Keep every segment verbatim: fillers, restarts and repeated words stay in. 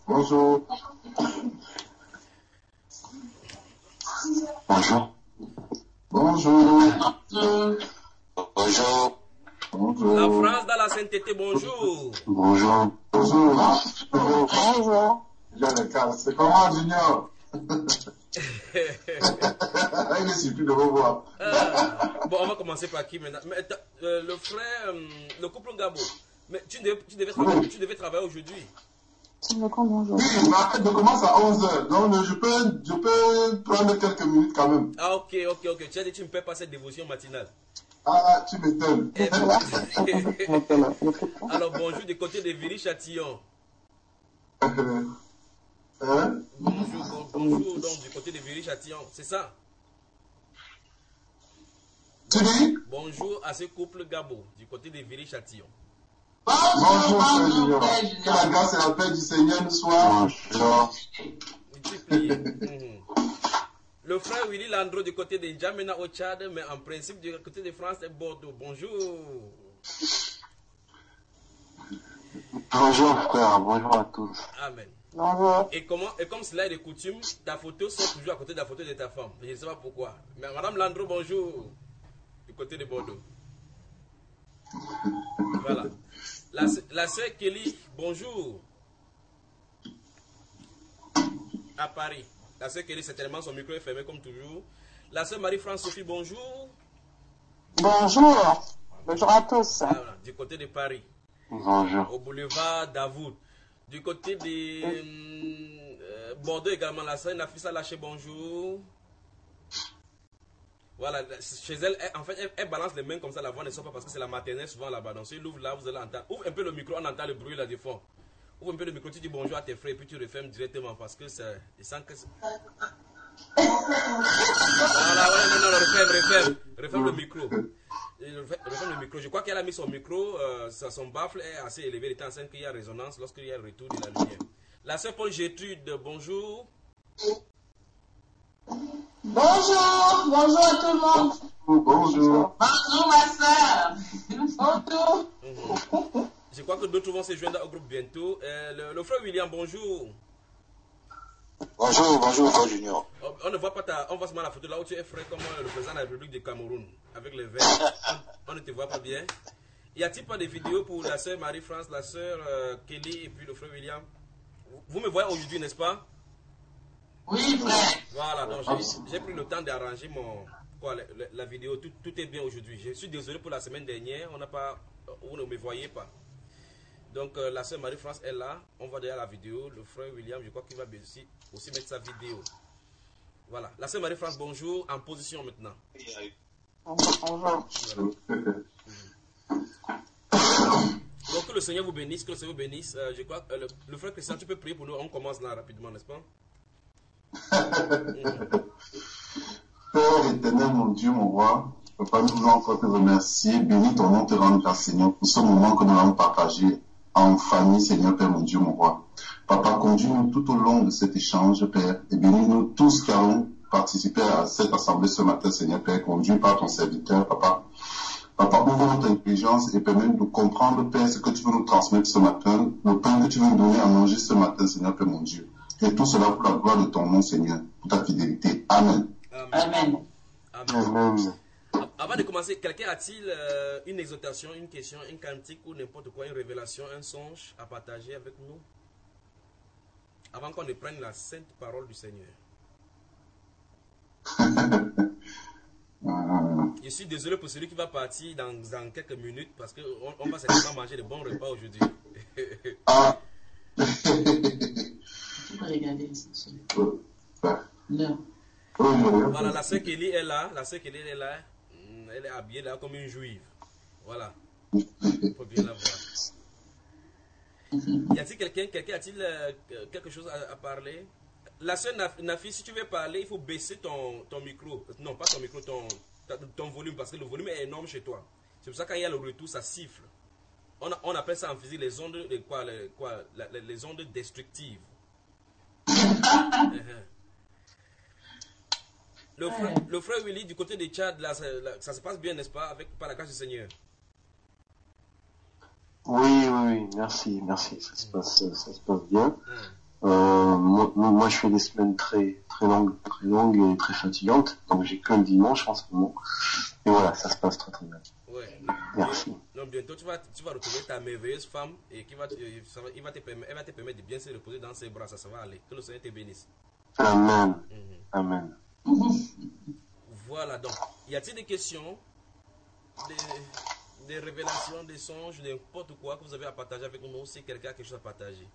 Bonjour. Bonjour. Bonjour. Bonjour. Bonjour. La France dans la sainteté, bonjour. Bonjour. Bonjour. Bonjour. C'est comment, Junior? Il est surpris de vous voir. Ah, bon, on va commencer par qui maintenant? Mais, euh, le frère, euh, le couple Gabo. Mais tu devais, tu devais travailler, oui. tu devais travailler aujourd'hui. Bonjour. Oui, ma fête commence à onze heures. Donc, je peux, je peux prendre quelques minutes quand même. Ah, ok, ok, ok. Tu as dit que tu ne paies pas cette dévotion matinale. Ah, tu m'étonnes. Eh, alors, bonjour du côté de Viry-Châtillon. Hein? Bonjour, bon, bonjour donc du côté de Viry-Châtillon, c'est ça? Tu dis? Bonjour à ce couple Gabo du côté de Viry-Châtillon. Bonjour, Frère Junior. Que la grâce et la paix du Seigneur nous soient. Bonjour. Le frère Willy Landro du côté de N'Djamena au Tchad, mais en principe du côté de France et Bordeaux. Bonjour. Bonjour frère, bonjour à tous. Amen. Bonjour. Et, comment, et comme cela est de coutume, ta photo sort toujours à côté de la photo de ta femme. Je ne sais pas pourquoi. Mais Madame Landro, bonjour. Du côté de Bordeaux. Voilà. La, la sœur Kelly, bonjour. À Paris. La sœur Kelly, certainement, son micro est fermé comme toujours. La sœur Marie-France Sophie, bonjour. Bonjour. Bonjour à tous. Ah, voilà. Du côté de Paris. Bonjour. Au boulevard Davoud. Du côté de euh, Bordeaux également, la sœur Nafisa Lâché, bonjour. Voilà, chez elle, elle en fait, elle, elle balance les mains comme ça, la voix ne sort pas parce que c'est la maternelle souvent là-bas. Donc, si elle ouvre là, vous allez entendre. Ouvre un peu le micro, on entend le bruit là du fond. Ouvre un peu le micro, tu dis bonjour à tes frères et puis tu refermes directement parce que c'est. Il sent que c'est. Voilà, voilà, non, non, non, referme, referme. Referme le micro. Referme le micro. Je crois qu'elle a mis son micro, euh, son baffle est assez élevé, il est en train qu'il y a résonance lorsqu'il y a le retour de la lumière. La sœur Paul Gertrude, bonjour. Bonjour, bonjour à tout le monde. Bonjour. Bonjour ma soeur. Bonjour. Mmh. Je crois que d'autres vont se joindre au groupe bientôt. Euh, le, le frère William, bonjour. Bonjour, bonjour frère Junior. On, on ne voit pas ta, on voit seulement la photo là où tu es frère comme le président de la République du Cameroun avec les verres. On, on ne te voit pas bien. Y a-t-il pas de vidéos pour la sœur Marie-France, la sœur euh, Kelly et puis le frère William? Vous me voyez aujourd'hui, n'est-ce pas? Oui, frère. Voilà, donc j'ai pris le temps d'arranger mon quoi, la, la, la vidéo. Tout, tout est bien aujourd'hui. Je suis désolé pour la semaine dernière. On n'a pas, vous ne me voyez pas. Donc euh, la sœur Marie-France est là. On va derrière la vidéo. Le frère William, je crois qu'il va aussi, aussi mettre sa vidéo. Voilà. La sœur Marie-France, bonjour. En position maintenant. Bonjour. Voilà. Donc que le Seigneur vous bénisse, que le Seigneur vous bénisse. Euh, je crois euh, le, le frère Christian, tu peux prier pour nous. On commence là rapidement, n'est-ce pas? Père éternel, mon Dieu, mon roi, Papa, nous voulons encore te remercier, bénis ton nom, te rendre grâce, Seigneur, pour ce moment que nous allons partager en famille, Seigneur, Père, mon Dieu, mon roi. Papa, conduis-nous tout au long de cet échange, Père, et bénis-nous tous qui allons participer à cette assemblée ce matin, Seigneur, Père, conduit par ton serviteur, Papa. Papa, ouvre notre intelligence et permets-nous de comprendre, Père, ce que tu veux nous transmettre ce matin, le pain que tu veux nous donner à manger ce matin, Seigneur, Père, mon Dieu. Et tout cela pour la gloire de ton nom, Seigneur, pour ta fidélité. Amen. Amen. Amen. Amen. Avant de commencer, quelqu'un a-t-il euh, une exhortation, une question, un cantique ou n'importe quoi, une révélation, un songe à partager avec nous? Avant qu'on ne prenne la sainte parole du Seigneur. Je suis désolé pour celui qui va partir dans, dans quelques minutes parce qu'on on va certainement manger de bons repas aujourd'hui. Ah. Tu peux regarder ici. Non. Voilà, la sœur Kelly est là. La sœur Kelly est là. Elle est habillée là comme une juive. Voilà. Il faut bien la voir. Y a-t-il quelqu'un, quelqu'un a-t-il euh, quelque chose à, à parler? La sœur Nafi, si tu veux parler, il faut baisser ton, ton micro. Non, pas ton micro, ton, ton volume, parce que le volume est énorme chez toi. C'est pour ça que quand il y a le retour, ça siffle. On, a, on appelle ça en physique les ondes, les, quoi, les, quoi, les, les ondes destructives. Le frère, le frère Willy, du côté des Tchad, là, ça, là, ça se passe bien, n'est-ce pas, avec, par la grâce du Seigneur? Oui, oui, oui, merci, merci, ça se passe, ça se passe bien. Mm. Euh, moi, moi, je fais des semaines très très longues, très longues et très fatigantes, donc j'ai que le dimanche en ce moment. Et voilà, ça se passe très très bien. Ouais. Merci. Non, bientôt tu vas, tu vas retrouver ta merveilleuse femme et qui va, te- euh, ça va- il va te permettre, elle va te permettre de bien se reposer dans ses bras, ça, ça va aller. Que le Seigneur te bénisse. Amen. Mhm. Amen. Voilà, donc, y a-t-il des questions, des, des révélations, des songes, n'importe quoi que vous avez à partager avec nous si quelqu'un a quelque chose à partager?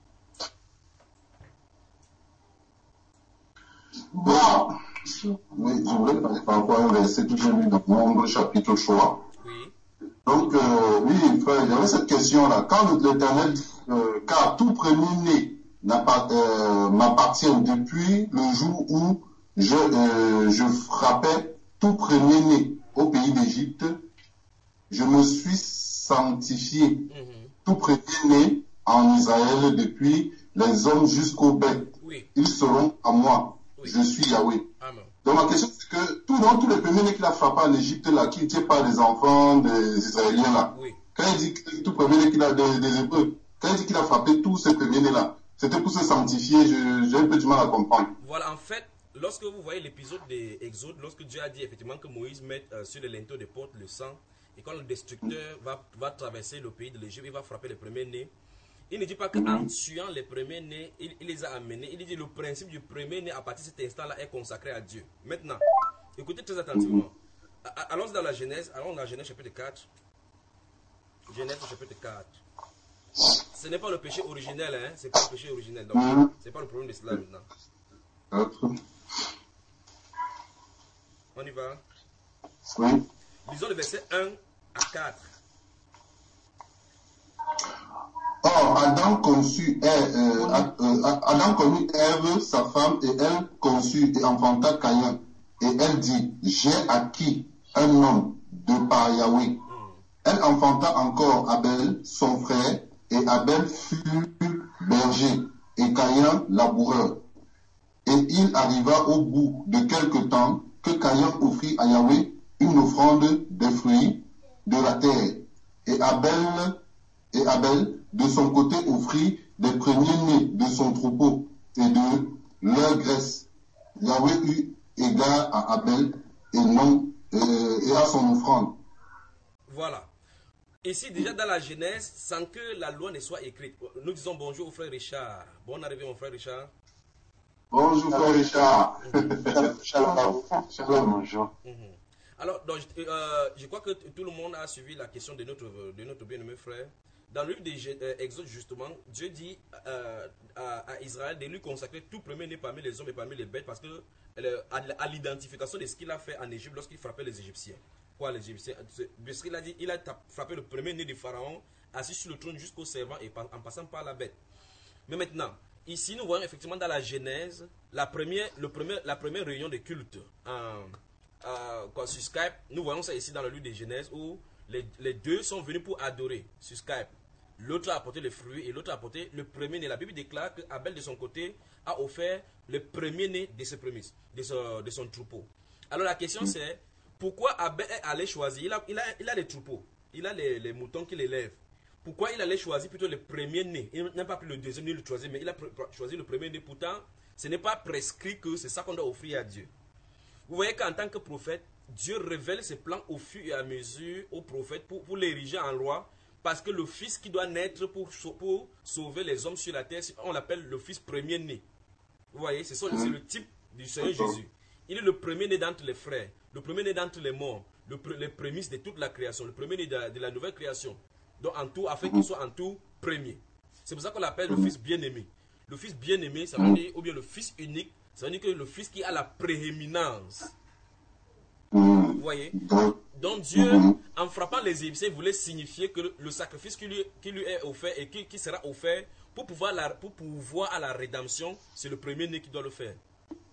Bon, oui, je voulais parler par rapport à un verset que j'ai lu dans Nombre chapitre trois. Oui. Donc, euh, oui, frère, il y avait cette question-là. Quand l'Éternel dit, euh, car tout premier-né n'appart- euh, m'appartient depuis le jour où je, euh, je frappais tout premier-né au pays d'Égypte, je me suis sanctifié. Mhm. Tout premier-né en Israël depuis les hommes jusqu'aux bêtes. Oui. Ils seront à moi. Oui. Je suis Yahweh. Amen. Donc ma question c'est que tout, dans tous les premiers-nés qu'il a frappé en Égypte là, qui n'étaient pas des enfants des Israéliens là, Oui. quand il dit que tout premier-né qu'il a des, des Hébreux, quand il dit qu'il a frappé tous ces premiers-nés là, c'était pour se sanctifier, je- j'ai un peu du mal à comprendre. Voilà, en fait, lorsque vous voyez l'épisode des Exodes, lorsque Dieu a dit effectivement que Moïse mette euh, sur les linteaux des portes le sang, et quand le destructeur va, va traverser le pays de l'Égypte, il va frapper les premiers-nés. Il ne dit pas qu'en tuant les premiers-nés, il, il les a amenés. Il dit le principe du premier-né à partir de cet instant-là est consacré à Dieu. Maintenant, écoutez très attentivement. A- a- Allons dans la Genèse, allons dans la Genèse chapitre quatre. Genèse chapitre quatre. Ce n'est pas le péché originel, hein, c'est pas le péché originel. Donc, Mhm. c'est pas le problème de cela maintenant. Quatre. On y va. Oui. Lisons le verset un à quatre. Or, Adam conçut, Ève, euh, Ad- euh, Adam connut Ève, sa femme, et elle conçut et enfanta Caïn. Et elle dit, j'ai acquis un homme de par Yahweh. Hmm. Elle enfanta encore Abel, son frère, et Abel fut berger, et Caïn laboureur. Et il arriva au bout de quelque temps que Caïn offrit à Yahweh une offrande des fruits de la terre. Et Abel, et Abel, de son côté, offrit des premiers-nés de son troupeau et de leur graisse. Yahweh eut égard à Abel et non euh, et à son offrande. Voilà. Ici, déjà dans la Genèse, sans que la loi ne soit écrite, nous disons bonjour au frère Richard. Bonne arrivée, mon frère Richard. Bonjour frère Richard. Shalom. Shalom. Bonjour. Mhm. Alors, donc, je, euh, je crois que t- tout le monde a suivi la question de notre, de notre bien-aimé frère. Dans le livre des Gé- euh, Exodes, justement, Dieu dit euh, à, à Israël de lui consacrer tout premier-né parmi les hommes et parmi les bêtes parce que euh, à, à l'identification de ce qu'il a fait en Égypte lorsqu'il frappait les Égyptiens. Quoi, les Égyptiens? Parce qu'il a dit, il a tap- frappé le premier-né du Pharaon, assis sur le trône jusqu'au servant et par- en passant par la bête. Mais maintenant, ici, nous voyons effectivement dans la Genèse, la première, le premier, la première réunion de culte en, euh, quoi, sur Skype. Nous voyons ça ici dans le livre de Genèse où les, les deux sont venus pour adorer sur Skype. L'autre a apporté le fruit et l'autre a apporté le premier-né. La Bible déclare que Abel de son côté a offert le premier-né de ses prémices, de, ce- de son troupeau. Alors la question c'est, pourquoi Abel est allé choisir, il a, il a, il a les troupeaux, il a les, les moutons qui l'élèvent. Pourquoi il allait choisir plutôt le premier-né? Il n'a pas pris le deuxième ni le troisième, mais il a pr- pr- choisi le premier-né. Pourtant, ce n'est pas prescrit que c'est ça qu'on doit offrir à Dieu. Vous voyez qu'en tant que prophète, Dieu révèle ses plans au fur et à mesure aux prophètes pour, pour l'ériger en roi. Parce que le fils qui doit naître pour, sau- pour sauver les hommes sur la terre, on l'appelle le fils premier-né. Vous voyez, c'est ça, c'est le type du Seigneur Jésus. Il est le premier-né d'entre les frères, le premier-né d'entre les morts, le pre- les prémices de toute la création, le premier-né de, la- de la nouvelle création. Donc en tout, afin qu'il soit en tout premier. C'est pour ça qu'on l'appelle le fils bien-aimé. Le fils bien-aimé, ça veut dire, ou bien le fils unique, ça veut dire que le fils qui a la prééminence. Vous voyez? Donc Dieu, en frappant les Égyptiens, voulait signifier que le sacrifice qui lui, qui lui est offert et qui, qui sera offert pour pouvoir, la, pour pouvoir à la rédemption, c'est le premier-né qui doit le faire.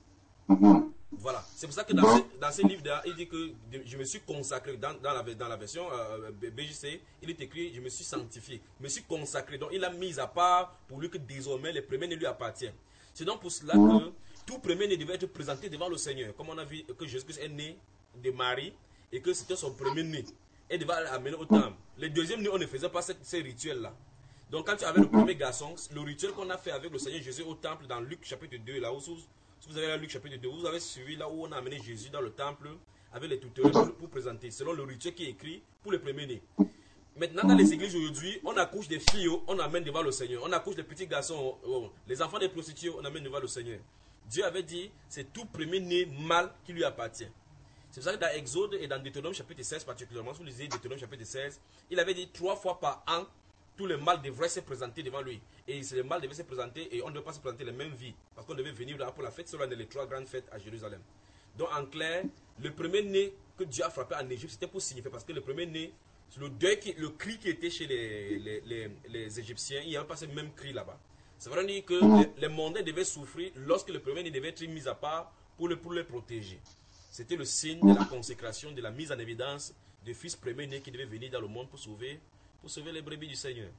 Voilà. C'est pour ça que dans ce, dans ce livre-là, il dit que je me suis consacré, dans, dans, la, dans la version euh, B J C, il est écrit, je me suis sanctifié, je me suis consacré. Donc il a mis à part pour lui que désormais les premiers-nés lui appartiennent. C'est donc pour cela que tout premier-né devait être présenté devant le Seigneur. Comme on a vu que Jésus-Christ est né de Marie et que c'était son premier-né. Et devait l'amener au temple. Les deuxièmes nés, on ne faisait pas cette, ces rituels-là. Donc quand tu avais le premier garçon, le rituel qu'on a fait avec le Seigneur Jésus au temple dans Luc chapitre deux, là où si vous avez la Luc chapitre deux, vous avez suivi là où on a amené Jésus dans le temple avec les tuteurs pour, pour présenter, selon le rituel qui est écrit pour les premiers-nés. Maintenant dans les églises aujourd'hui, on accouche des filles, on amène devant le Seigneur. On accouche des petits garçons, les enfants des prostituées, on amène devant le Seigneur. Dieu avait dit, c'est tout premier-né mâle qui lui appartient. C'est pour ça que dans Exode et dans Deutéronome chapitre seize particulièrement, si vous lisez Deutéronome chapitre seize, il avait dit trois fois par an, tous les mâles devraient se présenter devant lui. Et les mâles devaient se présenter et on ne devait pas se présenter les mêmes vies. Parce qu'on devait venir là pour la fête, selon les trois grandes fêtes à Jérusalem. Donc en clair, le premier-né que Dieu a frappé en Égypte, c'était pour signifier, parce que le premier-né, le deuil, qui, le cri qui était chez les, les, les, les Égyptiens, il n'y avait pas ce même cri là-bas. Ça veut dire que les, les mondains devaient souffrir lorsque le premier-né devait être mis à part pour, le, pour les protéger. C'était le signe de la consécration, de la mise en évidence du fils premier-né qui devait venir dans le monde pour sauver, pour sauver les brebis du Seigneur.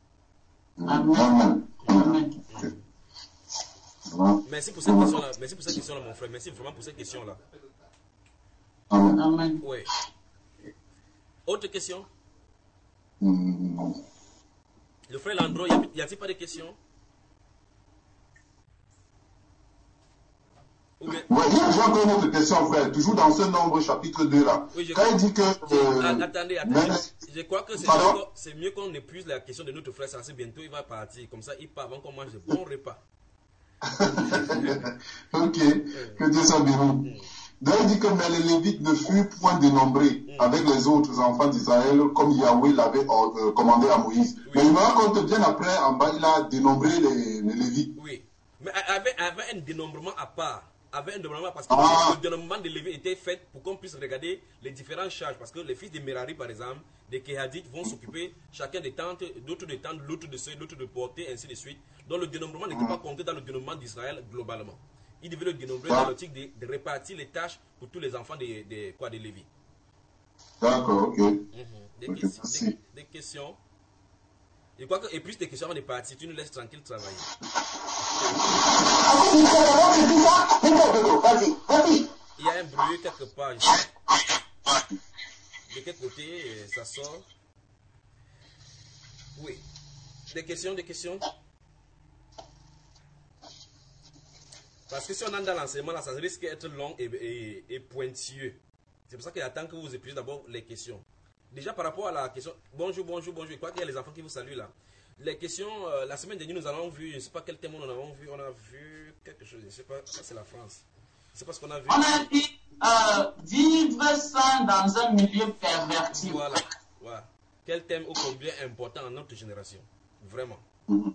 Amen. Amen. Merci pour cette question-là. Merci pour cette question-là, mon frère. Merci vraiment pour cette question-là. Amen. Oui. Autre question? Mm. Le frère Landro, y a-t-il pas de questions? Oui, j'ai encore une autre question, frère. Toujours dans ce nombre, chapitre deux, là. Oui, je Quand il dit que... Euh, attendez, attendez. Mais... Je crois que c'est mieux, mieux qu'on épuise la question de notre frère. Ça, c'est bientôt, il va partir. Comme ça, il part avant qu'on mange de bons repas. Ok, que Dieu soit béni. Mm. Donc il dit que mais les Lévites ne furent point dénombrés mm. avec les autres enfants d'Israël comme Yahweh l'avait euh, commandé à Moïse. Oui. Mais il me raconte bien après, en bas, il a dénombré les, les Lévites. Oui, mais avec, avec un dénombrement à part. Avec un dénombrement parce que ah. le dénombrement de Lévi était fait pour qu'on puisse regarder les différentes charges. Parce que les fils de Merari, par exemple, des Kéhadites vont s'occuper chacun des tentes, d'autres des tentes, l'autre de ceux, l'autre de porter, ainsi de suite. Donc le dénombrement n'était pas compté dans le dénombrement d'Israël globalement. Il devait le dénombrer ah. dans l'optique de, de répartir les tâches pour tous les enfants de, de, quoi, de Lévi. D'accord, ok. Mm-hmm. Des, okay questions, des, des questions. Je crois que, et plus des questions avant de partir, tu nous laisses tranquille travailler. Il y a un bruit quelque part ici. De quel côté ça sort? Oui. Des questions, des questions? Parce que si on entre dans l'enseignement, là, ça risque d'être long et, et, et pointilleux. C'est pour ça qu'il attend que vous épuisez d'abord les questions. Déjà par rapport à la question, bonjour, bonjour, bonjour, je crois qu'il y a les enfants qui vous saluent là. Les questions, euh, la semaine dernière, nous avons vu, je ne sais pas quel thème on avons vu, on a vu quelque chose, je ne sais pas, ça c'est la France. Je ne sais pas ce qu'on a vu. On a dit euh, vivre sain dans un milieu perverti. Voilà, voilà. Quel thème ô combien important dans notre génération. Vraiment. Mm-hmm.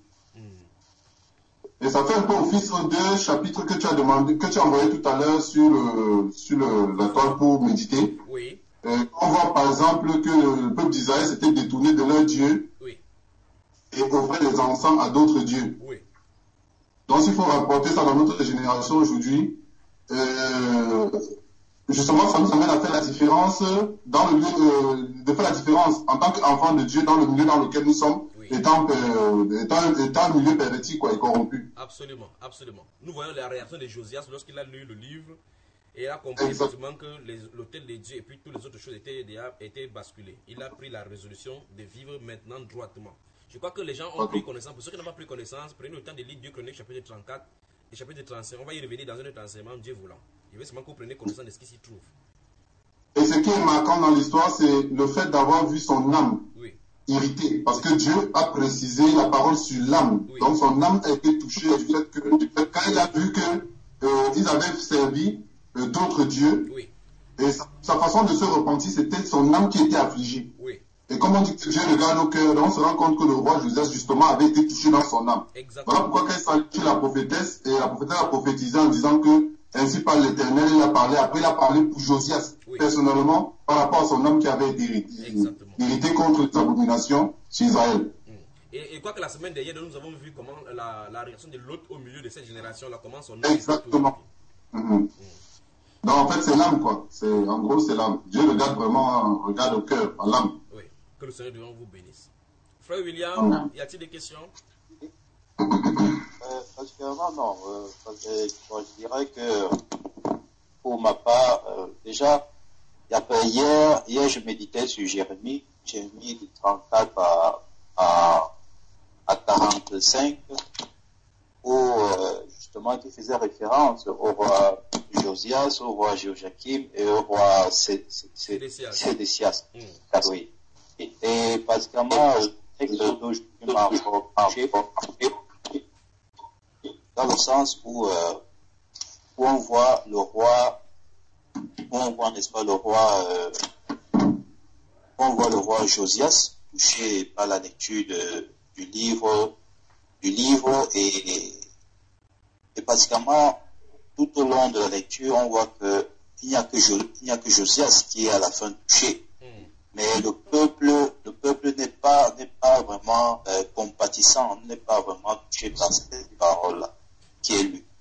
Mm. Et ça fait un peu office aux deux chapitres que tu as demandé, que tu as envoyé tout à l'heure sur, le, sur le, la toile pour méditer. Oui. Euh, on voit par exemple que le peuple d'Israël s'était détourné de leur Dieu. Oui. Et offrait les enfants à d'autres dieux. Oui. Donc s'il faut rapporter ça dans notre génération aujourd'hui, euh, justement ça nous amène à faire la différence dans le lieu, euh, de faire la différence en tant qu'enfant de Dieu dans le milieu dans lequel nous sommes, oui. étant, euh, étant, étant un milieu perverti quoi, et corrompu. Absolument, absolument. Nous voyons la réaction de Josias lorsqu'il a lu le livre et il a compris effectivement que l'autel de Dieu et puis toutes les autres choses étaient, étaient basculées. Il a pris la résolution de vivre maintenant droitement. Je crois que les gens ont pris connaissance. Pour ceux qui n'ont pas pris connaissance, prenez le temps de lire deux Chroniques, chapitre trente-quatre et chapitre trente-cinq. On va y revenir dans un autre enseignement, Dieu voulant. Il veut seulement que vous preniez connaissance de ce qui s'y trouve. Et ce qui est marquant dans l'histoire, c'est le fait d'avoir vu son âme oui. irritée. Parce que Dieu a précisé la parole sur l'âme. Oui. Donc son âme a été touchée du fait que, du fait, quand il a vu qu'ils euh, avaient servi euh, d'autres dieux, oui. et sa, sa façon de se repentir, c'était son âme qui était affligée. Oui. Et comme on dit que Dieu regarde nos cœurs, on se rend compte que le roi Joseph, justement, avait été touché dans son âme. Exactement. Voilà pourquoi quand il s'agit la prophétesse, et la prophétesse a prophétisé en disant que, ainsi par l'Éternel, il a parlé, après il a parlé pour Josias, oui. personnellement, par rapport à son âme qui avait été irrité, irrité contre les abominations chez Israël. Mm. Et, et quoi que la semaine dernière, nous avons vu comment la, la réaction de l'autre au milieu de cette génération-là, comment son âme. Exactement. Mm-hmm. Mm. Donc en fait, c'est l'âme, quoi. En gros, c'est l'âme. Dieu regarde vraiment, regarde au cœur, à l'âme. Oui. Que le Seigneur devant vous bénisse. Frère William, mm. y a-t-il des questions? euh, Particulièrement, non. Euh, je dirais que, pour ma part, euh, déjà, y a pas, hier, hier, je méditais sur Jérémie, Jérémie du trente-quatre à, à, à quarante-cinq, où euh, justement qui faisait référence au roi Josias, au roi Joachim et au roi Sédécias. Sédécias. Mm. Oui. Et, et pratiquement, le texte dont je m'a approché dans le sens où, euh, où on voit le roi, où on voit, n'est-ce pas, le roi, euh, on voit le roi Josias touché par la lecture de, du livre, du livre et, et pratiquement tout au long de la lecture, on voit que il n'y a que il n'y a que Josias qui est à la fin touché. Mm. Mais le peuple, le peuple n'est pas, n'est pas vraiment euh, compatissant, n'est pas vraiment touché par cette parole-là qui est lue.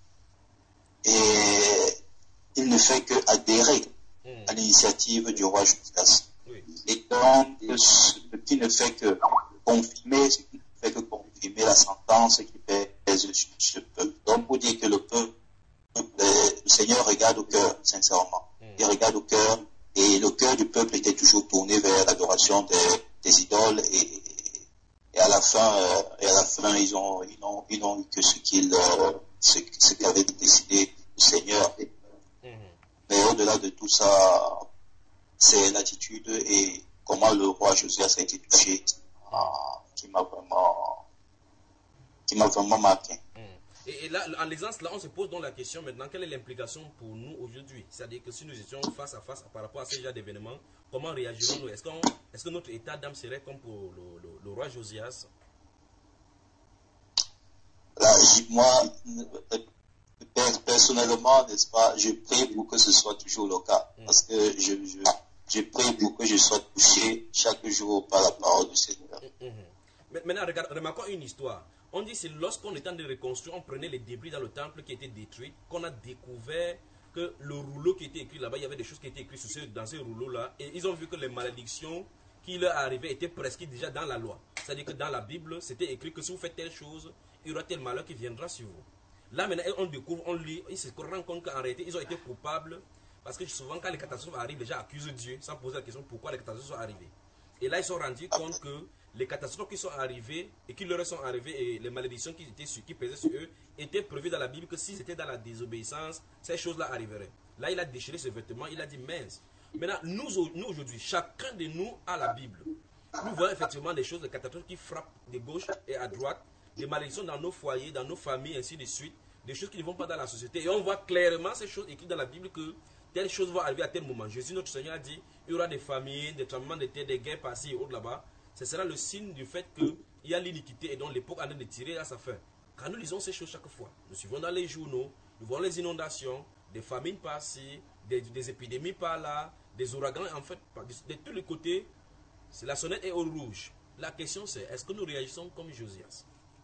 Et il ne fait que adhérer mm. à l'initiative du roi Josias. Oui. Et donc, ce qui ne fait que confirmer, ce qui ne fait que confirmer la sentence qui pèse sur ce peuple. Donc, pour dire que le peuple, le Seigneur regarde au cœur, sincèrement. Mm. Il regarde au cœur, et le cœur du peuple était toujours tourné vers l'adoration des, des idoles, et, et à la fin, euh, et à la fin, ils ont, ils n'ont, ils n'ont eu que ce qu'il, euh, ce, ce qu'avait décidé le Seigneur. Mm. Mais au-delà de tout ça, c'est l'attitude et comment le roi Josias a été touché ah, qui m'a vraiment, qui m'a vraiment marqué. Mm. Et, et là, en l'exemple, là, on se pose donc la question maintenant, quelle est l'implication pour nous aujourd'hui? C'est-à-dire que si nous étions face à face par rapport à ce genre d'événements, comment réagirons-nous? Est-ce, qu'on, est-ce que notre état d'âme serait comme pour le, le, le roi Josias? Là, moi, personnellement, n'est-ce pas, je prie pour que ce soit toujours le cas. Mm. Parce que je, je, je prie pour que je sois touché chaque jour par la parole du Seigneur. Mm -hmm. Maintenant, regarde, remarquons une histoire. On dit que c'est lorsqu'on était en train de reconstruire, on prenait les débris dans le temple qui était détruit, qu'on a découvert que le rouleau qui était écrit là-bas, il y avait des choses qui étaient écrites sur ce, dans ces rouleaux-là, et ils ont vu que les malédictions qui leur arrivaient étaient prescrites déjà dans la loi. C'est-à-dire que dans la Bible, c'était écrit que si vous faites telle chose, il y aura tel malheur qui viendra sur vous. Là, maintenant, on découvre, on lit, ils se rendent compte qu'en réalité, ils ont été coupables, parce que souvent, quand les catastrophes arrivent, les gens accusent Dieu, sans poser la question pourquoi les catastrophes sont arrivées. Et là, ils se sont rendus compte que les catastrophes qui sont arrivées et qui leur sont arrivées et les malédictions qui, étaient sur, qui pesaient sur eux étaient prévues dans la Bible que s'ils étaient dans la désobéissance, ces choses-là arriveraient. Là, il a déchiré ses vêtements, il a dit mince. Maintenant, nous, nous aujourd'hui, chacun de nous a la Bible. Nous voyons effectivement des choses, des catastrophes qui frappent de gauche et à droite, des malédictions dans nos foyers, dans nos familles, ainsi de suite, des choses qui ne vont pas dans la société. Et on voit clairement ces choses écrites dans la Bible que telle chose va arriver à tel moment. Jésus, notre Seigneur, a dit il y aura des famines, des tremblements de terre, des guerres par-ci et autres là-bas. Ce sera le signe du fait qu'il y a l'iniquité et donc l'époque en train de tirer à sa fin. Quand nous lisons ces choses chaque fois, nous suivons dans les journaux, nous voyons les inondations, des famines par-ci, des, des épidémies par-là, des ouragans, en fait, de, de tous les côtés, c'est la sonnette est au rouge. La question c'est, est-ce que nous réagissons comme Josias?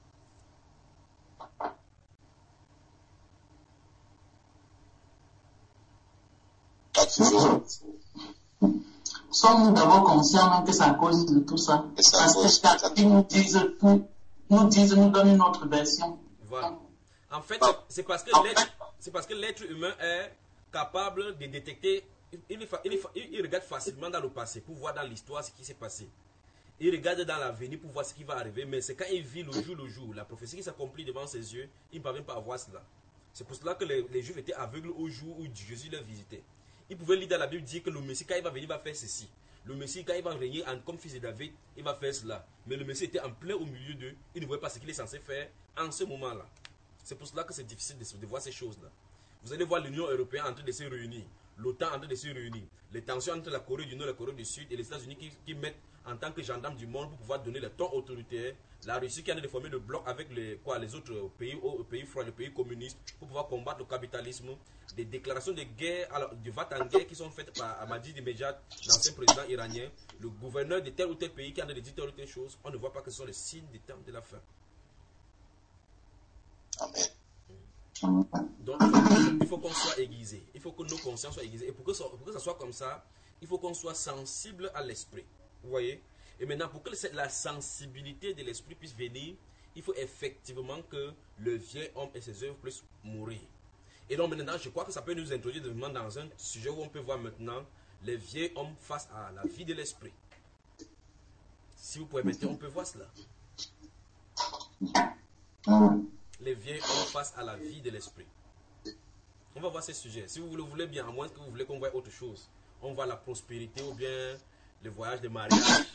Sommes-nous d'abord conscients que c'est à cause de tout ça? Parce que chacun nous disent tout, nous disent, nous donne une autre version. Voilà. En fait, c'est parce que l'être, c'est parce que l'être humain est capable de détecter, il, il, il, il regarde facilement dans le passé pour voir dans l'histoire ce qui s'est passé. Il regarde dans l'avenir pour voir ce qui va arriver, mais c'est quand il vit le jour le jour, la prophétie qui s'accomplit devant ses yeux, il ne parvient pas à voir cela. C'est pour cela que les, les Juifs étaient aveugles au jour où Jésus les visitait. Ils pouvaient lire dans la Bible dire que le Messie, quand il va venir, il va faire ceci. Le Messie, quand il va régner en, comme fils de David, il va faire cela. Mais le Messie était en plein au milieu d'eux. Il ne voyait pas ce qu'il est censé faire en ce moment-là. C'est pour cela que c'est difficile de, de voir ces choses-là. Vous allez voir l'Union européenne en train de se réunir, l'OTAN en train de se réunir, les tensions entre la Corée du Nord et la Corée du Sud et les États-Unis qui, qui mettent en tant que gendarmes du monde pour pouvoir donner le ton autoritaire, la Russie qui a de former le bloc avec les, quoi, les autres pays, pays froids, les pays communistes, pour pouvoir combattre le capitalisme, des déclarations de guerre, alors, de vote en guerre qui sont faites par Ahmadinejad, l'ancien président iranien, le gouverneur de tel ou tel pays qui a de dire telle ou telle chose. On ne voit pas que ce sont les signes des temps de la fin. Amen. Donc, il faut qu'on soit aiguisé. Il faut que nos consciences soient aiguisées. Et pour que, ça, pour que ça soit comme ça, il faut qu'on soit sensible à l'esprit. Vous voyez? Et maintenant, pour que la sensibilité de l'esprit puisse venir, il faut effectivement que le vieil homme et ses œuvres puissent mourir. Et donc maintenant, je crois que ça peut nous introduire dans un sujet où on peut voir maintenant les vieils hommes face à la vie de l'esprit. Si vous pouvez mettre, on peut voir cela. Amen. Les vieils hommes face à la vie de l'esprit. On va voir ces sujets. Si vous le voulez bien, à moins que vous voulez qu'on voit autre chose. On voit la prospérité ou bien le voyage de mariage.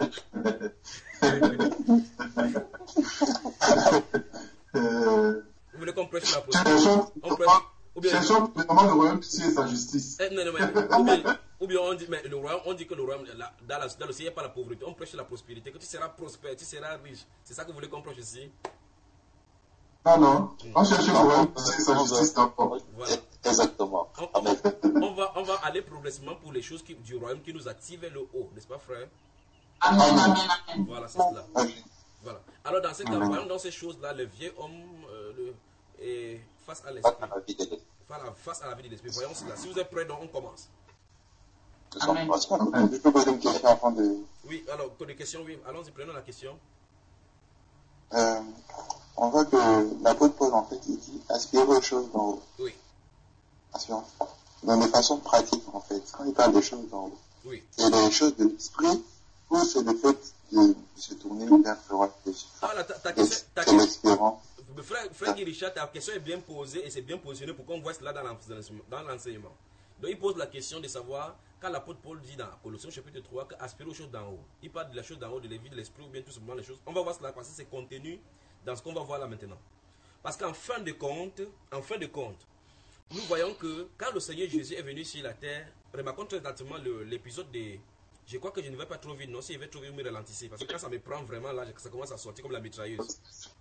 euh, Vous voulez qu'on prêche sur la prospérité? On prêche, ou bien, cherchons vraiment le royaume de Dieu et sa justice. Eh, non, non, mais, ou, bien, ou bien on dit, mais le royaume, on dit que le royaume, la, dans, la, dans le ciel, il n'y a pas la pauvreté. On prêche sur la prospérité, que tu seras prospère, tu seras riche. C'est ça que vous voulez qu'on prêche ici? Non, non. On cherche le royaume de Dieu et sa justice d'abord. Voilà. Exactement. On, Amen. on, va, on va aller progressivement pour les choses qui, du royaume qui nous attirent vers le haut, n'est-ce pas, frère? Amen, amen, amen. Voilà, c'est cela. Voilà. Alors, dans ces cas, voyons dans ces choses-là, le vieux homme euh, le, est face à l'esprit. Face à la vie de l'esprit. Voyons cela. Si vous êtes prêts, donc on commence. Amen. Je peux poser une question avant de... Oui, alors, pour des questions, oui. Allons-y, prenons la question. Euh, on voit que l'apôtre Paul, en fait, il dit aspirer aux choses d'en haut. Oui. Dans des façons pratiques, en fait. Quand il parle des choses d'en haut, oui. C'est les choses de l'esprit ou c'est le fait de, de se tourner vers le roi de Jésus. Ah, là, ta, ta question, ta c'est l'espérance. Frère, frère Guy Richard, ta question est bien posée et c'est bien positionné pour qu'on voit cela dans l'enseignement. Donc, il pose la question de savoir, quand l'apôtre Paul dit dans Colossiens chapitre trois, qu'aspirer aux choses d'en haut, il parle de la chose d'en haut, de la vie de l'esprit ou bien tout simplement les choses. On va voir cela parce que c'est contenu dans ce qu'on va voir là maintenant. Parce qu'en fin de compte, en fin de compte, nous voyons que quand le Seigneur Jésus est venu sur la terre, remarquons très attentivement l'épisode de... Je crois que je ne vais pas trop vite, non, si je vais trop vite, me ralentir. Parce que quand ça me prend vraiment, là, ça commence à sortir comme la mitrailleuse.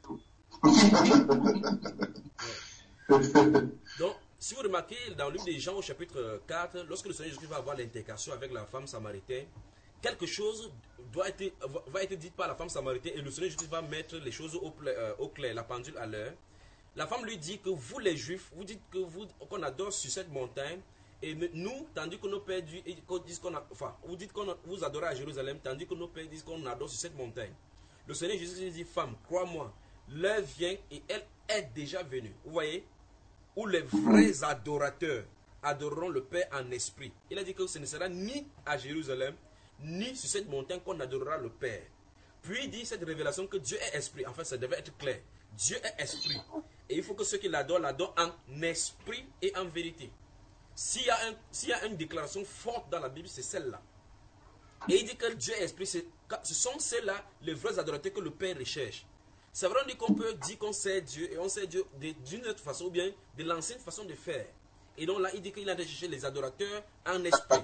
Ouais. Donc, si vous remarquez, dans le livre des Jean au chapitre quatre, lorsque le Seigneur Jésus va avoir l'intégration avec la femme samaritaine, quelque chose doit être, va être dit par la femme samaritaine et le Seigneur Jésus va mettre les choses au, euh, au clair, la pendule à l'heure. La femme lui dit que vous les Juifs, vous dites que vous qu'on adore sur cette montagne et nous, tandis que nos pères disent qu'on a, enfin, vous dites qu'on vous adorez à Jérusalem, tandis que nos pères disent qu'on adore sur cette montagne. Le Seigneur Jésus dit, femme, crois-moi, l'heure vient et elle est déjà venue. Vous voyez, où les vrais adorateurs adoreront le Père en esprit. Il a dit que ce ne sera ni à Jérusalem, ni sur cette montagne qu'on adorera le Père. Puis il dit cette révélation que Dieu est esprit. En fait, ça devait être clair. Dieu est esprit. Et il faut que ceux qui l'adorent, l'adorent en esprit et en vérité. S'il y a, un, s'il y a une déclaration forte dans la Bible, c'est celle-là. Et il dit que Dieu est esprit, ce sont ceux-là, les vrais adorateurs que le Père recherche. C'est vrai, on dit qu'on peut dire qu'on sait Dieu, et on sait Dieu d'une autre façon, ou bien de l'ancienne façon de faire. Et donc là, il dit qu'il a recherché les adorateurs en esprit.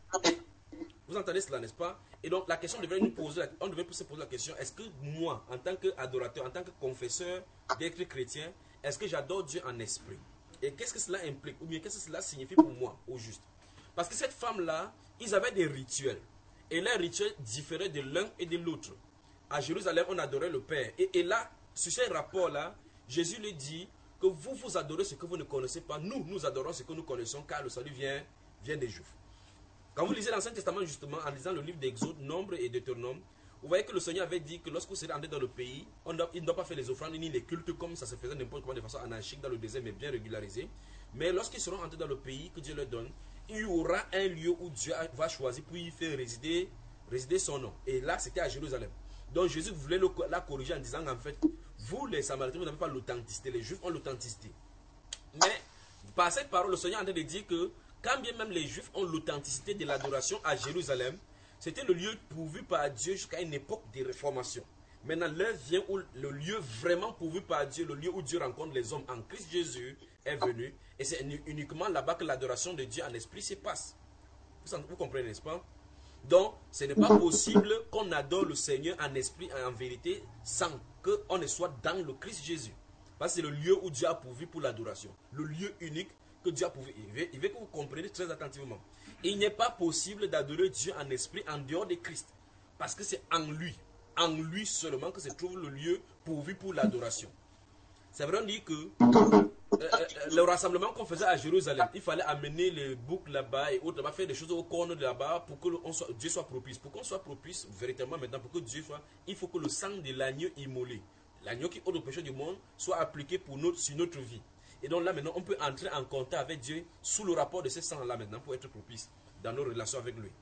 Vous entendez cela, n'est-ce pas? Et donc la question devrait nous poser, on devrait se poser la question, est-ce que moi, en tant qu'adorateur, en tant que confesseur d'être chrétien, est-ce que j'adore Dieu en esprit? Et qu'est-ce que cela implique? Ou bien qu'est-ce que cela signifie pour moi, au juste? Parce que cette femme-là, ils avaient des rituels. Et leurs rituels différaient de l'un et de l'autre. À Jérusalem, on adorait le Père. Et, et là, sur ce rapport-là, Jésus lui dit que vous, vous adorez ce que vous ne connaissez pas. Nous, nous adorons ce que nous connaissons, car le salut vient, vient des Juifs. Quand vous lisez l'Ancien Testament, justement, en lisant le livre d'Exode, Nombre et Deutéronome, vous voyez que le Seigneur avait dit que lorsque vous serez entré dans le pays, on doit, il ne doit pas faire les offrandes ni les cultes comme ça se faisait n'importe comment de façon anarchique dans le désert, mais bien régularisé. Mais lorsqu'ils seront entrés dans le pays que Dieu leur donne, il y aura un lieu où Dieu va choisir pour y faire résider, résider son nom. Et là, c'était à Jérusalem. Donc Jésus voulait le, la corriger en disant en fait, vous les Samaritains, vous n'avez pas l'authenticité, les Juifs ont l'authenticité. Mais par cette parole, le Seigneur est en train de dire que quand bien même les Juifs ont l'authenticité de l'adoration à Jérusalem, c'était le lieu pourvu par Dieu jusqu'à une époque de réformation. Maintenant, l'heure vient où le lieu vraiment pourvu par Dieu, le lieu où Dieu rencontre les hommes en Christ Jésus est venu. Et c'est uniquement là-bas que l'adoration de Dieu en esprit se passe. Vous, vous comprenez, n'est-ce pas? Donc, ce n'est pas possible qu'on adore le Seigneur en esprit et en vérité sans qu'on ne soit dans le Christ Jésus. Parce que c'est le lieu où Dieu a pourvu pour l'adoration. Le lieu unique que Dieu a pourvu. Il veut, il veut que vous compreniez très attentivement. Il n'est pas possible d'adorer Dieu en esprit en dehors de Christ. Parce que c'est en lui, en lui seulement que se trouve le lieu pourvu pour l'adoration. C'est vrai, on dit que euh, euh, le rassemblement qu'on faisait à Jérusalem, il fallait amener les boucs là-bas et autres là-bas, faire des choses au cornes de là-bas pour que on soit, Dieu soit propice. Pour qu'on soit propice, véritablement maintenant, pour que Dieu soit, il faut que le sang de l'agneau immolé, l'agneau qui ôte le péché du monde, soit appliqué pour notre, sur notre vie. Et donc là maintenant, on peut entrer en contact avec Dieu sous le rapport de ce sang-là maintenant pour être propice dans nos relations avec lui.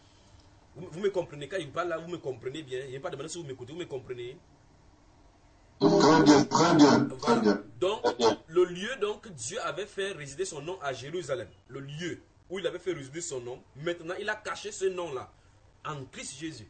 Vous, vous me comprenez, quand il parle là, vous me comprenez bien. Il n'y a pas de manière si vous m'écoutez, vous me comprenez. Très bien, très bien, Voilà. très bien. Donc, le lieu, donc, Dieu avait fait résider son nom à Jérusalem. Le lieu où il avait fait résider son nom. Maintenant, il a caché ce nom-là en Christ Jésus.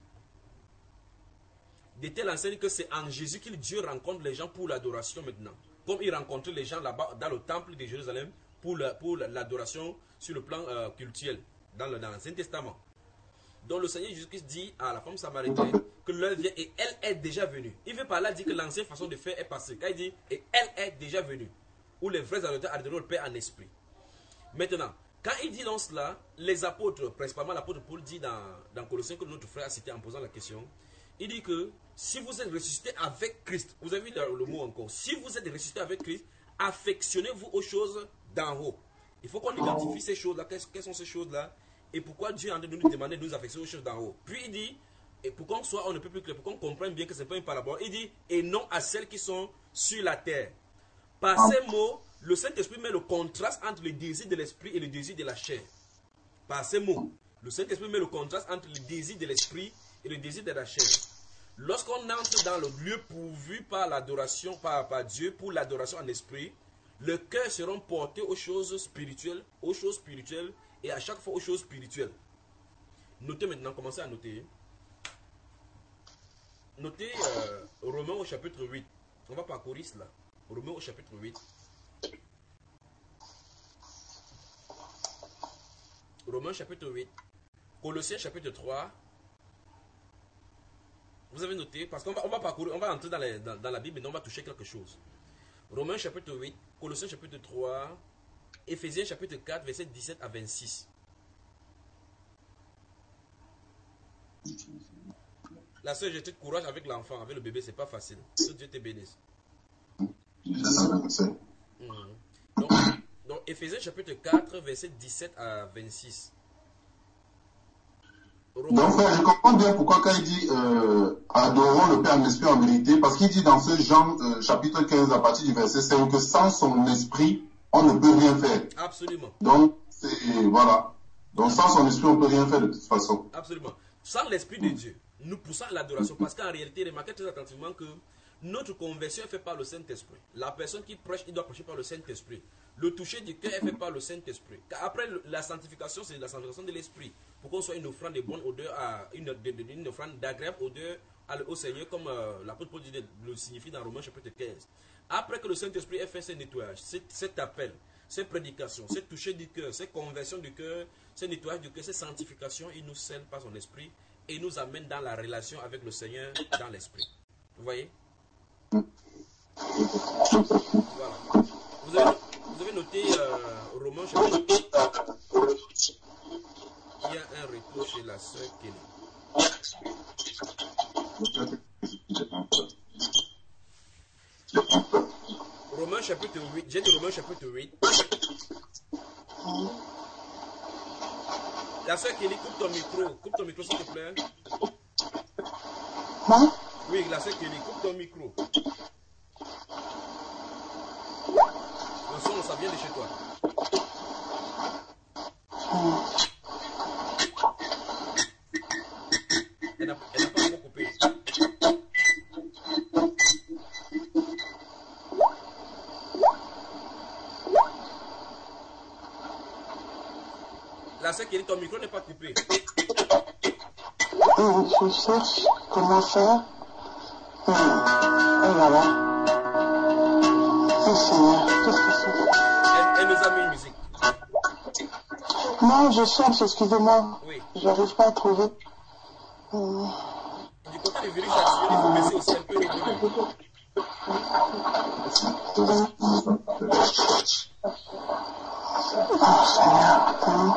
De telle enseigne que c'est en Jésus que Dieu rencontre les gens pour l'adoration maintenant. Comme il rencontrait les gens là-bas dans le temple de Jérusalem pour la, pour l'adoration sur le plan euh, culturel dans le, dans l'Ancien Testament. Donc le Seigneur Jésus-Christ dit à la femme samaritaine que l'heure vient et elle est déjà venue. Il veut par là dire que l'ancienne façon de faire est passée. Quand il dit et elle est déjà venue, où les vrais adorateurs adorent le Père en esprit. Maintenant, quand il dit dans cela, les apôtres, principalement l'apôtre Paul dit dans, dans Colossiens que notre frère a cité en posant la question, il dit que si vous êtes ressuscité avec Christ, vous avez vu le, le mot encore, si vous êtes ressuscité avec Christ, affectionnez-vous aux choses d'en haut. Il faut qu'on identifie ces choses-là, quelles, quelles sont ces choses-là, et pourquoi Dieu est en train de nous demander de nous affectionner aux choses d'en haut. Puis il dit, et pour qu'on soit, on ne peut plus clair, pour qu'on comprenne bien que ce n'est pas une parabole, il dit, et non à celles qui sont sur la terre. Par ces mots, le Saint-Esprit met le contraste entre le désir de l'esprit et le désir de la chair. Par ces mots, le Saint-Esprit met le contraste entre le désir de l'esprit et le désir de la chair. Lorsqu'on entre dans le lieu pourvu par l'adoration, par, par Dieu, pour l'adoration en esprit, le cœur sera porté aux choses spirituelles, aux choses spirituelles, et à chaque fois aux choses spirituelles. Notez maintenant, commencez à noter. Notez euh, Romains au chapitre huit. On va parcourir cela. Romains au chapitre huit. Romains chapitre huit. Colossiens chapitre trois. Vous avez noté, parce qu'on va, on va parcourir, on va entrer dans, les, dans, dans la Bible, mais on va toucher quelque chose. Romains chapitre huit, Colossiens chapitre trois, Éphésiens chapitre quatre, versets dix-sept à vingt-six. La sœur, j'ai tout courage avec l'enfant, avec le bébé, c'est pas facile. Que Dieu te bénisse. Mm. Donc, donc, Éphésiens chapitre quatre, versets dix-sept à vingt-six. Romains. Donc, frère, je comprends bien pourquoi quand il dit euh, adorons le Père en esprit en vérité, parce qu'il dit dans ce Jean euh, chapitre quinze, à partir du verset cinq, que sans son esprit, on ne peut rien faire. Absolument. Donc, c'est, voilà. Donc, sans son esprit, on ne peut rien faire de toute façon. Absolument. Sans l'esprit de Dieu, nous poussons à l'adoration, parce qu'en réalité, remarquez très attentivement que notre conversion est faite par le Saint-Esprit. La personne qui prêche, il doit prêcher par le Saint-Esprit. Le toucher du cœur est fait par le Saint-Esprit. Après, la sanctification, c'est la sanctification de l'esprit. Pour qu'on soit une offrande de bonne odeur, à une, de, de, une offrande d'agréable odeur au Seigneur, comme euh, l'apôtre Paul le signifie dans Romains chapitre quinze. Après que le Saint-Esprit ait fait ce nettoyage, cet appel, ces prédications, ces toucher du cœur, ces conversions du cœur, ce nettoyage du cœur, ces sanctifications, il nous scelle par son esprit et nous amène dans la relation avec le Seigneur dans l'esprit. Vous voyez? Voilà. Vous avez, vous avez noté euh, Romains chapitre. Il y a un retour chez la sœur Kelly. Romains chapitre huit. J'ai dit Romains chapitre huit. La sœur Kelly, coupe ton micro. Coupe ton micro s'il te plaît. Moi? Oui, la sœur Kelly, coupe ton micro. Le son, ça vient de chez toi. Elle n'a pas encore coupé. La sœur Kelly, ton micro n'est pas coupé. Je cherche comment faire. Et voilà. Oh Seigneur, qu'est-ce que c'est? Elle, elle nous a mis une musique. Non, je cherche, excusez-moi. Oui. J'arrive pas à trouver. Hum. Du côté du virus activé, il faut baisser aussi un peu le volume. Oh Seigneur, putain.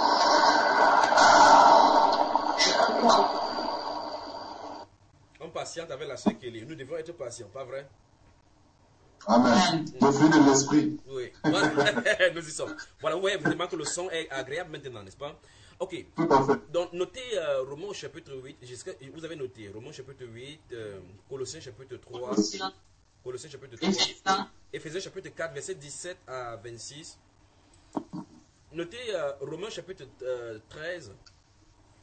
On patiente avec la sœur Kelly. Nous devons être patients, pas vrai? Amen. Le fruit de l'esprit. Oui. Nous y sommes. Voilà, vous voyez vraiment que le son est agréable maintenant, n'est-ce pas? Ok. Tout à fait. Donc, notez euh, Romains au chapitre huit. Vous avez noté Romains au chapitre huit, euh, Colossiens chapitre trois, Colossiens chapitre trois, Éphésiens chapitre quatre, verset dix-sept à vingt-six. Notez euh, Romains chapitre euh, treize.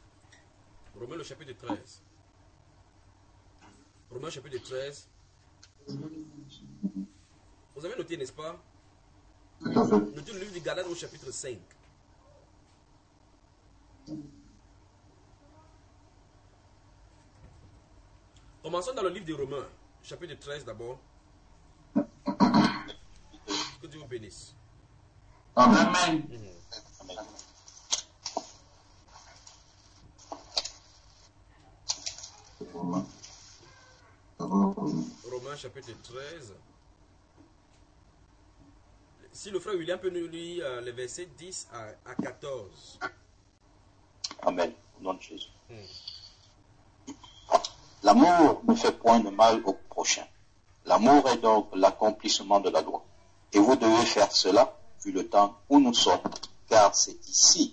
Romains le chapitre treize. Romains chapitre treize. Vous avez noté, n'est-ce pas? Tout à fait. Notez le livre de Galates au chapitre cinq. Commençons dans le livre des Romains, chapitre treize d'abord. Que Dieu vous bénisse. Amen. Amen. Mhm. Amen. Romains. D'abord, Romains. Romains chapitre treize. Si le frère William peut nous lire euh, les versets dix à, à quatorze. Amen. Au nom de Jésus. Hmm. L'amour ne fait point de mal au prochain. L'amour est donc l'accomplissement de la loi. Et vous devez faire cela vu le temps où nous sommes, car c'est ici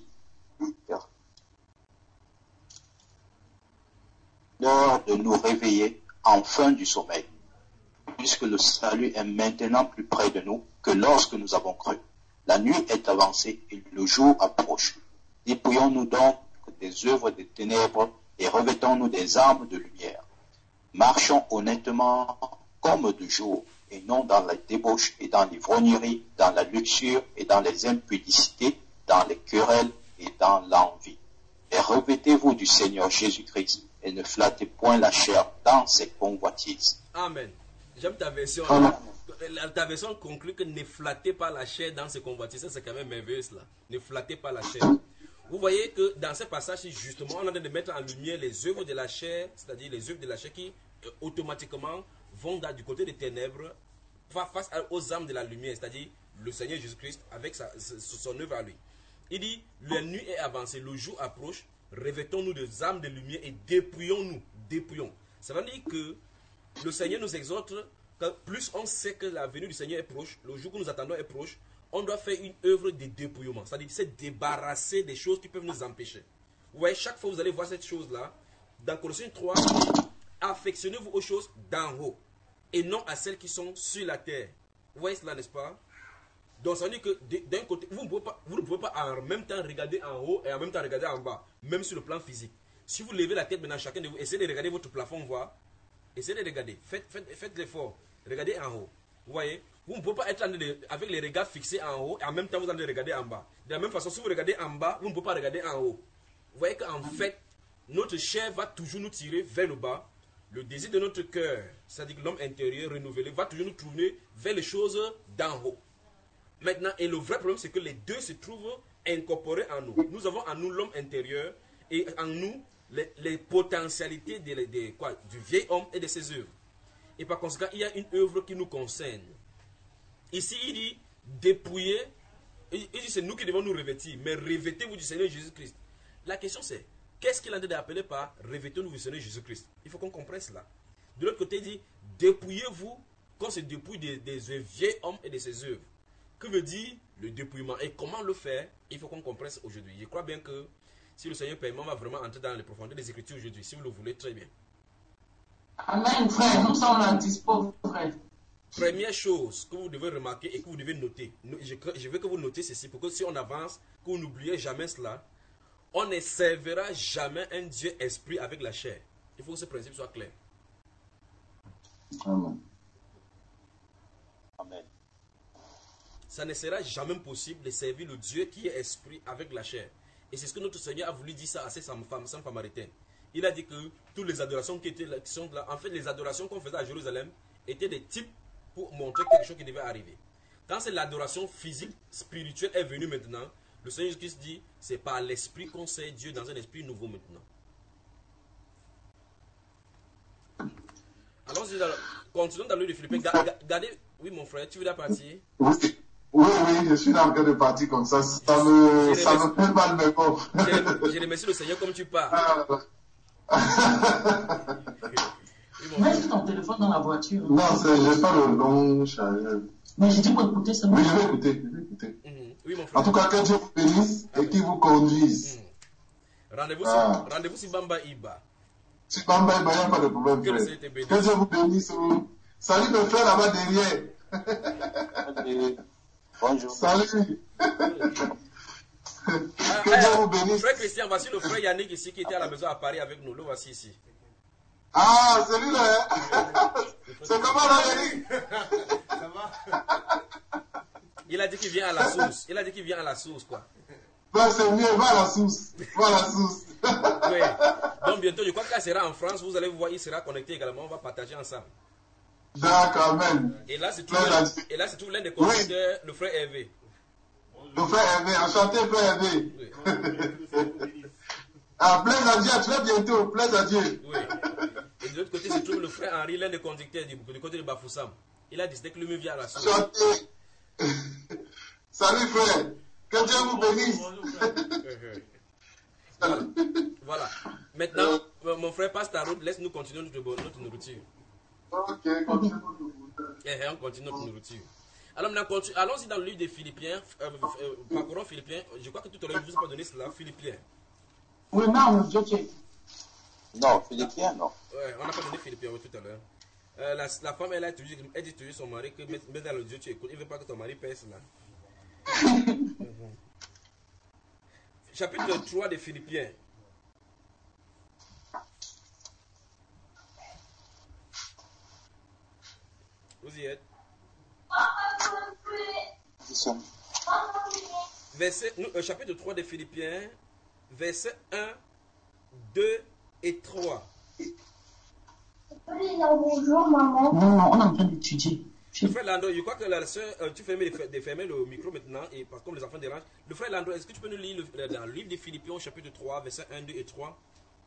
l'heure de nous réveiller enfin du sommeil, puisque le salut est maintenant plus près de nous que lorsque nous avons cru. La nuit est avancée et le jour approche. Dépouillons-nous donc des œuvres des ténèbres et revêtons-nous des armes de lumière. Marchons honnêtement comme de jour, et non dans la débauche et dans l'ivrognerie, dans la luxure et dans les impudicités, dans les querelles et dans l'envie. Et revêtez-vous du Seigneur Jésus-Christ, et ne flattez point la chair dans ses convoitises. Amen. J'aime ta version. Amen. La- Ta version conclut que ne flattez pas la chair dans ses convoitises. Ça, c'est quand même merveilleux, cela. Ne flattez pas la chair. Vous voyez que dans ce passage, justement, on est en train de mettre en lumière les œuvres de la chair, c'est-à-dire les œuvres de la chair qui euh, automatiquement vont dans, du côté des ténèbres fa- face à- aux âmes de la lumière, c'est-à-dire le Seigneur Jésus-Christ avec sa, sa- son œuvre à lui. Il dit, la nuit est avancée, le jour approche, revêtons-nous des âmes de lumière et dépouillons-nous, dépouillons. Ça veut dire que le Seigneur nous exhorte que plus on sait que la venue du Seigneur est proche, le jour que nous attendons est proche, on doit faire une œuvre de dépouillement. C'est-à-dire se débarrasser des choses qui peuvent nous empêcher. Vous voyez, chaque fois que vous allez voir cette chose-là, dans Colossiens trois, affectionnez-vous aux choses d'en haut et non à celles qui sont sur la terre. Vous voyez cela, n'est-ce pas? Donc ça veut dire que d'un côté, vous ne, pouvez pas, vous ne pouvez pas en même temps regarder en haut et en même temps regarder en bas, même sur le plan physique. Si vous levez la tête maintenant, chacun de vous, essayez de regarder votre plafond, voir. Essayez de regarder, faites, faites, faites l'effort, regardez en haut. Vous voyez, vous ne pouvez pas être en train de, avec les regards fixés en haut et en même temps vous allez regarder en bas. De la même façon, si vous regardez en bas, vous ne pouvez pas regarder en haut. Vous voyez qu'en fait, notre chair va toujours nous tirer vers le bas. Le désir de notre cœur, c'est-à-dire que l'homme intérieur renouvelé, va toujours nous tourner vers les choses d'en haut. Maintenant, et le vrai problème, c'est que les deux se trouvent incorporés en nous. Nous avons en nous l'homme intérieur et en nous les, les potentialités de, de, quoi, du vieil homme et de ses œuvres. Et par conséquent, il y a une œuvre qui nous concerne. Ici, il dit dépouiller. Il dit c'est nous qui devons nous revêtir, mais revêtez-vous du Seigneur Jésus-Christ. La question c'est, qu'est-ce qu'il a d'appeler par revêtez-nous du Seigneur Jésus-Christ? Il faut qu'on comprenne cela. De l'autre côté, il dit dépouillez-vous, qu'on se dépouille des, des vieils hommes et de ses œuvres. Que veut dire le dépouillement et comment le faire? Il faut qu'on comprenne aujourd'hui. Je crois bien que si le Seigneur permet, on va vraiment entrer dans les profondeurs des Écritures aujourd'hui, si vous le voulez, très bien. Amen, frère. Nous sommes là dispo, frère. Première chose que vous devez remarquer et que vous devez noter, je, je veux que vous notez ceci pour que si on avance, que vous n'oubliez jamais cela, on ne servira jamais un Dieu esprit avec la chair. Il faut que ce principe soit clair. Amen. Amen. Ça ne sera jamais possible de servir le Dieu qui est esprit avec la chair. Et c'est ce que notre Seigneur a voulu dire ça à ces femmes, femmes samaritaines. Il a dit que toutes les adorations qui étaient là, qui sont là, en fait les adorations qu'on faisait à Jérusalem étaient des types pour montrer quelque chose qui devait arriver. Quand c'est l'adoration physique, spirituelle est venue maintenant, le Seigneur Jésus-Christ dit, c'est par l'esprit qu'on sert Dieu dans un esprit nouveau maintenant. Allons-y, dans, continuons dans le livre de Philippiens. Regardez, oui mon frère, tu veux la partie? Oui, oui, oui, je suis dans le cœur de partir comme ça. Ça me, ça me fait mal, mais bon. Je, je remercie le Seigneur comme tu parles. Oui, mets ton téléphone dans la voiture. Non, je n'ai pas le long chargeur. Mais j'ai dit pour écouter, c'est bon. Oui, je vais écouter. Je vais écouter. Mm-hmm. Oui, mon frère. En tout cas, que Dieu vous bénisse et qu'il vous conduise. Mm. Rendez-vous ah. si, rendez-vous si Bamba Iba. Si Bamba Iba, il n'y a pas de problème. Que, frère. Que Dieu vous bénisse. Salut le frère là-bas derrière. Bonjour. Salut. Ah, que Dieu vous bénisse. Frère Christian, voici le frère Yannick ici qui était à la maison à Paris avec nous. Le voici ici. Ah, celui-là. C'est comment Valérie? Ça va? Il a dit qu'il vient à la source. Il a dit qu'il vient à la source, quoi. Ben, c'est mieux, va à la source. Va à la source. Oui. Donc, bientôt, je crois qu'il sera en France. Vous allez voir, il sera connecté également. On va partager ensemble. D'accord, amen. Et là, c'est tout l'un des conducteurs, oui. Le frère Hervé. Le frère Hervé, enchanté, frère Hervé. Oui. Ah, plaise à Dieu, tu vas bientôt, plaise à Dieu. Oui. Et de l'autre côté, se trouve le frère Henri, l'un des conducteurs du, du côté de Bafoussam. Il a décidé que lui vient à la source. Enchanté. Salut, frère. Que Dieu vous bénisse. Voilà. Voilà. Maintenant, euh, mon frère passe ta route, laisse-nous continuer notre, notre nourriture. Ok, continue notre nourriture. Eh, on continue notre nourriture. Alors maintenant, allons-y dans le livre des Philippiens. Euh, euh, parcourons Philippiens. Je crois que tout à l'heure, je vous ai pas donné cela. Philippiens. Oui, non, je tiens. Non, Philippiens, non. Ouais, on n'a pas donné Philippiens oui, tout à l'heure. Euh, la, la femme, elle a toujours, elle dit toujours son mari que mets dans le Dieu, tu écoutes. Il ne veut pas que ton mari pèse là. mm-hmm. Chapitre trois des Philippiens. Vous y êtes? Verset, nous, euh, chapitre trois des Philippiens, versets un, deux et trois. Bonjour maman. Non, non, on est en train d'étudier. Le frère Landro, je crois que la soeur, euh, tu fermes le micro maintenant, et parce que les enfants dérangent. Le frère Landro, est-ce que tu peux nous lire le, dans le livre des Philippiens, chapitre trois, versets un, deux et trois?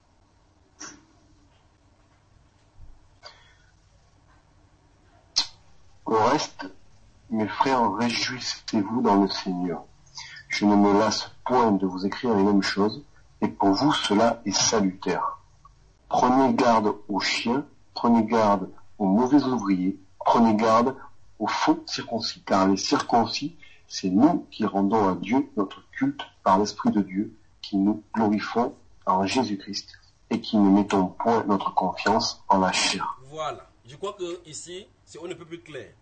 Au reste, mes frères, réjouissez-vous dans le Seigneur. Je ne me lasse point de vous écrire les mêmes choses, et pour vous cela est salutaire. Prenez garde aux chiens, prenez garde aux mauvais ouvriers, prenez garde aux faux circoncis, car les circoncis, c'est nous qui rendons à Dieu notre culte par l'Esprit de Dieu, qui nous glorifions en Jésus-Christ, et qui ne mettons point notre confiance en la chair. Voilà. Je crois que ici, c'est on ne peut plus clair.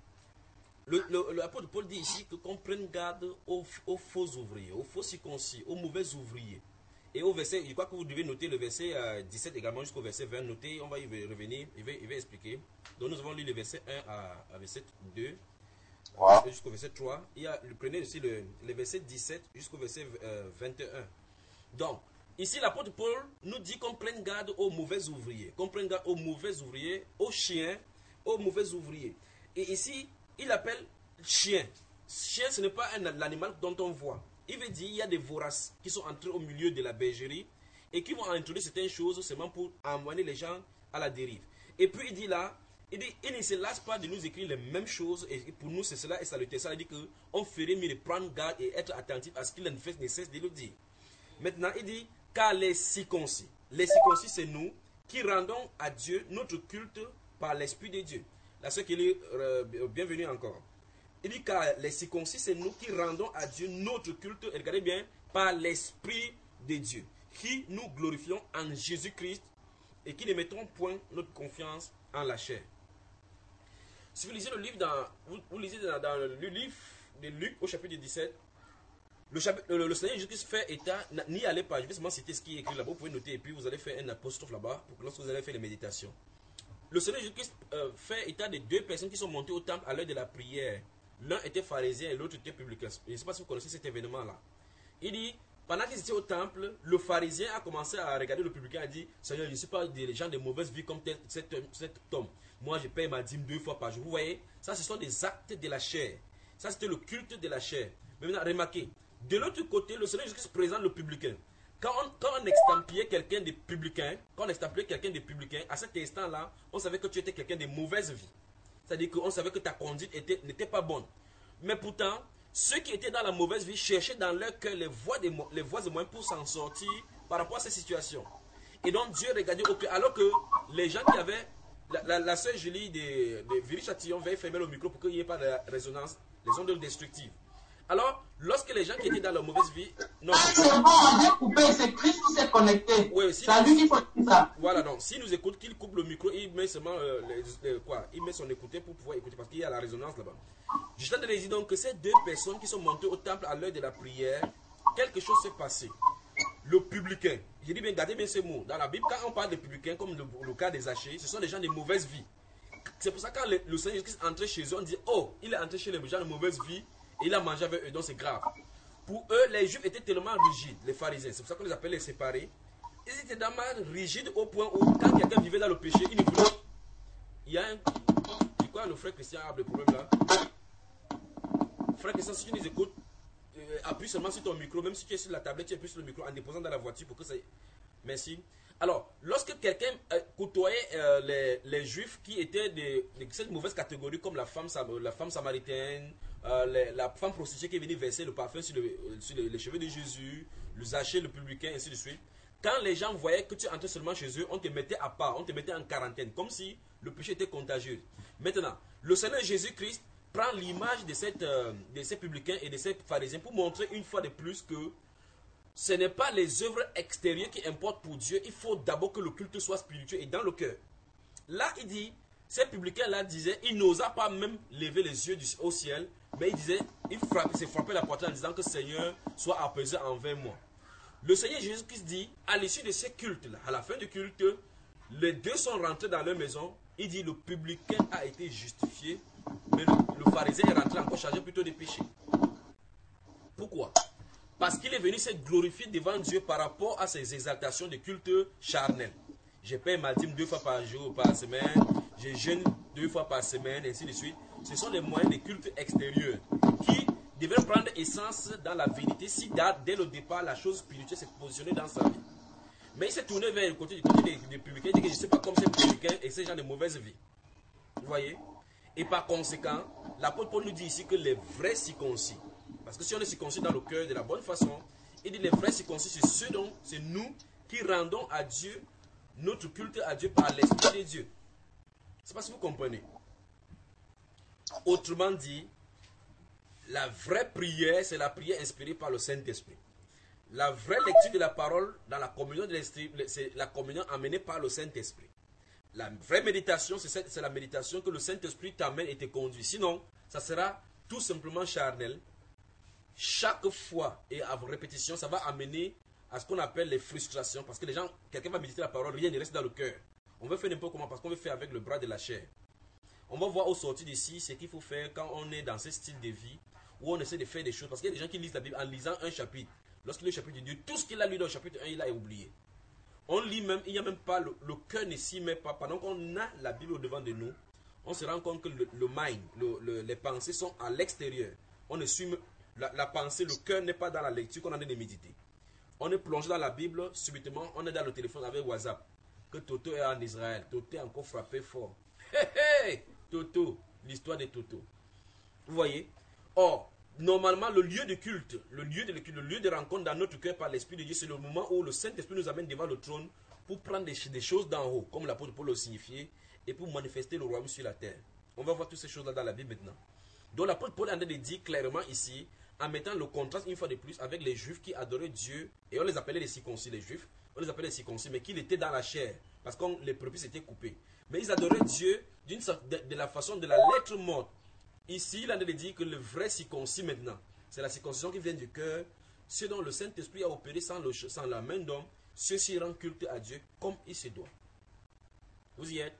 Le, le, l'apôtre Paul dit ici que qu'on prenne garde aux, aux faux ouvriers, aux faux circoncis, aux mauvais ouvriers. Et au verset, je crois que vous devez noter le verset euh, dix-sept également jusqu'au verset vingt. Notez, on va y revenir, il va, il va expliquer. Donc nous avons lu le verset un à, à verset deux, wow. Jusqu'au verset trois. Il y a, prenez aussi le, le verset dix-sept jusqu'au verset euh, vingt et un. Donc, ici l'apôtre Paul nous dit qu'on prenne garde aux mauvais ouvriers, qu'on prenne garde aux mauvais ouvriers, aux chiens, aux mauvais ouvriers. Et ici, il appelle chien. Chien, ce n'est pas un, l'animal dont on voit. Il veut dire qu'il y a des voraces qui sont entrés au milieu de la bergerie et qui vont introduire certaines choses seulement pour envoyer les gens à la dérive. Et puis il dit là, il dit, il ne se lasse pas de nous écrire les mêmes choses et pour nous c'est cela et salutaire. Ça veut dire qu'on ferait mieux de prendre garde et être attentif à ce qu'il ne cesse de le dire. Maintenant il dit, car les circoncis, les circoncis c'est nous qui rendons à Dieu notre culte par l'Esprit de Dieu. La sœur qui est euh, bienvenue encore. Il dit car les circoncis, c'est nous qui rendons à Dieu notre culte, et regardez bien, par l'Esprit de Dieu, qui nous glorifions en Jésus-Christ et qui ne mettons point notre confiance en la chair. Si vous lisez le livre dans, vous, vous lisez dans, dans le livre de Luc au chapitre dix-sept, le, chapitre, le, le Seigneur Jésus-Christ fait état, n'y allez pas, je vais seulement citer ce qui est écrit là-bas, vous pouvez noter et puis vous allez faire un apostrophe là-bas pour que lorsque vous allez faire les méditations. Le Seigneur Jésus-Christ euh, fait état de deux personnes qui sont montées au temple à l'heure de la prière. L'un était pharisien et l'autre était publicain. Je ne sais pas si vous connaissez cet événement-là. Il dit, pendant qu'ils étaient au temple, le pharisien a commencé à regarder le publicain et a dit, Seigneur, je ne suis pas des gens de mauvaise vie comme tel, cet, cet homme. Moi, je paye ma dîme deux fois par jour. Vous voyez, ça, ce sont des actes de la chair. Ça, c'était le culte de la chair. Mais maintenant, remarquez, de l'autre côté, le Seigneur Jésus présente le publicain. Quand on, quand on extempliait quelqu'un de publicain, quand on extempliait quelqu'un de publicain, à cet instant-là, on savait que tu étais quelqu'un de mauvaise vie. C'est-à-dire qu'on savait que ta conduite était, n'était pas bonne. Mais pourtant, ceux qui étaient dans la mauvaise vie cherchaient dans leur cœur les voies et les voies et moyens pour s'en sortir par rapport à ces situations. Et donc Dieu regardait au cœur, alors que les gens qui avaient, la, la, la sœur Julie de, de Viry-Châtillon veille fermer le micro pour qu'il n'y ait pas de résonance, les ondes destructives. Alors, lorsque les gens qui étaient dans la mauvaise vie... Non, ah, c'est bon, on a coupé, c'est Christ qui s'est connecté. Oui, si c'est à lui qu'il faut dire ça. Voilà, donc, s'il nous écoute, qu'il coupe le micro, il met seulement euh, les, les, quoi, il met son écouteur pour pouvoir écouter, parce qu'il y a la résonance là-bas. Je suis en train de dire donc que ces deux personnes qui sont montées au temple à l'heure de la prière, quelque chose s'est passé. Le publicain, je dis bien, gardez bien ces mots. Dans la Bible, quand on parle de publicains, comme le, le cas des Zachée, ce sont des gens de mauvaise vie. C'est pour ça que quand le, le Seigneur Jésus est entré chez eux, on dit, oh, il est entré chez les gens de mauvaise vie et il a mangé avec eux, donc c'est grave. Pour eux, les Juifs étaient tellement rigides, les pharisiens, c'est pour ça qu'on les appelle les séparés. Ils étaient tellement rigides au point où quand quelqu'un vivait dans le péché, il ne voulait. Il y a un. Du coup, le frère Christian a le problème là. Frère Christian, si tu nous écoutes, euh, appuie seulement sur ton micro, même si tu es sur la tablette, tu appuies sur le micro en déposant dans la voiture pour que ça. Merci. Alors, lorsque quelqu'un euh, côtoyait euh, les, les Juifs qui étaient de, de cette mauvaise catégorie, comme la femme, la femme samaritaine, euh, les, la femme prostituée qui est venue verser le parfum sur, le, sur le, les cheveux de Jésus, le Zaché, le publicain, ainsi de suite, quand les gens voyaient que tu entrais seulement chez eux, on te mettait à part, on te mettait en quarantaine, comme si le péché était contagieux. Maintenant, le Seigneur Jésus-Christ prend l'image de, cette, euh, de ces publicains et de ces pharisiens pour montrer une fois de plus que ce n'est pas les œuvres extérieures qui importent pour Dieu. Il faut d'abord que le culte soit spirituel et dans le cœur. Là, il dit, ces publicains-là disaient, il n'osa pas même lever les yeux du, au ciel, mais il disait, il frappait, s'est frappé la poitrine en disant que Seigneur soit apaisé envers moi. Le Seigneur Jésus-Christ dit, à l'issue de ces cultes-là, à la fin du culte, les deux sont rentrés dans leur maison. Il dit, le publicain a été justifié, mais le, le pharisien est rentré encore chargé plutôt de péché. Pourquoi? Parce qu'il est venu se glorifier devant Dieu par rapport à ses exaltations de culte charnel. Je paie ma dîme deux fois par jour, par semaine. Je jeûne deux fois par semaine, ainsi de suite. Ce sont les moyens de culte extérieurs qui devaient prendre essence dans la vérité si dès le départ la chose spirituelle s'est positionnée dans sa vie. Mais il s'est tourné vers le côté du côté des, des publicains. Il dit que je ne sais pas comme ces publicains et ces gens de mauvaise vie. Vous voyez? Et par conséquent, l'apôtre Paul nous dit ici que les vrais circoncis, parce que si on est circoncis dans le cœur de la bonne façon, il dit les vrais circoncis, c'est ceux dont c'est nous qui rendons à Dieu notre culte à Dieu par l'Esprit de Dieu. C'est pas si vous comprenez. Autrement dit, la vraie prière, c'est la prière inspirée par le Saint-Esprit. La vraie lecture de la parole dans la communion de l'Esprit, c'est la communion amenée par le Saint-Esprit. La vraie méditation, c'est la méditation que le Saint-Esprit t'amène et te conduit. Sinon, ça sera tout simplement charnel. Chaque fois et à répétition, ça va amener à ce qu'on appelle les frustrations. Parce que les gens, quelqu'un va méditer la parole, rien ne reste dans le cœur. On veut faire n'importe comment parce qu'on veut faire avec le bras de la chair. On va voir au sortir d'ici ce qu'il faut faire quand on est dans ce style de vie où on essaie de faire des choses. Parce qu'il y a des gens qui lisent la Bible en lisant un chapitre. Lorsqu'il lit le chapitre de Dieu, tout ce qu'il a lu dans le chapitre un, il a oublié. On lit même, il n'y a même pas, le, le cœur ne s'y met pas. Pendant qu'on a la Bible au devant de nous, on se rend compte que le, le mind, le, le, les pensées sont à l'extérieur. On ne suit la, la pensée, le cœur n'est pas dans la lecture qu'on a de méditer. On est plongé dans la Bible, subitement, on est dans le téléphone avec WhatsApp. Que Toto est en Israël. Toto est encore frappé fort. Hé hey, hey, Toto, l'histoire de Toto. Vous voyez? Or, normalement, le lieu de culte, le lieu de, le lieu de rencontre dans notre cœur par l'Esprit de Dieu, c'est le moment où le Saint-Esprit nous amène devant le trône pour prendre des, des choses d'en haut, comme l'apôtre Paul l'a signifié, et pour manifester le royaume sur la terre. On va voir toutes ces choses-là dans la Bible maintenant. Donc l'apôtre Paul est en train de dire clairement ici, en mettant le contraste une fois de plus avec les Juifs qui adoraient Dieu, et on les appelait les circoncis, les Juifs, on les appelait les circoncis, mais qui étaient dans la chair, parce que les prépuces étaient coupées. Mais ils adoraient Dieu d'une de, de la façon de la lettre morte. Ici, il a dit que le vrai circoncis maintenant, c'est la circoncision qui vient du cœur, ce dont le Saint-Esprit a opéré sans, le, sans la main d'homme, ceux-ci rendent culte à Dieu comme il se doit. Vous y êtes?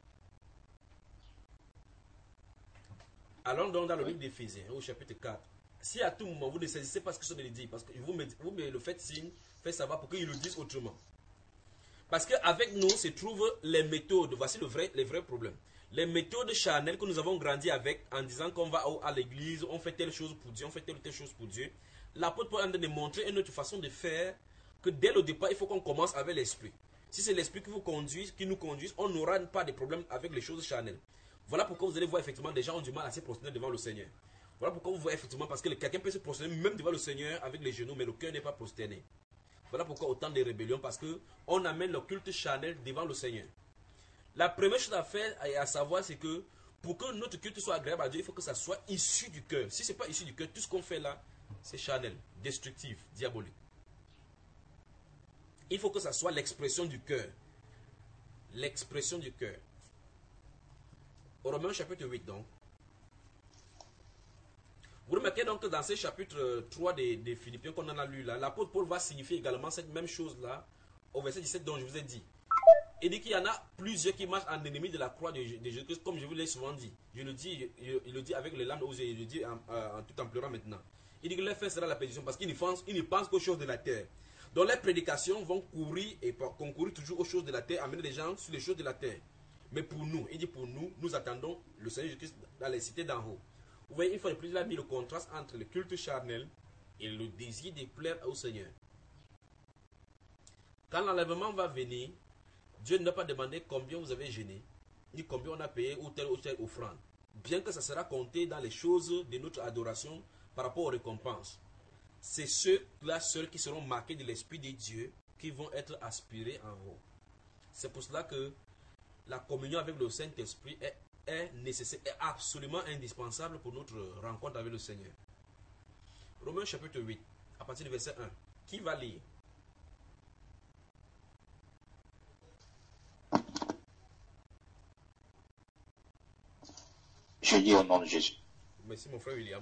Allons donc dans le livre d'Éphésiens, au chapitre quatre. Si à tout moment vous ne saisissez pas ce que je viens de dire, parce que vous me, vous me le faites signe, faites savoir pour qu'ils le disent autrement. Parce qu'avec nous se trouvent les méthodes, voici le vrai, les vrais problèmes. Les méthodes charnelles que nous avons grandi avec en disant qu'on va à l'église, on fait telle chose pour Dieu, on fait telle ou telle chose pour Dieu. L'apôtre Paul est en train de montrer une autre façon de faire, que dès le départ, il faut qu'on commence avec l'esprit. Si c'est l'esprit qui vous conduit, qui nous conduit, on n'aura pas de problème avec les choses charnelles. Voilà pourquoi vous allez voir effectivement des gens ont du mal à se prosterner devant le Seigneur. Voilà pourquoi vous voyez effectivement, parce que quelqu'un peut se prosterner même devant le Seigneur avec les genoux, mais le cœur n'est pas prosterné. Voilà pourquoi autant de rébellions, parce qu'on amène le culte charnel devant le Seigneur. La première chose à faire et à savoir, c'est que pour que notre culte soit agréable à Dieu, il faut que ça soit issu du cœur. Si ce n'est pas issu du cœur, tout ce qu'on fait là, c'est charnel, destructif, diabolique. Il faut que ça soit l'expression du cœur. L'expression du cœur. Au Romains chapitre huit donc. Vous remarquez donc que dans ce chapitre trois des, des Philippiens qu'on en a lu là, l'apôtre Paul va signifier également cette même chose là au verset dix-sept dont je vous ai dit. Il dit qu'il y en a plusieurs qui marchent en ennemi de la croix de, de Jésus-Christ, comme je vous l'ai souvent dit. Je le dis, je, je, je le dis avec les larmes aux yeux, je le dis en, en, en tout en pleurant maintenant. Il dit que leur fin sera la perdition parce qu'ils ne pensent, ils ne pensent qu'aux choses de la terre. Donc les prédications vont courir et concourir toujours aux choses de la terre, amener les gens sur les choses de la terre. Mais pour nous, il dit pour nous, nous attendons le Seigneur Jésus-Christ dans les cités d'en haut. Vous voyez, une fois de plus, il a mis le contraste entre le culte charnel et le désir de plaire au Seigneur. Quand l'enlèvement va venir, Dieu n'a pas demandé combien vous avez gêné, ni combien on a payé ou telle ou telle offrande. Bien que ça sera compté dans les choses de notre adoration par rapport aux récompenses. C'est ceux-là seuls qui seront marqués de l'Esprit de Dieu qui vont être aspirés en haut. C'est pour cela que la communion avec le Saint-Esprit est, est nécessaire, est absolument indispensable pour notre rencontre avec le Seigneur. Romains chapitre huit, à partir du verset un. Qui va lire? Je lis au nom de Jésus. Merci mon frère William.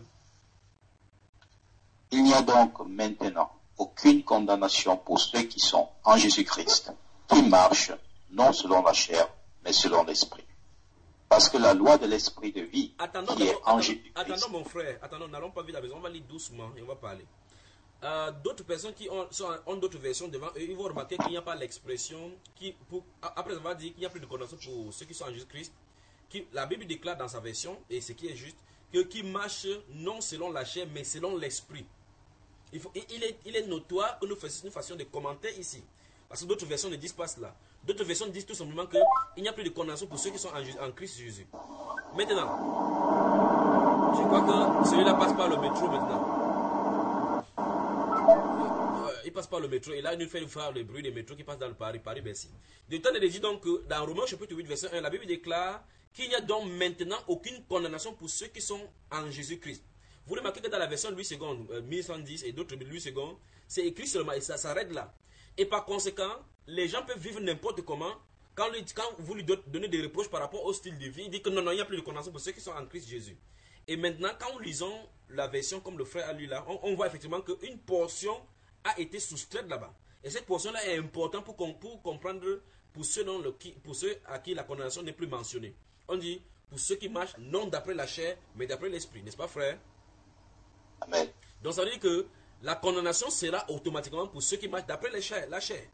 Il n'y a donc maintenant aucune condamnation pour ceux qui sont en Jésus-Christ, qui marchent non selon la chair, mais selon l'esprit. Parce que la loi de l'esprit de vie attendons, qui est en Jésus-Christ... Attendons mon frère, attendons, n'allons pas vite à la maison, on va lire doucement et on va parler. Euh, d'autres personnes qui ont, sont, ont d'autres versions devant eux, ils vont remarquer qu'il n'y a pas l'expression, qui, pour, après avoir dit qu'il n'y a plus de condamnation pour ceux qui sont en Jésus-Christ, qui, la Bible déclare dans sa version, et ce qui est juste, que qui marche non selon la chair, mais selon l'esprit. Il, faut, il, est, il est notoire que nous fassions, nous fassions des commentaires ici. Parce que d'autres versions ne disent pas cela. D'autres versions disent tout simplement qu'il n'y a plus de condamnation pour ceux qui sont en, en Christ Jésus. Maintenant, je crois que celui-là passe par le métro maintenant. Il passe par le métro et là il nous fait faire le bruit des métros qui passent dans le Paris, Paris-Bercy. De temps, il dit donc que dans Romains chapitre huit, verset un, la Bible déclare qu'il n'y a donc maintenant aucune condamnation pour ceux qui sont en Jésus-Christ. Vous remarquez que dans la version Louis deux, euh, mille cent dix et d'autres Louis deux, c'est écrit seulement et ça s'arrête là. Et par conséquent, les gens peuvent vivre n'importe comment. Quand, lui, quand vous lui donnez des reproches par rapport au style de vie, il dit que non, non, il n'y a plus de condamnation pour ceux qui sont en Christ Jésus. Et maintenant, quand nous lisons la version comme le frère a lu là, on, on voit effectivement qu'une portion a été soustraite là-bas. Et cette portion-là est importante pour, pour comprendre pour ceux, dans le, pour ceux à qui la condamnation n'est plus mentionnée. On dit pour ceux qui marchent non d'après la chair, mais d'après l'esprit. N'est-ce pas, frère? Amen. Donc ça veut dire que la condamnation sera automatiquement pour ceux qui marchent d'après la chair. La chair.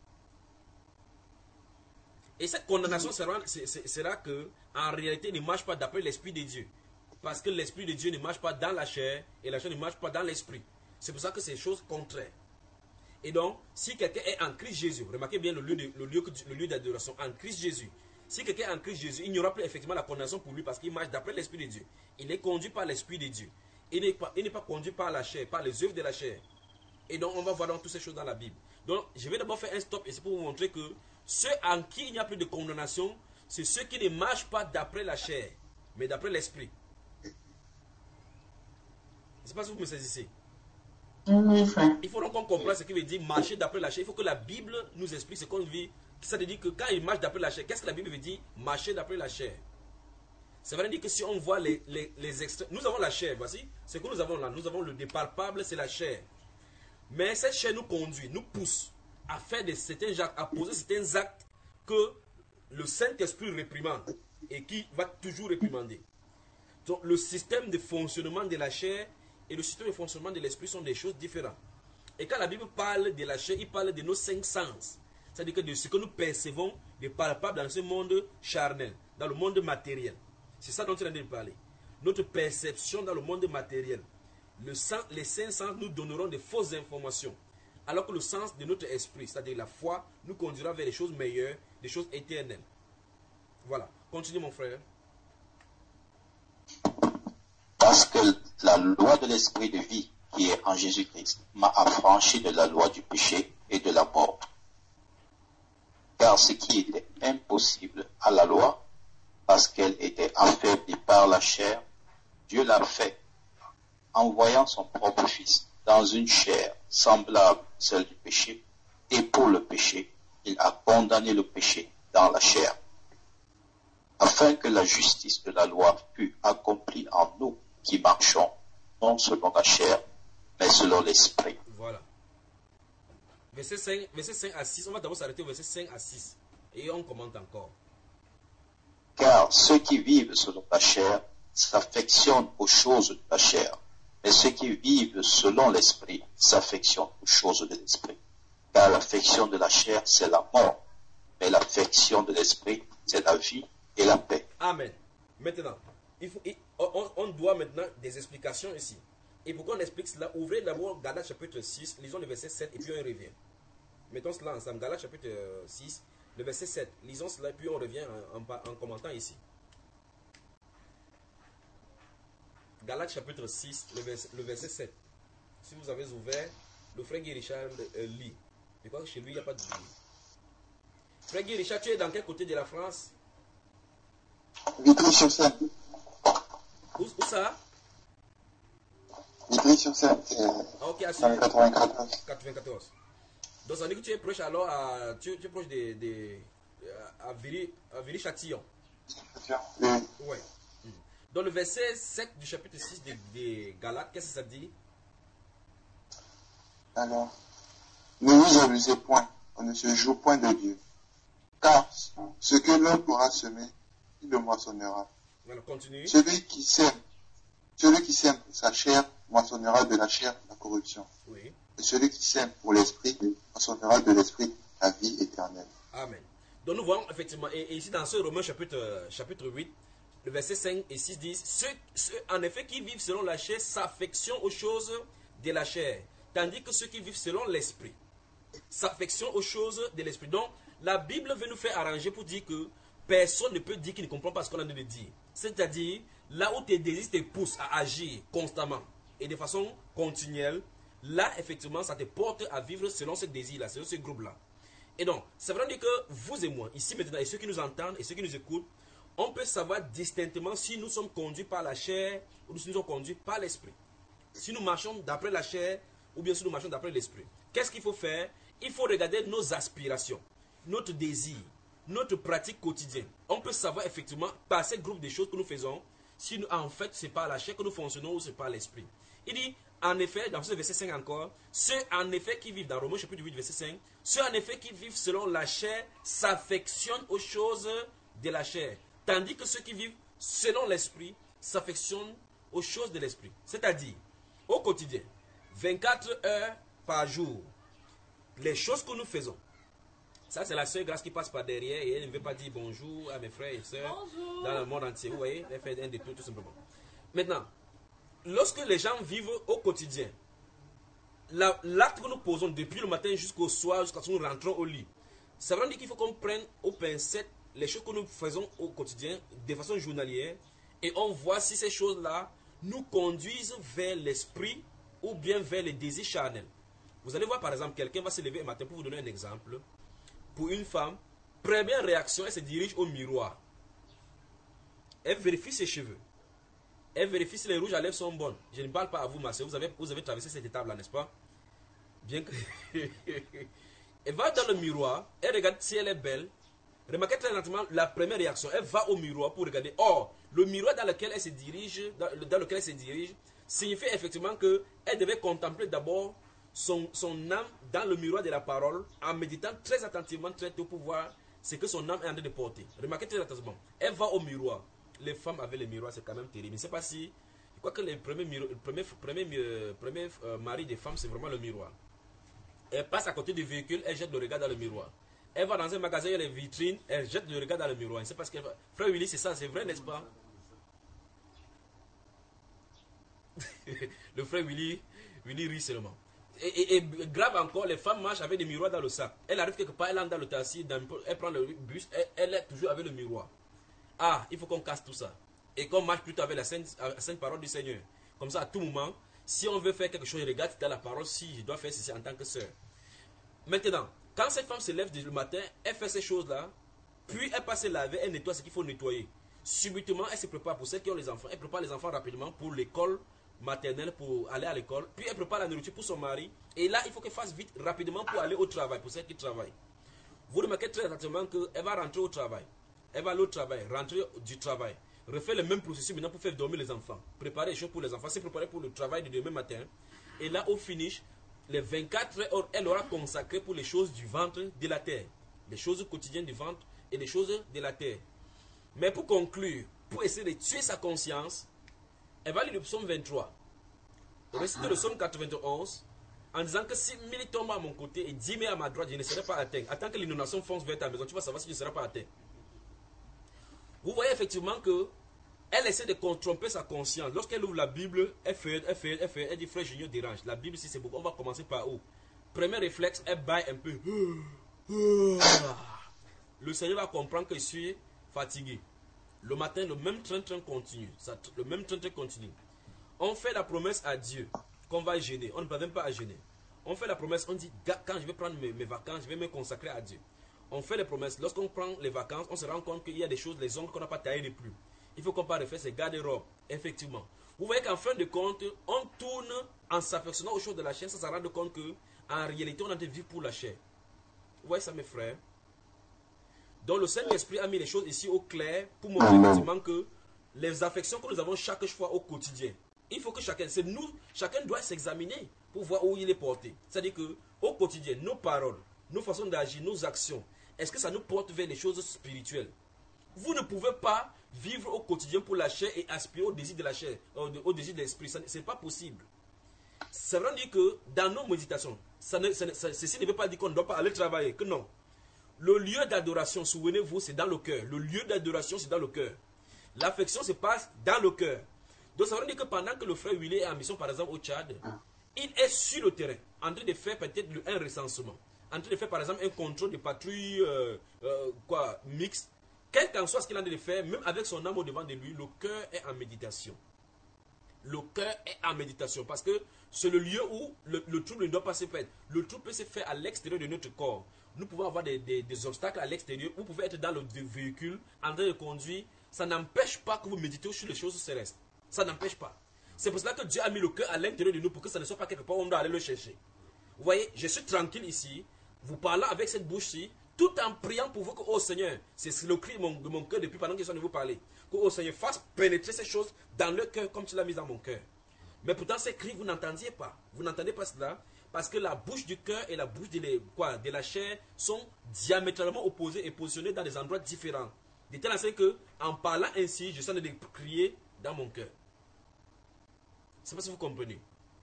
Et cette condamnation sera, sera que, en réalité, ne marche pas d'après l'Esprit de Dieu. Parce que l'Esprit de Dieu ne marche pas dans la chair et la chair ne marche pas dans l'Esprit. C'est pour ça que c'est chose contraire. Et donc, si quelqu'un est en Christ Jésus, remarquez bien le lieu, de, le lieu, le lieu d'adoration, en Christ Jésus. Si quelqu'un est en Christ Jésus, il n'y aura plus effectivement la condamnation pour lui parce qu'il marche d'après l'Esprit de Dieu. Il est conduit par l'Esprit de Dieu. Il n'est pas, il n'est pas conduit par la chair, par les œuvres de la chair. Et donc, on va voir dans toutes ces choses dans la Bible. Donc, je vais d'abord faire un stop et c'est pour vous montrer que ceux en qui il n'y a plus de condamnation, c'est ceux qui ne marchent pas d'après la chair, mais d'après l'Esprit. Je ne sais pas si vous me saisissez. Oui, frère. Il faut donc qu'on comprenne ce qui veut dire marcher d'après la chair. Il faut que la Bible nous explique ce qu'on vit. Ça veut dire que quand il marche d'après la chair, qu'est-ce que la Bible veut dire marcher d'après la chair? Ça veut dire que si on voit les, les, les extraits, nous avons la chair, voici ce que nous avons là. Nous avons le dépalpable, c'est la chair. Mais cette chair nous conduit, nous pousse à faire de certains actes, à poser certains actes que le Saint-Esprit réprimande et qui va toujours réprimander. Donc le système de fonctionnement de la chair et le système de fonctionnement de l'esprit sont des choses différentes. Et quand la Bible parle de la chair, il parle de nos cinq sens. C'est-à-dire que de ce que nous percevons de palpable dans ce monde charnel, dans le monde matériel. C'est ça dont il est en train de parler. Notre perception dans le monde matériel. Le sens, les cinq sens nous donneront de fausses informations. Alors que le sens de notre esprit, c'est-à-dire la foi, nous conduira vers des choses meilleures, des choses éternelles. Voilà. Continue mon frère. Parce que la loi de l'esprit de vie qui est en Jésus-Christ m'a affranchi de la loi du péché et de la mort. Car ce qui était impossible à la loi, parce qu'elle était affaiblie par la chair, Dieu l'a fait, envoyant son propre Fils dans une chair semblable à celle du péché, et pour le péché, il a condamné le péché dans la chair, afin que la justice de la loi fût accomplie en nous qui marchons, non selon la chair, mais selon l'esprit. Voilà. Verset cinq, verset cinq à six, on va d'abord s'arrêter au verset cinq à six. Et on commente encore. Car ceux qui vivent selon la chair s'affectionnent aux choses de la chair, mais ceux qui vivent selon l'esprit s'affectionnent aux choses de l'esprit. Car l'affection de la chair, c'est la mort, mais l'affection de l'esprit, c'est la vie et la paix. Amen. Maintenant, il faut, il, on, on doit maintenant des explications ici. Et pour qu'on explique cela, ouvrez d'abord Galates chapitre six, lisons le verset sept et puis on y revient. Mettons cela ensemble. Galates chapitre six, le verset sept. Lisons cela et puis on revient en, en, en commentant ici. Galates chapitre six, le verset, le verset sept. Si vous avez ouvert, le frère Guy Richard euh, lit. Je crois que chez lui, il n'y a pas de Bible. Frère Guy Richard, tu es dans quel côté de la France? Vitry-sur-Seine. Où, où ça? Vitry-sur-Seine, c'est ah, okay, dans le quatre-vingt-quatorze. quatre-vingt-quatorze. Donc ça veut dire que tu es proche alors à, tu, tu es proche de, de à Viry, à Viry-Châtillon. Oui. Ouais. Dans le verset sept du chapitre six de, de Galates, qu'est-ce que ça dit? Alors, ne vous amusez point, on ne se joue point de Dieu. Car ce que l'homme aura semé, il le moissonnera. Alors, continue. Celui qui sème, celui qui sème pour sa chair, moissonnera de la chair la corruption. Oui. Et celui qui sème pour l'esprit, moissonnera de l'esprit la vie éternelle. Amen. Donc nous voyons effectivement, et, et ici dans ce Romains chapitre, chapitre huit, le verset cinq et six disent, ceux, ceux en effet qui vivent selon la chair s'affectionnent aux choses de la chair, tandis que ceux qui vivent selon l'esprit s'affectionnent aux choses de l'esprit. Donc la Bible veut nous faire arranger pour dire que personne ne peut dire qu'il ne comprend pas ce qu'on a de dire. C'est-à-dire, là où tes désirs te poussent à agir constamment et de façon continuelle, là effectivement ça te porte à vivre selon ce désir-là, selon ce groupe-là. Et donc, ça veut dire que vous et moi, ici maintenant, et ceux qui nous entendent et ceux qui nous écoutent, on peut savoir distinctement si nous sommes conduits par la chair ou si nous sommes conduits par l'esprit. Si nous marchons d'après la chair ou bien si nous marchons d'après l'esprit. Qu'est-ce qu'il faut faire? Il faut regarder nos aspirations, notre désir, notre pratique quotidienne. On peut savoir effectivement par ces groupes de choses que nous faisons, si nous, en fait c'est par la chair que nous fonctionnons ou c'est par l'esprit. Il dit, en effet, dans ce verset cinq encore, ceux en effet qui vivent, dans Romains chapitre huit, verset cinq, ceux en effet qui vivent selon la chair s'affectionnent aux choses de la chair, tandis que ceux qui vivent selon l'esprit s'affectionnent aux choses de l'esprit. C'est-à-dire, au quotidien, vingt-quatre heures par jour, les choses que nous faisons, ça c'est la seule grâce qui passe par derrière et elle ne veut pas dire bonjour à mes frères et sœurs bonjour. Dans le monde entier. Vous voyez, elle fait un détour tout simplement. Maintenant, lorsque les gens vivent au quotidien, l'acte que nous posons depuis le matin jusqu'au soir, jusqu'à ce que nous rentrons au lit, ça veut dire qu'il faut qu'on prenne au pincette les choses que nous faisons au quotidien de façon journalière et on voit si ces choses-là nous conduisent vers l'esprit ou bien vers les désirs charnels. Vous allez voir par exemple, quelqu'un va se lever un matin, pour vous donner un exemple, pour une femme, première réaction, elle se dirige au miroir. Elle vérifie ses cheveux. Elle vérifie si les rouges à lèvres sont bonnes. Je ne parle pas à vous, ma soeur. Vous avez, vous avez traversé cette étape-là, n'est-ce pas? Bien que... elle va dans le miroir. Elle regarde si elle est belle. Remarquez très lentement la première réaction. Elle va au miroir pour regarder. Or, le miroir dans lequel elle se dirige, dans, dans lequel elle se dirige, signifie effectivement qu'elle devait contempler d'abord son, son âme dans le miroir de la parole, en méditant très attentivement, très tôt pour voir ce que son âme est en train de porter. Remarquez très attentivement. Elle va au miroir. Les femmes avec les miroirs, c'est quand même terrible. Je ne sais pas si... Je crois que le premier, miro, le premier, premier, euh, premier euh, mari des femmes, c'est vraiment le miroir. Elle passe à côté du véhicule, elle jette le regard dans le miroir. Elle va dans un magasin, il y a les vitrines, elle jette le regard dans le miroir. Je ne sais pas ce qu'elle va... Frère Willy, c'est ça, c'est vrai, n'est-ce pas? Le frère Willy, Willy rit seulement. Et, et, et grave encore, les femmes marchent avec des miroirs dans le sac. Elle arrive quelque part, elle entre dans le taxi, dans, elle prend le bus, elle, elle est toujours avec le miroir. Ah, il faut qu'on casse tout ça. Et qu'on marche plutôt avec la sainte, la sainte parole du Seigneur. Comme ça, à tout moment, si on veut faire quelque chose, regarde dans la parole, si je dois faire ceci en tant que sœur. Maintenant, quand cette femme se lève le matin, elle fait ces choses-là, puis elle passe se laver, elle nettoie ce qu'il faut nettoyer. Subitement, elle se prépare pour celles qui ont les enfants. Elle prépare les enfants rapidement pour l'école maternelle, pour aller à l'école. Puis elle prépare la nourriture pour son mari. Et là, il faut qu'elle fasse vite, rapidement pour aller au travail, pour celles qui travaillent. Vous remarquez très attentivement qu'elle va rentrer au travail. Elle va aller au travail, rentrer du travail, refaire le même processus maintenant pour faire dormir les enfants, préparer les choses pour les enfants, se préparer pour le travail de demain matin. Et là, au finish, les vingt-quatre heures, elle aura consacré pour les choses du ventre de la terre. les choses quotidiennes du ventre et les choses de la terre. Mais pour conclure, pour essayer de tuer sa conscience, elle va lire le psaume vingt-trois, réciter le psaume quatre-vingt-onze, en disant que si mille tombent à mon côté et dix mille à ma droite, je ne serai pas atteint. Attends que l'inondation fonce vers ta maison, tu vas savoir si je ne serai pas atteint. Vous voyez effectivement que elle essaie de tromper sa conscience. Lorsqu'elle ouvre la Bible, elle fait, elle fait, elle fait, elle dit frère Junior dérange. La Bible, si c'est beaucoup, on va commencer par où? Premier réflexe, elle baille un peu. Le Seigneur va comprendre que je suis fatigué. Le matin, le même train-train continue. Ça, le même train-train continue. On fait la promesse à Dieu qu'on va gêner. On ne parvient pas à gêner. On fait la promesse, on dit, quand je vais prendre mes, mes vacances, je vais me consacrer à Dieu. On fait les promesses. Lorsqu'on prend les vacances, on se rend compte qu'il y a des choses, les ongles qu'on n'a pas taillés de plus. Il faut qu'on pas refaire ses garde-robes. Effectivement. Vous voyez qu'en fin de compte, on tourne en s'affectionnant aux choses de la chair, sans se rendre compte que en réalité, on a de vivre pour la chair. Vous voyez ça, mes frères? Donc, le Saint-Esprit a mis les choses ici au clair pour montrer effectivement que les affections que nous avons chaque fois au quotidien, il faut que chacun, c'est nous, chacun doit s'examiner pour voir où il est porté. C'est-à-dire que au quotidien, nos paroles, nos façons d'agir, nos actions, est-ce que ça nous porte vers les choses spirituelles? Vous ne pouvez pas vivre au quotidien pour la chair et aspirer au désir de la chair, au désir de l'esprit. Ce n'est pas possible. Ça veut dire que dans nos méditations, ça ne, ça, ça, ceci ne veut pas dire qu'on ne doit pas aller travailler, que non. Le lieu d'adoration, souvenez-vous, c'est dans le cœur. Le lieu d'adoration, c'est dans le cœur. L'affection se passe dans le cœur. Donc ça veut dire que pendant que le frère Willy est en mission, par exemple au Tchad, il est sur le terrain, en train de faire peut-être un recensement, en train de faire par exemple un contrôle de patrouille euh, euh, quoi, mixte. Quel qu'en soit ce qu'il a de faire, même avec son âme au devant de lui, le cœur est en méditation. Le cœur est en méditation parce que c'est le lieu où le, le trouble ne doit pas se faire. Le trouble peut se faire à l'extérieur de notre corps. Nous pouvons avoir des, des, des obstacles à l'extérieur. Vous pouvez être dans le véhicule en train de conduire. Ça n'empêche pas que vous méditez sur les choses célestes. Ça n'empêche pas. C'est pour cela que Dieu a mis le cœur à l'intérieur de nous pour que ça ne soit pas quelque part où on doit aller le chercher. Vous voyez, je suis tranquille ici. Vous parlez avec cette bouche-ci. Tout en priant pour vous que, oh Seigneur, c'est le cri de mon, de mon cœur depuis pendant que je suis en train de vous parler. Que, oh Seigneur, fasse pénétrer ces choses dans le cœur comme tu l'as mis dans mon cœur. Mais pourtant, ces cris, vous n'entendiez pas. Vous n'entendez pas cela parce que la bouche du cœur et la bouche de, les, quoi, de la chair sont diamétralement opposées et positionnées dans des endroits différents. De telle sorte que, en parlant ainsi, je suis en train de crier dans mon cœur. Je ne sais pas si vous comprenez.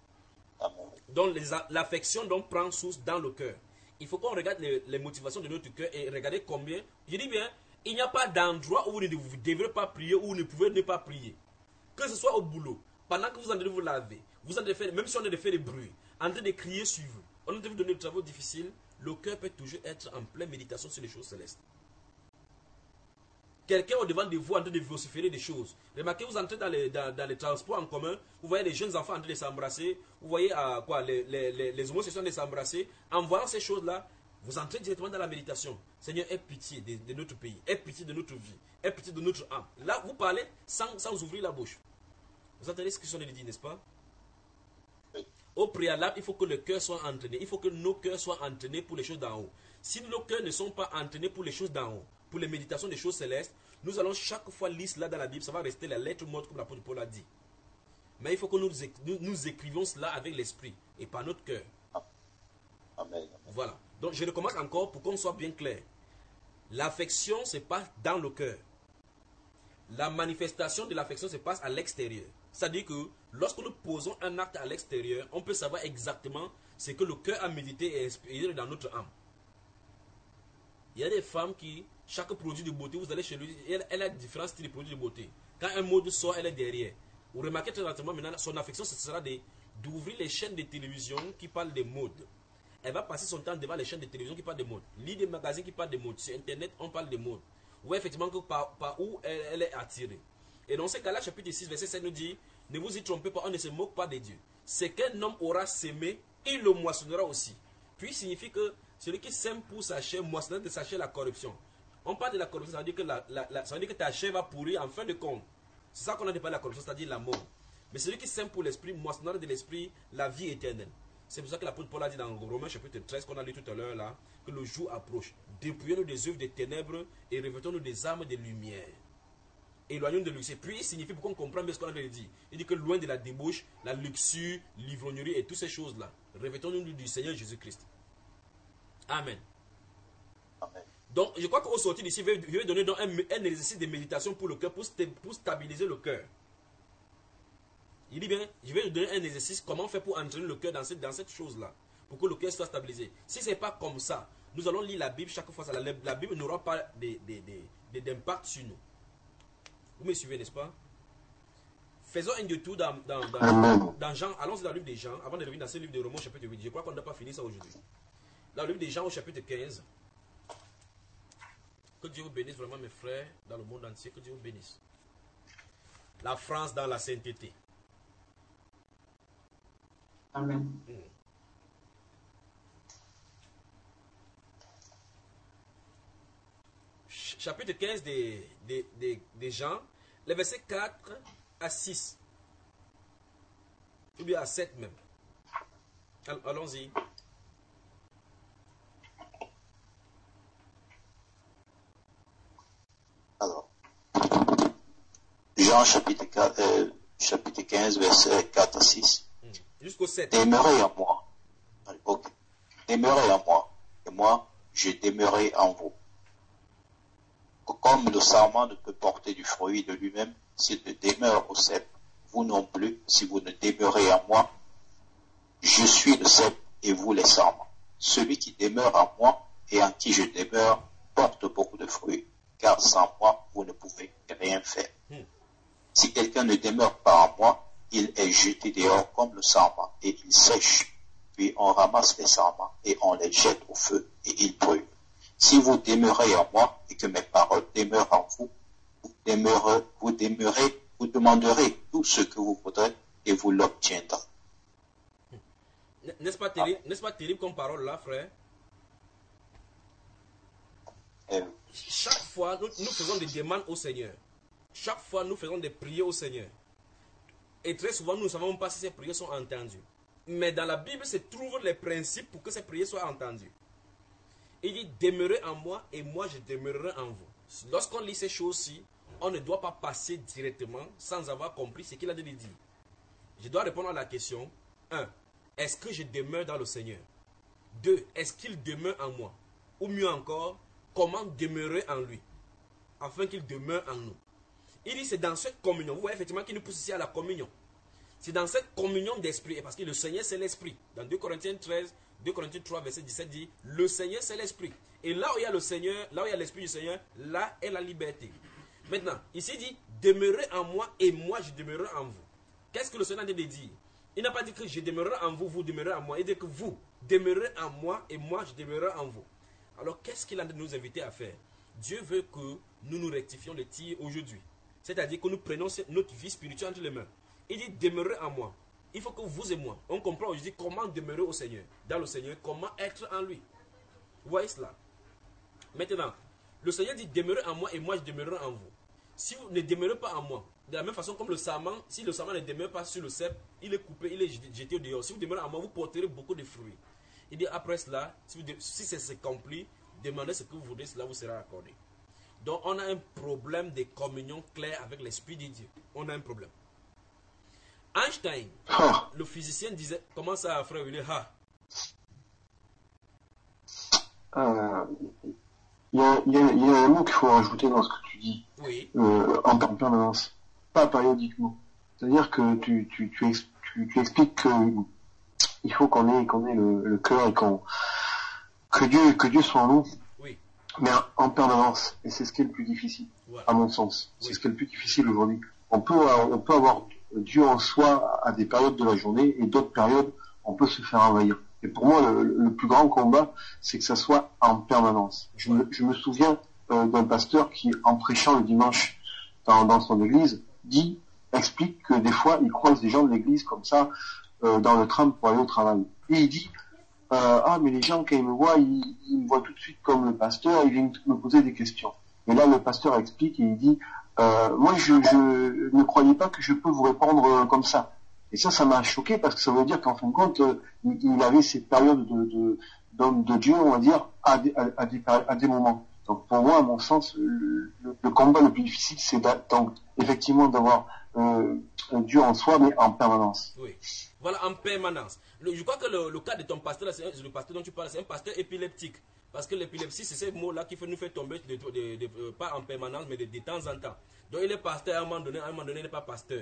Donc, l'affection donc prend source dans le cœur. Il faut qu'on regarde les, les motivations de notre cœur et regarder combien. Je dis bien, il n'y a pas d'endroit où vous ne devrez pas prier ou vous ne pouvez ne pas prier. Que ce soit au boulot, pendant que vous êtes en train de vous laver, vous êtes en train de faire, même si on est en train de faire des bruits, en train de crier sur vous, on est en train de vous donner des travaux difficiles, le cœur peut toujours être en pleine méditation sur les choses célestes. Quelqu'un au devant de vous en train de vociférer des choses. Remarquez, vous entrez dans les, dans, dans les transports en commun, vous voyez les jeunes enfants en train de s'embrasser, vous voyez euh, quoi, les, les, les, les homosexuels de s'embrasser. En voyant ces choses-là, vous entrez directement dans la méditation. Seigneur, aie pitié de, de notre pays, aie pitié de notre vie, aie pitié de notre âme. Là, vous parlez sans, sans ouvrir la bouche. Vous entendez ce que je suis en train de dire, n'est-ce pas? Au préalable, il faut que le cœur soit entraîné. Il faut que nos cœurs soient entraînés pour les choses d'en haut. Si nos cœurs ne sont pas entraînés pour les choses d'en haut, pour les méditations des choses célestes, nous allons chaque fois lire cela dans la Bible, ça va rester la lettre morte comme l'apôtre Paul a dit. Mais il faut que nous, nous, nous écrivions cela avec l'esprit et par notre cœur. Amen. Voilà. Donc je recommence encore pour qu'on soit bien clair. L'affection se passe dans le cœur. La manifestation de l'affection se passe à l'extérieur. C'est-à-dire que lorsque nous posons un acte à l'extérieur, on peut savoir exactement ce que le cœur a médité et inspiré dans notre âme. Il y a des femmes qui, chaque produit de beauté, vous allez chez lui, elle, elle a différents styles de produits de beauté. Quand un mode sort, elle est derrière. Vous remarquez très rapidement maintenant, son affection, ce sera d'ouvrir les chaînes de télévision qui parlent de mode. Elle va passer son temps devant les chaînes de télévision qui parlent de mode. Lire des magazines qui parlent de mode. Sur Internet, on parle de mode. Vous voyez effectivement que par, par où elle, elle est attirée. Et dans ce cas-là, chapitre six, verset sept nous dit, ne vous y trompez pas, on ne se moque pas de Dieu. Ce qu'un homme aura sémé, il le moissonnera aussi. Puis signifie que celui qui sème pour sa chair, moissonnera de sa chair la corruption. On parle de la corruption, ça veut dire que, la, la, la, ça veut dire que ta chair va pourrir en fin de compte. C'est ça qu'on a dit par la corruption, c'est-à-dire la mort. Mais celui qui sème pour l'esprit, moissonnera de l'esprit la vie éternelle. C'est pour ça que l'apôtre Paul a dit dans Romains chapitre treize, qu'on a lu tout à l'heure là, que le jour approche. Dépouillons-nous des œuvres des ténèbres et revêtons-nous des armes de lumière. Éloignons-nous de luxe. Puis il signifie, pour qu'on comprenne bien ce qu'on a dit, il dit que loin de la débauche, la luxure, l'ivrognerie et toutes ces choses-là, revêtons-nous du Seigneur Jésus-Christ. Amen. Amen. Donc, je crois qu'au sortir d'ici, je vais, je vais donner donc un, un exercice de méditation pour le cœur, pour, pour stabiliser le cœur. Il dit bien, je vais donner un exercice, comment faire pour entraîner le cœur dans cette, dans cette chose-là, pour que le cœur soit stabilisé. Si ce n'est pas comme ça, nous allons lire la Bible chaque fois, ça, la, la Bible n'aura pas d'impact sur nous. Vous me suivez, n'est-ce pas? Faisons un détour dans, dans, dans, dans Jean, allons-y dans le livre des Jean, avant de revenir dans ce livre de Romains chapitre huit. Je crois qu'on n'a pas fini ça aujourd'hui. Dans le livre des Jean au chapitre quinze. Que Dieu vous bénisse vraiment mes frères dans le monde entier, que Dieu vous bénisse. La France dans la sainteté. Amen. Hmm. Chapitre quinze des de, de, de Jean, les versets quatre à six. Ou bien à sept même. Allons-y. Alors, Jean chapitre, quatre, euh, chapitre quinze, versets quatre à six. Hmm. Jusqu'au sept. Demeurez en moi. Okay. Demeurez en moi. Et moi, je demeurerai en vous. Comme le sarment ne peut porter du fruit de lui-même s'il ne demeure au cep, vous non plus, si vous ne demeurez en moi, je suis le cep et vous les sarments. Celui qui demeure en moi et en qui je demeure porte beaucoup de fruits, car sans moi, vous ne pouvez rien faire. Hmm. Si quelqu'un ne demeure pas en moi, il est jeté dehors comme le sarment et il sèche. Puis on ramasse les sarments et on les jette au feu et ils brûlent. Si vous demeurez en moi et que mes paroles demeurent en vous, vous demeurez, vous demeurez, vous demanderez tout ce que vous voudrez et vous l'obtiendrez. N'est-ce pas terrible, n'est-ce pas terrible comme parole là, frère? Euh, Chaque fois, nous, nous faisons des demandes au Seigneur. Chaque fois, nous faisons des prières au Seigneur. Et très souvent, nous ne savons pas si ces prières sont entendues. Mais dans la Bible se trouvent les principes pour que ces prières soient entendues. Il dit, demeurez en moi et moi je demeurerai en vous. Lorsqu'on lit ces choses-ci, on ne doit pas passer directement sans avoir compris ce qu'il a dit. Je dois répondre à la question. un. Est-ce que je demeure dans le Seigneur? deux. Est-ce qu'il demeure en moi? Ou mieux encore, comment demeurer en lui? Afin qu'il demeure en nous. Il dit, c'est dans cette communion. Vous voyez effectivement qu'il nous pousse ici à la communion. C'est dans cette communion d'esprit. Et parce que le Seigneur, c'est l'esprit. Dans deux Corinthiens treize, deux Corinthiens trois, verset dix-sept dit, le Seigneur, c'est l'esprit. Et là où il y a le Seigneur, là où il y a l'esprit du Seigneur, là est la liberté. Maintenant, ici il dit, demeurez en moi et moi je demeurerai en vous. Qu'est-ce que le Seigneur a dit de dire? Il n'a pas dit que je demeurerai en vous, vous demeurez en moi. Il dit que vous demeurez en moi et moi je demeurerai en vous. Alors qu'est-ce qu'il a de nous inviter à faire? Dieu veut que nous nous rectifions le tir aujourd'hui. C'est-à-dire que nous prenons notre vie spirituelle entre les mains. Il dit, demeurez en moi. Il faut que vous et moi, on comprend aujourd'hui comment demeurer au Seigneur. Dans le Seigneur, comment être en lui. Vous voyez cela? Maintenant, le Seigneur dit, demeurez en moi et moi je demeurerai en vous. Si vous ne demeurez pas en moi, de la même façon comme le sarment, si le sarment ne demeure pas sur le cep, il est coupé, il est jeté au dehors. Si vous demeurez en moi, vous porterez beaucoup de fruits. Il dit, après cela, si, si c'est accompli, demandez ce que vous voudrez, cela vous sera accordé. Donc, on a un problème de communion claire avec l'Esprit de Dieu. On a un problème. Einstein, ah. le physicien, disait, comment ça, frère Willy? Ah. Euh, Il y, a, y, a, y a un mot qu'il faut rajouter dans ce que tu dis, oui. euh, en permanence, pas périodiquement. C'est-à-dire que tu, tu, tu, ex, tu, tu expliques qu'il faut qu'on ait, qu'on ait le, le cœur et qu'on, que Dieu, que Dieu soit en nous, oui. mais en permanence. Et c'est ce qui est le plus difficile, voilà. À mon sens. C'est oui. ce qui est le plus difficile aujourd'hui. On peut, on peut avoir Dieu en soi à des périodes de la journée et d'autres périodes, on peut se faire envahir. Et pour moi, le, le plus grand combat, c'est que ça soit en permanence. Je me, je me souviens euh, d'un pasteur qui, en prêchant le dimanche dans, dans son église, dit, explique que des fois, il croise des gens de l'église comme ça, euh, dans le tram pour aller au travail. Et il dit, euh, ah, mais les gens, quand ils me voient, ils, ils me voient tout de suite comme le pasteur, ils viennent me poser des questions. Et là, le pasteur explique et il dit, euh, moi, je, je ne croyais pas que je peux vous répondre euh, comme ça. Et ça, ça m'a choqué parce que ça veut dire qu'en fin de compte, euh, il avait cette période de, de, d'homme de Dieu, on va dire, à des, à, à des, à des moments. Donc pour moi, à mon sens, le, le combat le plus difficile, c'est donc effectivement d'avoir euh, Dieu en soi, mais en permanence. Oui, voilà, en permanence. Le, je crois que le, le cas de ton pasteur, c'est le pasteur dont tu parles, c'est un pasteur épileptique. Parce que l'épilepsie, c'est ces mots-là qui nous fait tomber, de, de, de, de, pas en permanence, mais de, de temps en temps. Donc il est pasteur à un moment donné, à un moment donné, il n'est pas pasteur.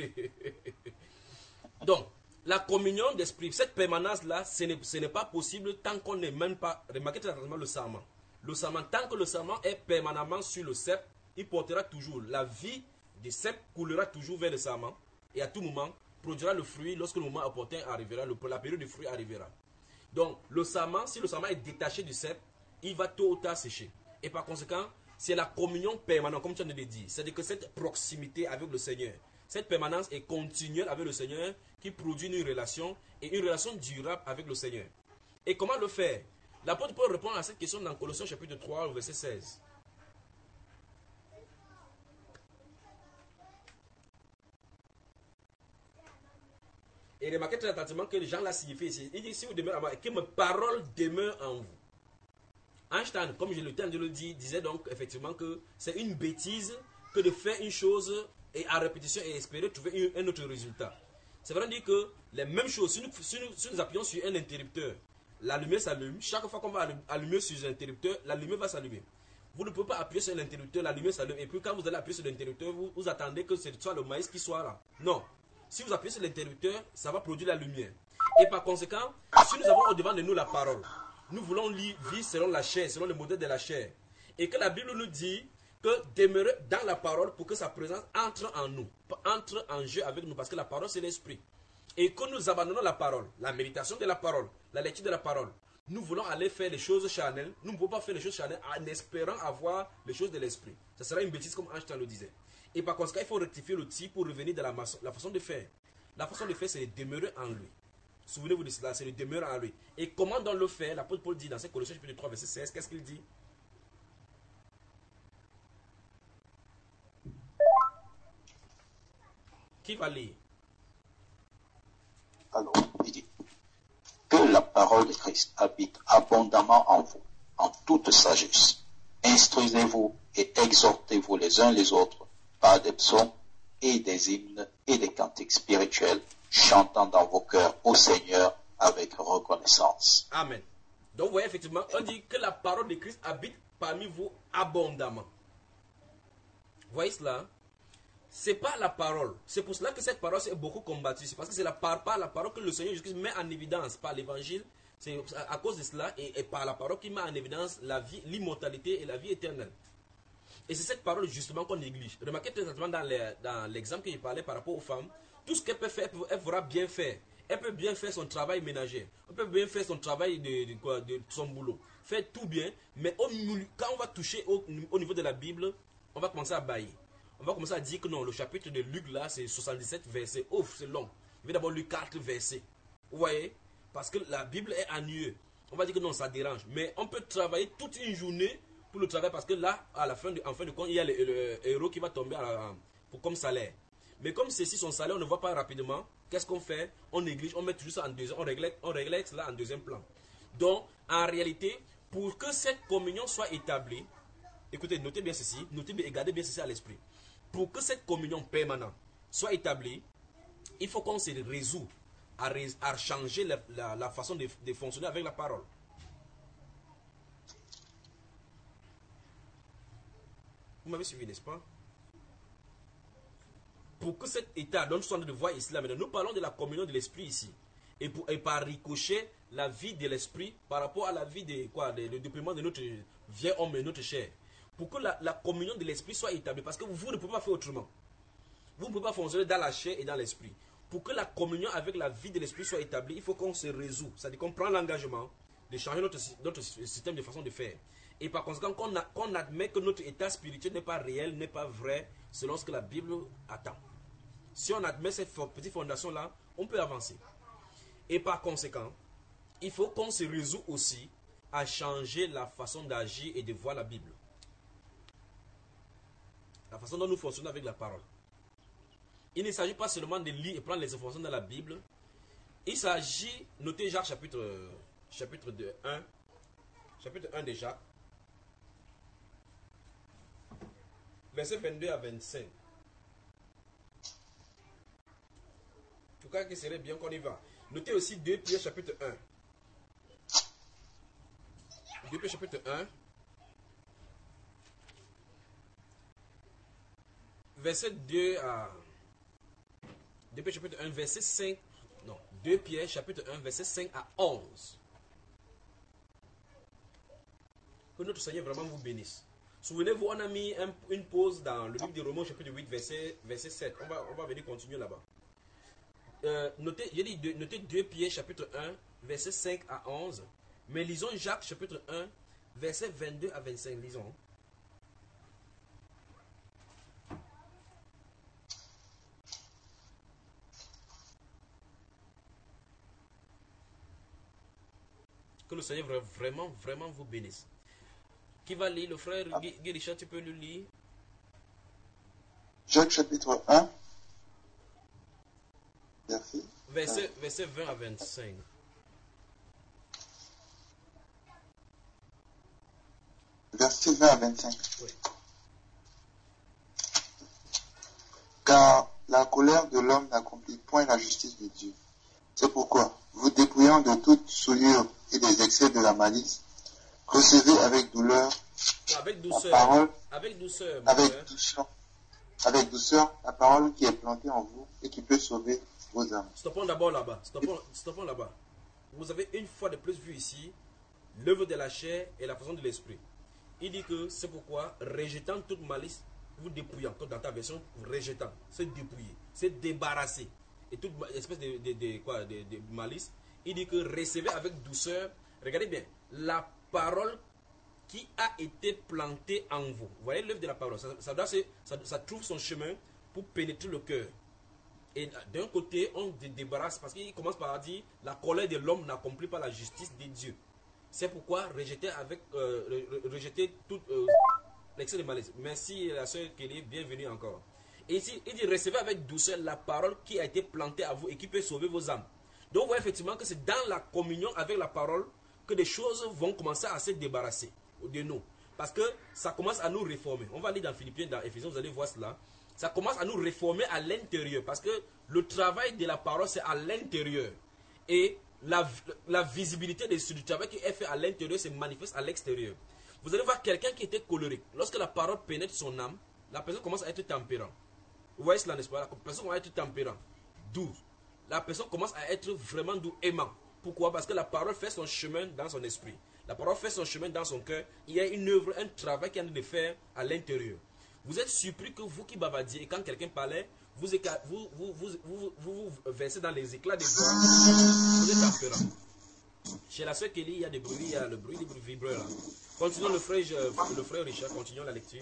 Donc, la communion d'esprit, cette permanence-là, ce n'est pas possible tant qu'on n'est même pas... Remarquez très attentivement le serment. Le serment, tant que le serment est permanemment sur le cep, il portera toujours. La vie du cep coulera toujours vers le serment. Et à tout moment, produira le fruit lorsque le moment opportun arrivera, le, la période du fruit arrivera. Donc, le serment, si le serment est détaché du cep, il va tôt ou tard sécher. Et par conséquent, c'est la communion permanente, comme tu viens de le dire. C'est-à-dire que cette proximité avec le Seigneur, cette permanence est continuelle avec le Seigneur qui produit une relation et une relation durable avec le Seigneur. Et comment le faire? L'apôtre Paul répond à cette question dans Colossiens chapitre trois, verset seize. Et remarquez très attentivement que les gens l'ont signifié ici. Il dit, si vous demeurez en moi, que mes paroles demeurent en vous. Einstein, comme je le temps de le dire, disait donc effectivement que c'est une bêtise que de faire une chose et à répétition et espérer trouver un autre résultat. C'est vrai dire que les mêmes choses, si nous, si nous, si nous appuyons sur un interrupteur, la lumière s'allume. Chaque fois qu'on va allumer sur un interrupteur, la lumière va s'allumer. Vous ne pouvez pas appuyer sur l'interrupteur, la lumière s'allume. Et puis quand vous allez appuyer sur l'interrupteur, vous, vous attendez que ce soit le maïs qui soit là. Non. Si vous appuyez sur l'interrupteur, ça va produire la lumière. Et par conséquent, si nous avons au devant de nous la parole, nous voulons vivre selon la chair, selon le modèle de la chair. Et que la Bible nous dit que demeurer dans la parole pour que sa présence entre en nous, entre en jeu avec nous, parce que la parole c'est l'esprit. Et que nous abandonnons la parole, la méditation de la parole, la lecture de la parole, nous voulons aller faire les choses charnelles, nous ne pouvons pas faire les choses charnelles en espérant avoir les choses de l'esprit. Ça sera une bêtise comme Einstein le disait. Et par conséquent, il faut rectifier le tir pour revenir dans la, la façon de faire. La façon de faire, c'est de demeurer en lui. Souvenez-vous de cela, c'est de demeurer en lui. Et comment dans le faire, l'apôtre Paul dit dans ses Colossiens chapitre trois, verset seize, qu'est-ce qu'il dit? Qui va lire? Alors, il dit que la parole de Christ habite abondamment en vous, en toute sagesse. Instruisez-vous et exhortez-vous les uns les autres par des psaumes et des hymnes et des cantiques spirituels, chantant dans vos cœurs au Seigneur avec reconnaissance. Amen. Donc, vous voyez, effectivement, on dit que la parole de Christ habite parmi vous abondamment. Vous voyez cela? C'est pas la parole. C'est pour cela que cette parole est beaucoup combattue. C'est parce que c'est la par, par la parole que le Seigneur Jésus met en évidence par l'évangile. C'est à cause de cela et, et par la parole qu'il met en évidence la vie, l'immortalité et la vie éternelle. Et c'est cette parole justement qu'on néglige. Remarquez très exactement dans, les, dans l'exemple que je parlais par rapport aux femmes. Tout ce qu'elle peut faire, elle pourra bien faire. Elle peut bien faire son travail ménager. Elle peut bien faire son travail de, de, quoi, de son boulot. Faire tout bien. Mais au, quand on va toucher au, au niveau de la Bible, on va commencer à bailler. On va commencer à dire que non, le chapitre de Luc là, c'est soixante-dix-sept versets. Ouf, c'est long. Je vais d'abord lire quatre versets. Vous voyez? Parce que la Bible est ennuyeuse. On va dire que non, ça dérange. Mais on peut travailler toute une journée pour le travail parce que là, à la fin de, en fin de compte, il y a le, le héros qui va tomber à la, pour, comme salaire. Mais comme ceci, son salaire, on ne voit pas rapidement. Qu'est-ce qu'on fait? On néglige, on met toujours ça en deuxième, on règle, on règle cela en deuxième plan. Donc, en réalité, pour que cette communion soit établie, écoutez, notez bien ceci, notez bien et gardez bien ceci à l'esprit. Pour que cette communion permanente soit établie, il faut qu'on se résout à, à changer la, la, la façon de, de fonctionner avec la parole. Vous m'avez suivi, n'est-ce pas? Pour que cet état donne son de voir ici, là, maintenant, nous parlons de la communion de l'esprit ici. Et, pour, et par ricochet, la vie de l'esprit par rapport à la vie de quoi, de, de déploiement de notre vieil homme et notre chair. Pour que la, la communion de l'esprit soit établie. Parce que vous, vous ne pouvez pas faire autrement. Vous ne pouvez pas fonctionner dans la chair et dans l'esprit. Pour que la communion avec la vie de l'esprit soit établie, il faut qu'on se résout. C'est-à-dire qu'on prend l'engagement de changer notre, notre système de façon de faire. Et par conséquent, qu'on, a, qu'on admet que notre état spirituel n'est pas réel, n'est pas vrai, selon ce que la Bible attend. Si on admet cette petite fondation-là, on peut avancer. Et par conséquent, il faut qu'on se résout aussi à changer la façon d'agir et de voir la Bible. La façon dont nous fonctionnons avec la parole. Il ne s'agit pas seulement de lire et prendre les informations dans la Bible. Il s'agit, notez Jacques chapitre, chapitre deux, un, chapitre un de Jacques, verset vingt-deux à vingt-cinq. En tout cas, qu'il serait bien qu'on y va. Notez aussi deux Pierre chapitre un. deux Pierre chapitre un, verset deux à... deux Pierre chapitre un, verset cinq... Non, deux Pierre chapitre un, verset cinq à onze. Que notre Seigneur vraiment vous bénisse. Souvenez-vous, on a mis un, une pause dans le livre de Romains chapitre huit, verset, verset sept. On va, on va venir continuer là-bas. Euh, notez, j'ai dit de, notez deux Pierre chapitre un, verset cinq à onze. Mais lisons Jacques chapitre un, verset vingt-deux à vingt-cinq. Lisons. Que le Seigneur vraiment, vraiment vous bénisse. Qui va lire? Le frère Guy, Guy Richard, tu peux le lire? Jacques chapitre un, verset, verset, verset vingt à vingt-cinq. Verset vingt à vingt-cinq. Oui. Car la colère de l'homme n'accomplit point la justice de Dieu. C'est pourquoi, vous dépouillant de toute souillure et des excès de la malice, recevez avec douleur, avec douceur, la parole, avec douceur, avec douceur, avec douceur, la parole qui est plantée en vous et qui peut sauver vos âmes. Stoppons d'abord là-bas. Stoppons, stoppons là-bas. Vous avez une fois de plus vu ici l'œuvre de la chair et la façon de l'esprit. Il dit que c'est pourquoi, rejetant toute malice, vous dépouillant, comme dans ta version, rejetant, c'est dépouiller, c'est débarrasser. Et toute espèce de, de, de, quoi, de, de malice, il dit que recevez avec douceur. Regardez bien, la parole qui a été plantée en vous. Vous voyez l'œuvre de la parole, ça, ça, doit se, ça, ça trouve son chemin pour pénétrer le cœur. Et d'un côté, on se débarrasse parce qu'il commence par dire la colère de l'homme n'accomplit pas la justice de Dieu. C'est pourquoi rejeter avec euh, rejeter tout euh, l'excès de malice. Merci la sœur Kelly, bienvenue encore. Et ici, il dit recevez avec douceur la parole qui a été plantée à vous et qui peut sauver vos âmes. Donc, vous voyez effectivement que c'est dans la communion avec la parole que des choses vont commencer à se débarrasser de nous. Parce que ça commence à nous réformer. On va lire dans Philippiens, dans Éphésiens, vous allez voir cela. Ça commence à nous réformer à l'intérieur. Parce que le travail de la parole, c'est à l'intérieur. Et la, la visibilité de ce travail qui est fait à l'intérieur se manifeste à l'extérieur. Vous allez voir quelqu'un qui était colérique. Lorsque la parole pénètre son âme, la personne commence à être tempérante. Vous voyez cela, n'est-ce pas? La personne commence à être tempérante, doux. La personne commence à être vraiment doux, aimant. Pourquoi? Parce que la parole fait son chemin dans son esprit. La parole fait son chemin dans son cœur. Il y a une œuvre, un travail qu'il y a de faire à l'intérieur. Vous êtes surpris que vous qui bavardiez, et quand quelqu'un parlait, vous, vous, vous, vous, vous, vous, vous versez dans les éclats de voix. Vous êtes tempérant. Chez la sœur Kelly, il y a des bruits, il y a le bruit des vibreurs. Continuons le frère, le frère Richard, continuons la lecture.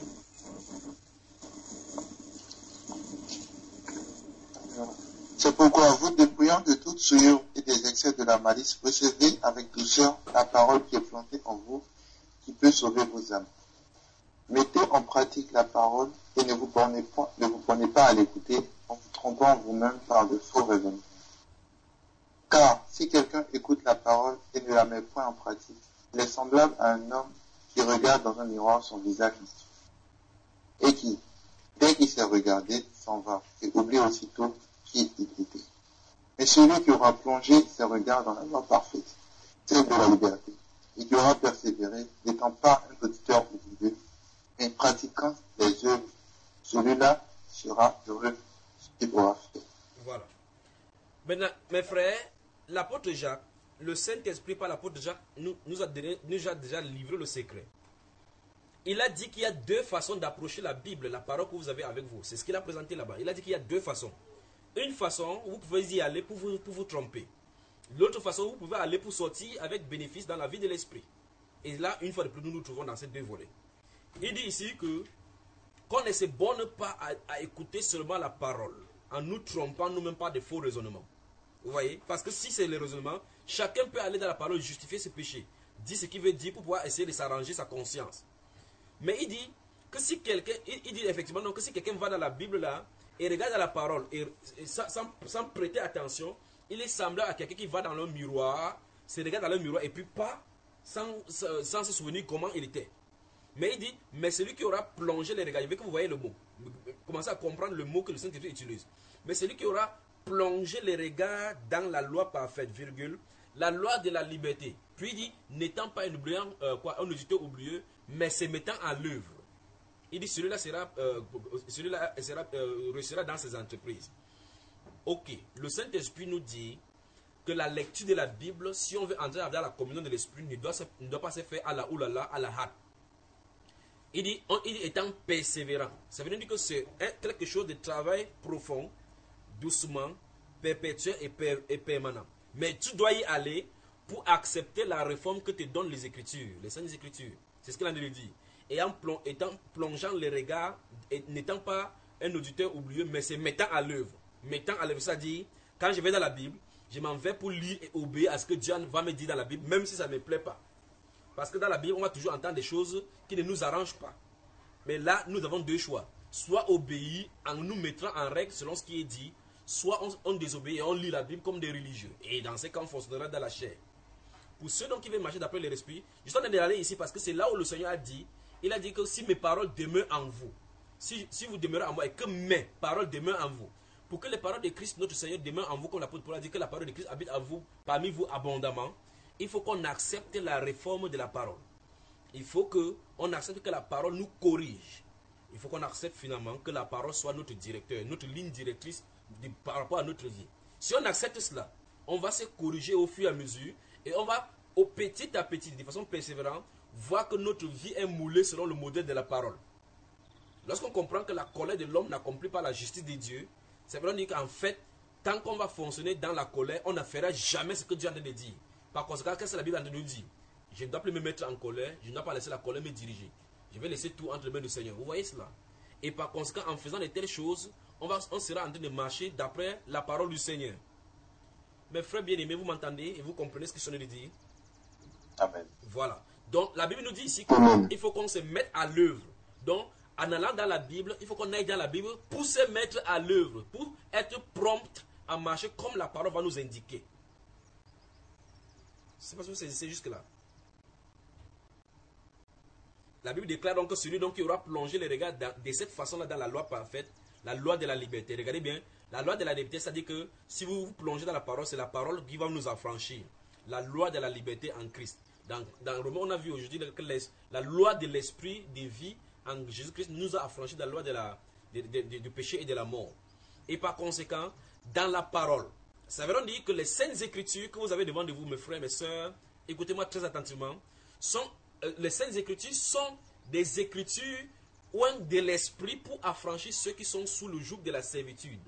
C'est pourquoi, vous dépouillant de toute souillure et des excès de la malice, recevez avec douceur la parole qui est plantée en vous, qui peut sauver vos âmes. Mettez en pratique la parole et ne vous bornez pas, ne vous bornez pas à l'écouter en vous trompant vous-même par de faux raisonnements. Car si quelqu'un écoute la parole et ne la met point en pratique, il est semblable à un homme qui regarde dans un miroir son visage et qui, dès qu'il s'est regardé, s'en va et oublie aussitôt qui il était. Mais celui qui aura plongé ses regards dans la loi parfaite, celle de la liberté, et qui aura persévéré, n'étant pas un auditeur oublieux, mais pratiquant les œuvres, celui-là sera heureux ce qu'il aura fait. Voilà. Maintenant, mes frères, l'apôtre Jacques, le Saint-Esprit par l'apôtre Jacques, nous, nous, a donné, nous a déjà livré le secret. Il a dit qu'il y a deux façons d'approcher la Bible, la parole que vous avez avec vous. C'est ce qu'il a présenté là-bas. Il a dit qu'il y a deux façons. Une façon, vous pouvez y aller pour vous, pour vous tromper. L'autre façon, vous pouvez aller pour sortir avec bénéfice dans la vie de l'esprit. Et là, une fois de plus, nous nous trouvons dans ces deux volets. Il dit ici que qu'on ne se borne pas à, à écouter seulement la parole, en nous trompant nous-mêmes par des faux raisonnements. Vous voyez? Parce que si c'est le raisonnement, chacun peut aller dans la parole justifier ses péchés, dire ce qu'il veut dire pour pouvoir essayer de s'arranger sa conscience. Mais il dit que si quelqu'un, il, il dit effectivement donc, que si quelqu'un va dans la Bible là, et regarde dans la parole, et, et sans, sans, sans prêter attention, il est semblable à quelqu'un qui va dans le miroir, se regarde dans le miroir, et puis pas, sans, sans se souvenir comment il était. Mais il dit, mais celui qui aura plongé les regards, je veux que vous voyez le mot, commencez à comprendre le mot que le Saint-Esprit utilise. Mais celui qui aura plongé les regards dans la loi parfaite, virgule, la loi de la liberté, Puis il dit, n'étant pas un, oubliant, euh, quoi, un auditeur oublieux, mais se mettant en l'œuvre. Il dit, celui-là sera, euh, celui-là sera, euh, réussira dans ses entreprises. Ok, le Saint-Esprit nous dit que la lecture de la Bible, si on veut entrer dans la communion de l'Esprit, ne doit, se, ne doit pas se faire à la oulala, à la hâte. Il dit, on, il dit étant persévérant. Ça veut dire que c'est quelque chose de travail profond, doucement, perpétuel et, per, et permanent. Mais tu dois y aller pour accepter la réforme que te donnent les Écritures, les Saintes Écritures. C'est ce qu'il a dit. Et en plong, étant, plongeant les regards, n'étant pas un auditeur oublieux, mais c'est mettant à l'œuvre. Mettant à l'œuvre, c'est-à-dire, quand je vais dans la Bible, je m'en vais pour lire et obéir à ce que Dieu va me dire dans la Bible, même si ça ne me plaît pas. Parce que dans la Bible, on va toujours entendre des choses qui ne nous arrangent pas. Mais là, nous avons deux choix. Soit obéir en nous mettant en règle selon ce qui est dit, soit on, on désobéit et on lit la Bible comme des religieux. Et dans ces cas, on fonctionnera dans la chair. Pour ceux donc qui veulent marcher d'après l'esprit, je suis en train d'aller ici parce que c'est là où le Seigneur a dit, il a dit que si mes paroles demeurent en vous, si, si vous demeurez en moi et que mes paroles demeurent en vous, pour que les paroles de Christ, notre Seigneur, demeurent en vous, comme l'apôtre Paul a dit que la parole de Christ habite en vous, parmi vous abondamment, il faut qu'on accepte la réforme de la parole. Il faut qu'on accepte que la parole nous corrige. Il faut qu'on accepte finalement que la parole soit notre directeur, notre ligne directrice de, par rapport à notre vie. Si on accepte cela, on va se corriger au fur et à mesure et on va, au petit à petit, de façon persévérante, voir que notre vie est moulée selon le modèle de la parole. Lorsqu'on comprend que la colère de l'homme n'accomplit pas la justice de Dieu, c'est vrai dire qu'en fait, tant qu'on va fonctionner dans la colère, on ne fera jamais ce que Dieu a de dire. Par conséquent, qu'est-ce que la Bible a de nous dire? Je ne dois plus me mettre en colère, je ne dois pas laisser la colère me diriger. Je vais laisser tout entre les mains du Seigneur. Vous voyez cela? Et par conséquent, en faisant de telles choses, on, va, on sera en train de marcher d'après la parole du Seigneur. Mes frères bien-aimés, vous m'entendez et vous comprenez ce que je suis en train de dire? Amen. Voilà. Donc, la Bible nous dit ici qu'il faut qu'on se mette à l'œuvre. Donc, en allant dans la Bible, il faut qu'on aille dans la Bible pour se mettre à l'œuvre, pour être prompt à marcher comme la parole va nous indiquer. C'est parce que c'est jusque là. La Bible déclare donc que celui donc qui aura plongé les regards dans, de cette façon-là dans la loi parfaite, la loi de la liberté. Regardez bien, la loi de la liberté, ça dit que si vous vous plongez dans la parole, c'est la parole qui va nous affranchir. La loi de la liberté en Christ. Dans, dans Romains, on a vu aujourd'hui que les, la loi de l'esprit de vie en Jésus-Christ nous a affranchis de la loi de la, de, de, de, du péché et de la mort. Et par conséquent, dans la parole, ça veut dire que les saintes écritures que vous avez devant de vous, mes frères et mes sœurs, écoutez-moi très attentivement, sont, euh, les saintes écritures sont des écritures oint de l'esprit pour affranchir ceux qui sont sous le joug de la servitude.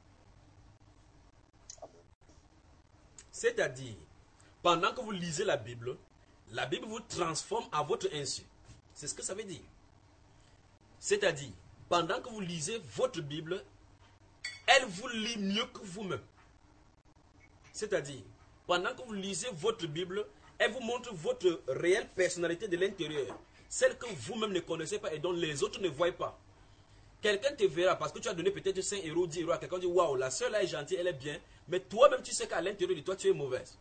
C'est-à-dire, pendant que vous lisez la Bible, la Bible vous transforme à votre insu. C'est ce que ça veut dire. C'est-à-dire, pendant que vous lisez votre Bible, elle vous lit mieux que vous-même. C'est-à-dire, pendant que vous lisez votre Bible, elle vous montre votre réelle personnalité de l'intérieur. Celle que vous-même ne connaissez pas et dont les autres ne voient pas. Quelqu'un te verra parce que tu as donné peut-être cinq euros, dix euros à quelqu'un, dit waouh, la soeur là est gentille, elle est bien. Mais toi-même, tu sais qu'à l'intérieur de toi, tu es mauvaise.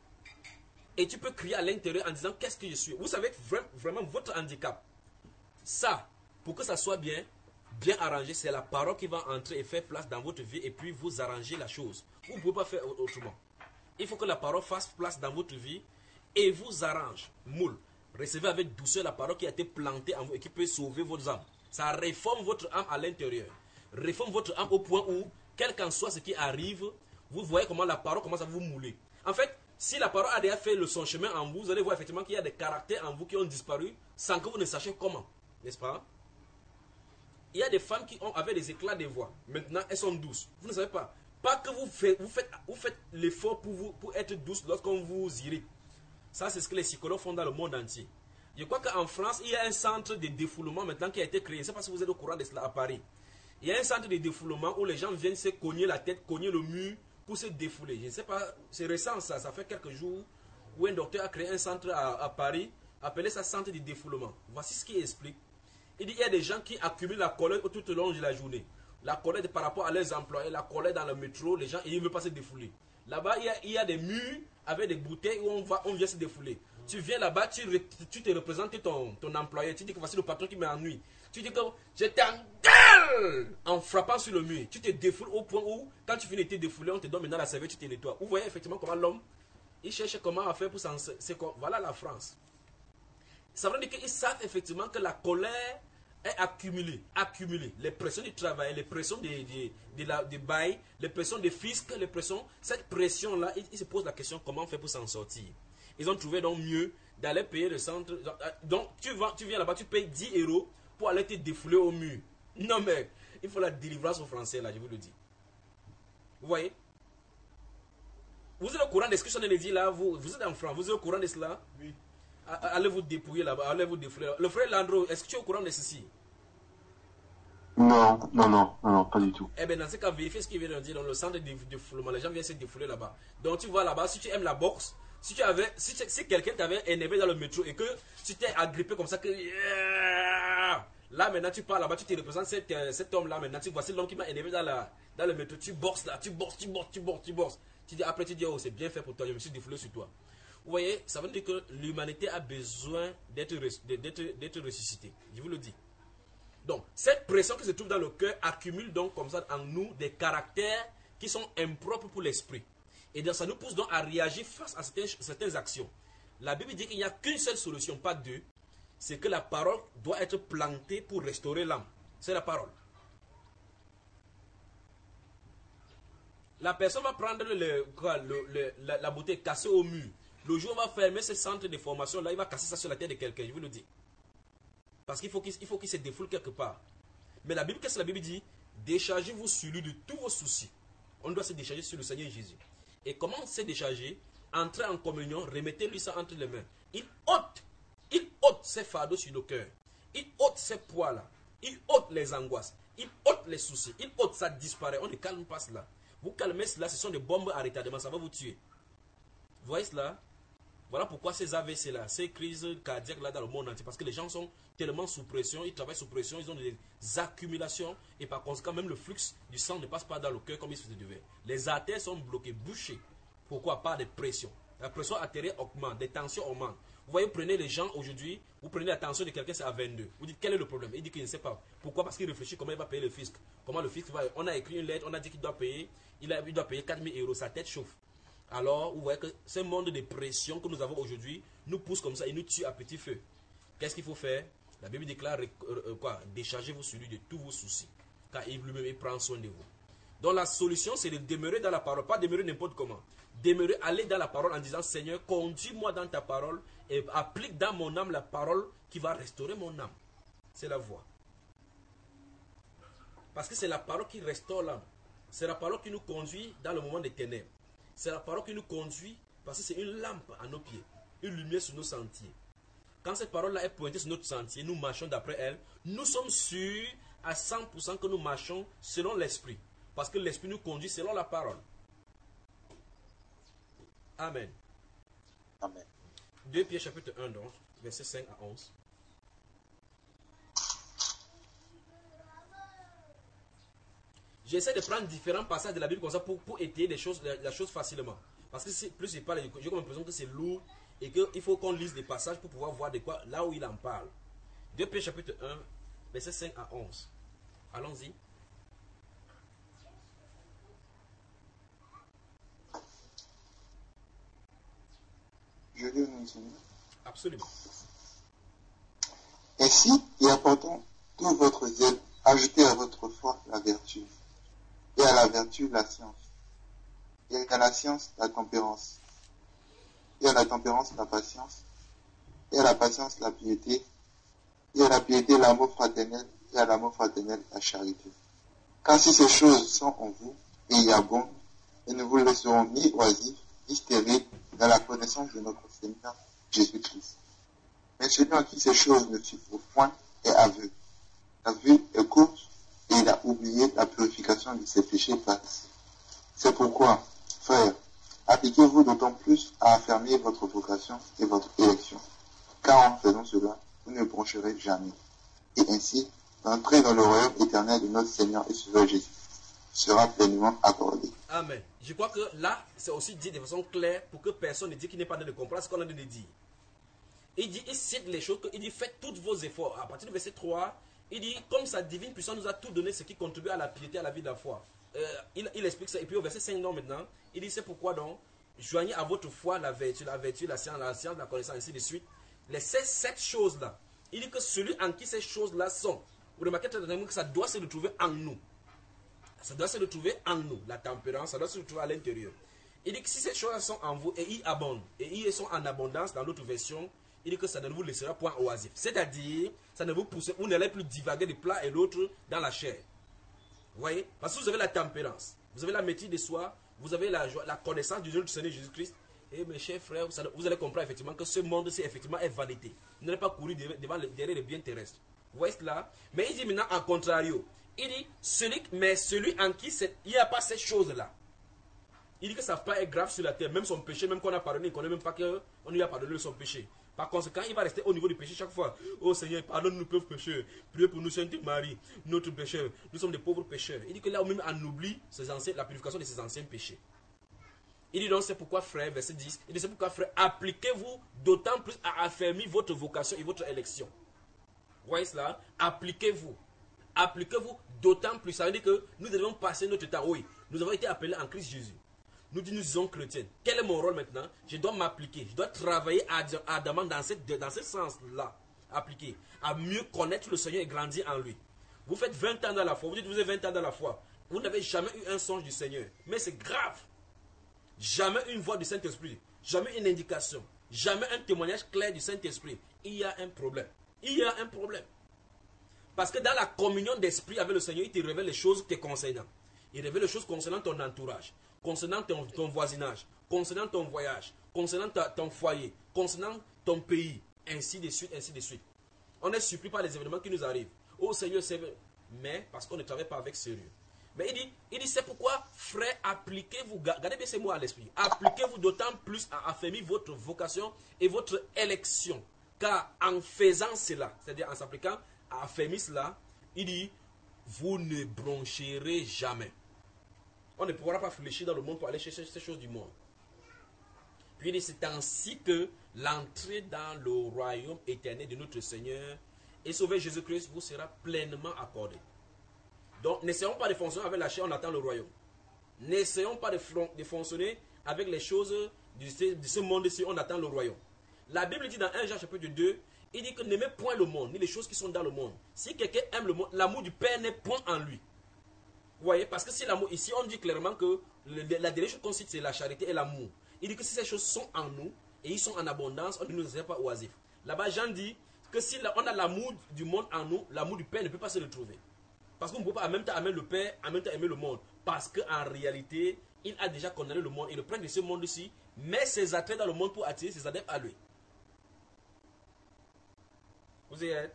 Et tu peux crier à l'intérieur en disant qu'est-ce que je suis. Vous savez vraiment votre handicap. Ça, pour que ça soit bien, bien arrangé, c'est la parole qui va entrer et faire place dans votre vie et puis vous arranger la chose. Vous ne pouvez pas faire autrement. Il faut que la parole fasse place dans votre vie et vous arrange, moule. Recevez avec douceur la parole qui a été plantée en vous et qui peut sauver votre âme. Ça réforme votre âme à l'intérieur. Réforme votre âme au point où, quel qu'en soit ce qui arrive, vous voyez comment la parole commence à vous mouler. En fait, si la parole a déjà fait le, son chemin en vous, vous allez voir effectivement qu'il y a des caractères en vous qui ont disparu sans que vous ne sachiez comment. N'est-ce pas? Il y a des femmes qui ont, avaient des éclats de voix. Maintenant, elles sont douces. Vous ne savez pas. Pas que vous faites, vous faites, vous faites l'effort pour, vous, pour être douce lorsqu'on vous irrite. Ça, c'est ce que les psychologues font dans le monde entier. Je crois qu'en France, il y a un centre de défoulement maintenant qui a été créé. Je ne sais pas si vous êtes au courant de cela à Paris. Il y a un centre de défoulement où les gens viennent se cogner la tête, cogner le mur pour se défouler. Je ne sais pas, c'est récent ça, ça fait quelques jours où un docteur a créé un centre à, à Paris, appelé ça centre de défoulement. Voici ce qu'il explique. Il dit qu'il y a des gens qui accumulent la colère tout au long de la journée. La colère par rapport à leurs employés, la colère dans le métro, les gens, ils ne veulent pas se défouler. Là-bas, il y, a, il y a des murs avec des bouteilles où on, va, on vient se défouler. Tu viens là-bas, tu, tu te représentes ton, ton employé. Tu dis que voici le patron qui m'ennuie. Tu dis que je t'engueule en frappant sur le mur. Tu te défoules au point où, quand tu finis de te défouler, on te donne maintenant la serviette, tu te nettoies. Vous voyez effectivement comment l'homme Ils cherchent comment faire pour s'en... Voilà la France. Ça veut dire qu'ils savent effectivement que la colère est accumulée, accumulée. Les pressions du travail, les pressions des de, de, de, de bail, les pressions des fiscs, les pressions... Cette pression-là, ils, ils se posent la question comment faire pour s'en sortir. Ils ont trouvé donc mieux d'aller payer le centre. Donc, tu, vas, tu viens là-bas, tu payes dix euros pour aller te défouler au mur. Non mais, il faut la délivrance aux Français là, je vous le dis. Vous voyez? Vous êtes au courant de ce que je viens de dire là, vous, vous êtes en France, vous êtes au courant de cela? Oui. Allez vous dépouiller là-bas, allez vous défouler. Le frère Landro, est-ce que tu es au courant de ceci? Non, non, non, non, non, pas du tout. Eh bien, dans ce cas, vérifiez ce qu'il vient de dire dans le centre de défoulement. Les gens viennent se défouler là-bas. Donc, tu vois là-bas, si tu aimes la boxe, si tu avais, si, si quelqu'un t'avait énervé dans le métro et que tu t'es agrippé comme ça, que yeah, là maintenant tu pars là-bas, tu te représentes cet, cet homme-là. Maintenant, tu vois, c'est l'homme qui m'a énervé dans, la, dans le métro. Tu boxes là, tu boxes, tu boxes, tu boxes, tu boxes. Tu dis, après, tu dis, oh, c'est bien fait pour toi, je me suis défoulé sur toi. Vous voyez, ça veut dire que l'humanité a besoin d'être ressuscitée. Je vous le dis. Donc, cette pression qui se trouve dans le cœur accumule donc comme ça en nous des caractères qui sont impropres pour l'esprit. Et donc, ça nous pousse donc à réagir face à certaines, certaines actions. La Bible dit qu'il n'y a qu'une seule solution, pas deux. C'est que la parole doit être plantée pour restaurer l'âme. C'est la parole. La personne va prendre le, quoi, le, le, la, la bouteille cassée au mur. Le jour où on va fermer ce centre de formation là, il va casser ça sur la tête de quelqu'un, je vous le dis. Parce qu'il faut qu'il faut qu'il se défoule quelque part. Mais la Bible, qu'est-ce que la Bible dit? Déchargez-vous sur lui de tous vos soucis. On doit se décharger sur le Seigneur Jésus. Et comment se décharger? Entrez en communion, remettez-lui ça entre les mains. Il ôte, il ôte ses fardeaux sur le cœur. Il ôte ses poids là. Il ôte les angoisses. Il ôte les soucis. Il ôte, ça disparaît. On ne calme pas cela. Vous calmez cela, ce sont des bombes à retardement, ça va vous tuer. Vous voyez cela? Voilà pourquoi ces A V C là, ces crises cardiaques là dans le monde entier, parce que les gens sont tellement sous pression, ils travaillent sous pression, ils ont des accumulations et par conséquent même le flux du sang ne passe pas dans le cœur comme il se devait. Les artères sont bloquées, bouchées. Pourquoi? Par des pressions. La pression artérielle augmente, des tensions augmentent. Vous voyez, vous prenez les gens aujourd'hui, vous prenez la tension de quelqu'un, c'est à vingt-deux. Vous dites quel est le problème? Il dit qu'il ne sait pas. Pourquoi? Parce qu'il réfléchit comment il va payer le fisc. Comment le fisc va. On a écrit une lettre, on a dit qu'il doit payer, il, a, il doit payer quatre mille euros, sa tête chauffe. Alors, vous voyez que ce monde de pression que nous avons aujourd'hui nous pousse comme ça et nous tue à petit feu. Qu'est-ce qu'il faut faire? La Bible déclare euh, quoi? Déchargez-vous sur lui de tous vos soucis, car il lui-même il prend soin de vous. Donc la solution, c'est de demeurer dans la parole, pas demeurer n'importe comment. Demeurer, aller dans la parole en disant, Seigneur, conduis-moi dans ta parole et applique dans mon âme la parole qui va restaurer mon âme. C'est la voie. Parce que c'est la parole qui restaure l'âme. C'est la parole qui nous conduit dans le moment des ténèbres. C'est la parole qui nous conduit parce que c'est une lampe à nos pieds, une lumière sur nos sentiers. Quand cette parole-là est pointée sur notre sentier, nous marchons d'après elle. Nous sommes sûrs à cent pour cent que nous marchons selon l'esprit. Parce que l'esprit nous conduit selon la parole. Amen. Amen. deux Pierre chapitre un, donc, versets cinq à onze. J'essaie de prendre différents passages de la Bible comme ça pour, pour étayer les choses, la, la chose facilement. Parce que plus il parle, j'ai comme l'impression que c'est lourd et qu'il faut qu'on lise des passages pour pouvoir voir de quoi, là où il en parle. deux Pierre chapitre un, versets cinq à onze. Allons-y. Je lis au Seigneur. Absolument. Ainsi, et apportant tout votre zèle, ajoutez à votre foi la vertu, et à la vertu la science, et à la science la tempérance, et à la tempérance la patience, et à la patience la piété, et à la piété l'amour fraternel, et à l'amour fraternel la charité. Car si ces choses sont en vous, et y abondent, et ne vous laisseront ni oisifs, ni stériles dans la connaissance de notre Seigneur Jésus-Christ. Mais celui en qui ces choses ne suffisent point est aveugle. La vue est courte et il a oublié la purification de ses péchés passés. C'est pourquoi, frères, appliquez-vous d'autant plus à affermir votre vocation et votre élection, car en faisant cela, vous ne broncherez jamais. Et ainsi, l'entrée dans le royaume éternel de notre Seigneur et Sauveur Jésus sera pleinement accordée. Amen. Je crois que là, c'est aussi dit de façon claire pour que personne ne dise qu'il n'est pas de comprendre ce qu'on a de dire. Il dit, il cite les choses, il dit, faites tous vos efforts. À partir du verset trois, il dit, comme sa divine puissance nous a tout donné, ce qui contribue à la piété, à la vie de la foi. Euh, il, il explique ça. Et puis au verset cinq, non, maintenant, il dit, c'est pourquoi donc, joignez à votre foi la vertu, la vertu, la science, la science, la connaissance, ainsi de suite. Les sept, sept choses-là. Il dit que celui en qui ces choses-là sont, vous remarquez très bien que ça doit se retrouver en nous. Ça doit se retrouver en nous, la tempérance, ça doit se retrouver à l'intérieur. Il dit que si ces choses sont en vous et ils abondent, et ils sont en abondance dans l'autre version, il dit que ça ne vous laissera point oisif. C'est-à-dire, ça ne vous pousse, vous n'allez plus divaguer de plat et l'autre dans la chair. Vous voyez? Parce que vous avez la tempérance, vous avez la maîtrise de soi, vous avez la, joie, la connaissance du Seigneur Jésus-Christ. Et mes chers frères, vous allez comprendre effectivement que ce monde-ci effectivement est vanité. Vous n'allez pas courir devant, derrière les biens terrestres. Vous voyez cela? Mais il dit maintenant en contrario. Il dit, celui, mais celui en qui il n'y a pas ces choses-là. Il dit que ça ne va pas être grave sur la terre. Même son péché, même qu'on a pardonné, il ne connaît même pas qu'on lui a pardonné son péché. Par conséquent, il va rester au niveau du péché chaque fois. Oh Seigneur, pardonne-nous pauvres pécheurs. Priez pour nous, Sainte Marie, notre pécheur. Nous sommes des pauvres pécheurs. Il dit que là, même on oublie ses anciens, la purification de ses anciens péchés. Il dit donc, c'est pourquoi frère, verset dix, il dit c'est pourquoi frère, appliquez-vous d'autant plus à affermir votre vocation et votre élection. Vous voyez cela? Appliquez-vous. Appliquez-vous d'autant plus. Ça veut dire que nous devons passer notre temps. Oui, nous avons été appelés en Christ Jésus. Nous disons, nous disons chrétiens. Quel est mon rôle maintenant? Je dois m'appliquer. Je dois travailler ardemment dans, cette, dans ce sens-là. Appliquer. À mieux connaître le Seigneur et grandir en lui. Vous faites vingt ans dans la foi. Vous dites que vous avez vingt ans dans la foi. Vous n'avez jamais eu un songe du Seigneur. Mais c'est grave. Jamais une voix du Saint-Esprit. Jamais une indication. Jamais un témoignage clair du Saint-Esprit. Il y a un problème. Il y a un problème. Parce que dans la communion d'esprit avec le Seigneur, il te révèle les choses te concernant. Il révèle les choses concernant ton entourage, concernant ton, ton voisinage, concernant ton voyage, concernant ta, ton foyer, concernant ton pays, ainsi de suite, ainsi de suite. On est surpris par les événements qui nous arrivent. Oh Seigneur, c'est vrai. Mais parce qu'on ne travaille pas avec sérieux. Mais il dit, il dit c'est pourquoi, frère, appliquez-vous, gardez bien ces mots à l'esprit, appliquez-vous d'autant plus à affermir votre vocation et votre élection. Car en faisant cela, c'est-à-dire en s'appliquant à affermir cela, il dit, vous ne broncherez jamais. On ne pourra pas fléchir dans le monde pour aller chercher ces choses du monde. Puis il dit, c'est ainsi que l'entrée dans le royaume éternel de notre Seigneur et Sauveur Jésus-Christ vous sera pleinement accordée. Donc, n'essayons pas de fonctionner avec la chair, on attend le royaume. N'essayons pas de, de fonctionner avec les choses de ce, de ce monde-ci, on attend le royaume. La Bible dit dans un Jean chapitre deux, il dit que n'aimez point le monde, ni les choses qui sont dans le monde. Si quelqu'un aime le monde, l'amour du Père n'est point en lui. Vous voyez, parce que si l'amour, ici on dit clairement que le, la dernière chose qu'on cite, c'est la charité et l'amour. Il dit que si ces choses sont en nous, et ils sont en abondance, on ne nous est pas oisifs. Là-bas, Jean dit que si on a l'amour du monde en nous, l'amour du Père ne peut pas se retrouver. Parce qu'on ne peut pas en même temps aimer le Père, en même temps aimer le monde. Parce qu'en réalité, il a déjà condamné le monde. Il le prend de ce monde-ci, met ses attraits dans le monde pour attirer ses adeptes à lui. Vous y êtes?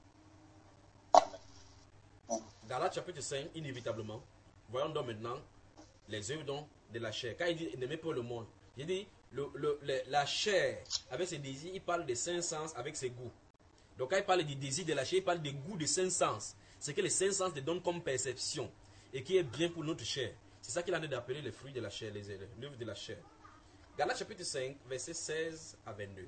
Dans la chapitre cinq, inévitablement, voyons donc maintenant les œuvres donc de la chair. Quand il dit n'aimez pas le monde, il dit le, le, le, la chair avec ses désirs, il parle des cinq sens avec ses goûts. Donc quand il parle du désir de la chair, il parle des goûts des cinq sens. C'est que les cinq sens te donnent comme perception et qui est bien pour notre chair. C'est ça qu'il en est d'appeler les fruits de la chair, les œuvres de la chair. Galates chapitre cinq, versets seize à vingt-deux.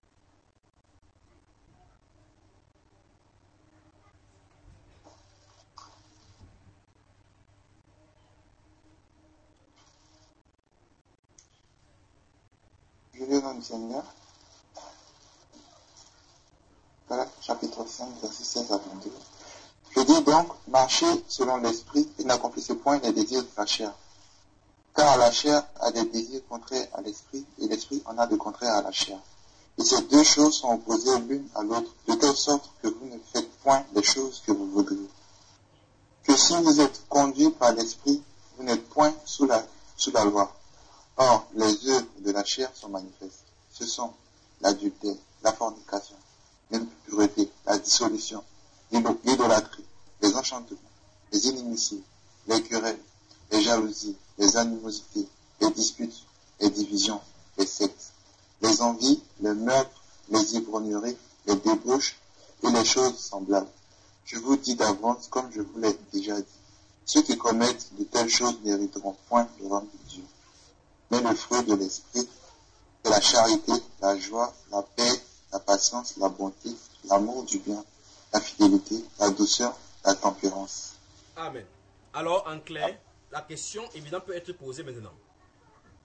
Je lis au nom du Seigneur. Galates chapitre cinq, versets seize à vingt-deux. Je dis donc, marchez selon l'esprit et n'accomplissez point les désirs de la chair. Car la chair a des désirs contraires à l'esprit et l'esprit en a de contraires à la chair. Et ces deux choses sont opposées l'une à l'autre, de telle sorte que vous ne faites point les choses que vous voudriez. Que si vous êtes conduits par l'esprit, vous n'êtes point sous la, sous la loi. Or, les œuvres de la chair sont manifestes. Ce sont l'adultère, la fornication, l'impureté, la dissolution, l'idolâtrie, les enchantements, les inimitiés, les querelles, les jalousies, les animosités, les disputes, les divisions, les sectes, les envies, les meurtres, les ivrogneries, les débauches et les choses semblables. Je vous dis d'avance, comme je vous l'ai déjà dit, ceux qui commettent de telles choses n'hériteront point le royaume de Dieu. Mais le fruit de l'esprit, c'est la charité, la joie, la paix, la patience, la bonté, l'amour du bien, la fidélité, la douceur, la tempérance. Amen. Alors, en clair, la question évidemment peut être posée maintenant.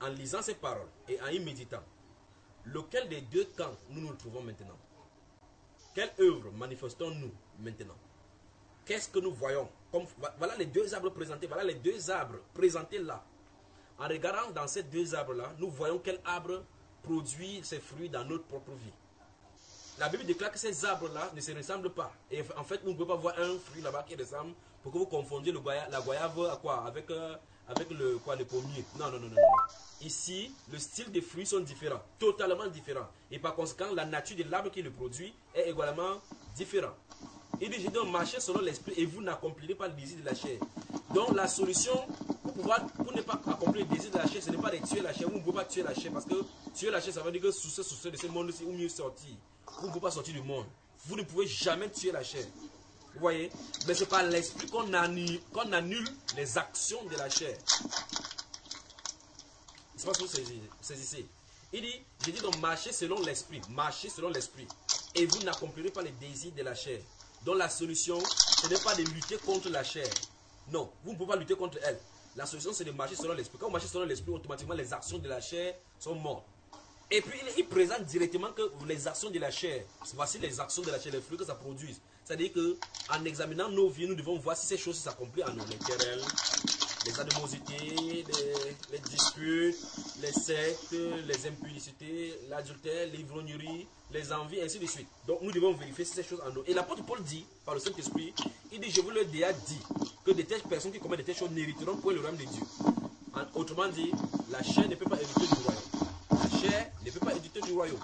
en lisant ces paroles et en y méditant, lequel des deux camps nous nous trouvons maintenant? Quelle œuvre manifestons-nous maintenant? Qu'est-ce que nous voyons? Comme, voilà les deux arbres présentés, voilà les deux arbres présentés là. En regardant dans ces deux arbres-là, nous voyons quel arbre produit ses fruits dans notre propre vie. La Bible déclare que ces arbres-là ne se ressemblent pas. Et en fait, nous ne pouvons pas voir un fruit là-bas qui ressemble pour que vous confondiez le goya, la goyave à quoi? Avec, euh, avec le, quoi, le pommier. Non, non, non, non, non. Ici, le style des fruits sont différents, totalement différents. Et par conséquent, la nature de l'arbre qui le produit est également différente. Il dit, je dois marcher selon l'esprit et vous n'accomplirez pas le désir de la chair. Donc la solution pour pouvoir, pour ne pas accomplir le désir de la chair, ce n'est pas de tuer la chair. Vous ne pouvez pas tuer la chair parce que tuer la chair, ça veut dire que sous ce, sous ce de ce monde-ci, ou mieux sortir. Vous ne pouvez pas sortir du monde. Vous ne pouvez jamais tuer la chair. Vous voyez? Mais c'est par l'esprit qu'on annule, qu'on annule les actions de la chair. C'est pas ce que vous saisissez. Il dit, j'ai dit donc marcher selon l'esprit. Marcher selon l'esprit. Et vous n'accomplirez pas les désirs de la chair. Donc la solution, ce n'est pas de lutter contre la chair. Non, vous ne pouvez pas lutter contre elle. La solution, c'est de marcher selon l'esprit. Quand vous marchez selon l'esprit, automatiquement, les actions de la chair sont mortes. Et puis, il, il présente directement que les actions de la chair, voici les actions de la chair, les fruits que ça produit. C'est-à-dire qu'en examinant nos vies, nous devons voir si ces choses s'accomplissent en nous. Les querelles, les animosités, les, les disputes, les sectes, les impudicités, l'adultère, l'ivrognerie, les envies, ainsi de suite. Donc, nous devons vérifier si ces choses en nous. Et l'apôtre Paul dit, par le Saint-Esprit, il dit, je vous l'ai déjà dit, que de telles personnes qui commettent de telles choses n'hériteront point le royaume de Dieu. En, autrement dit, la chair ne peut pas hériter du royaume. La chair ne peut pas hériter du royaume.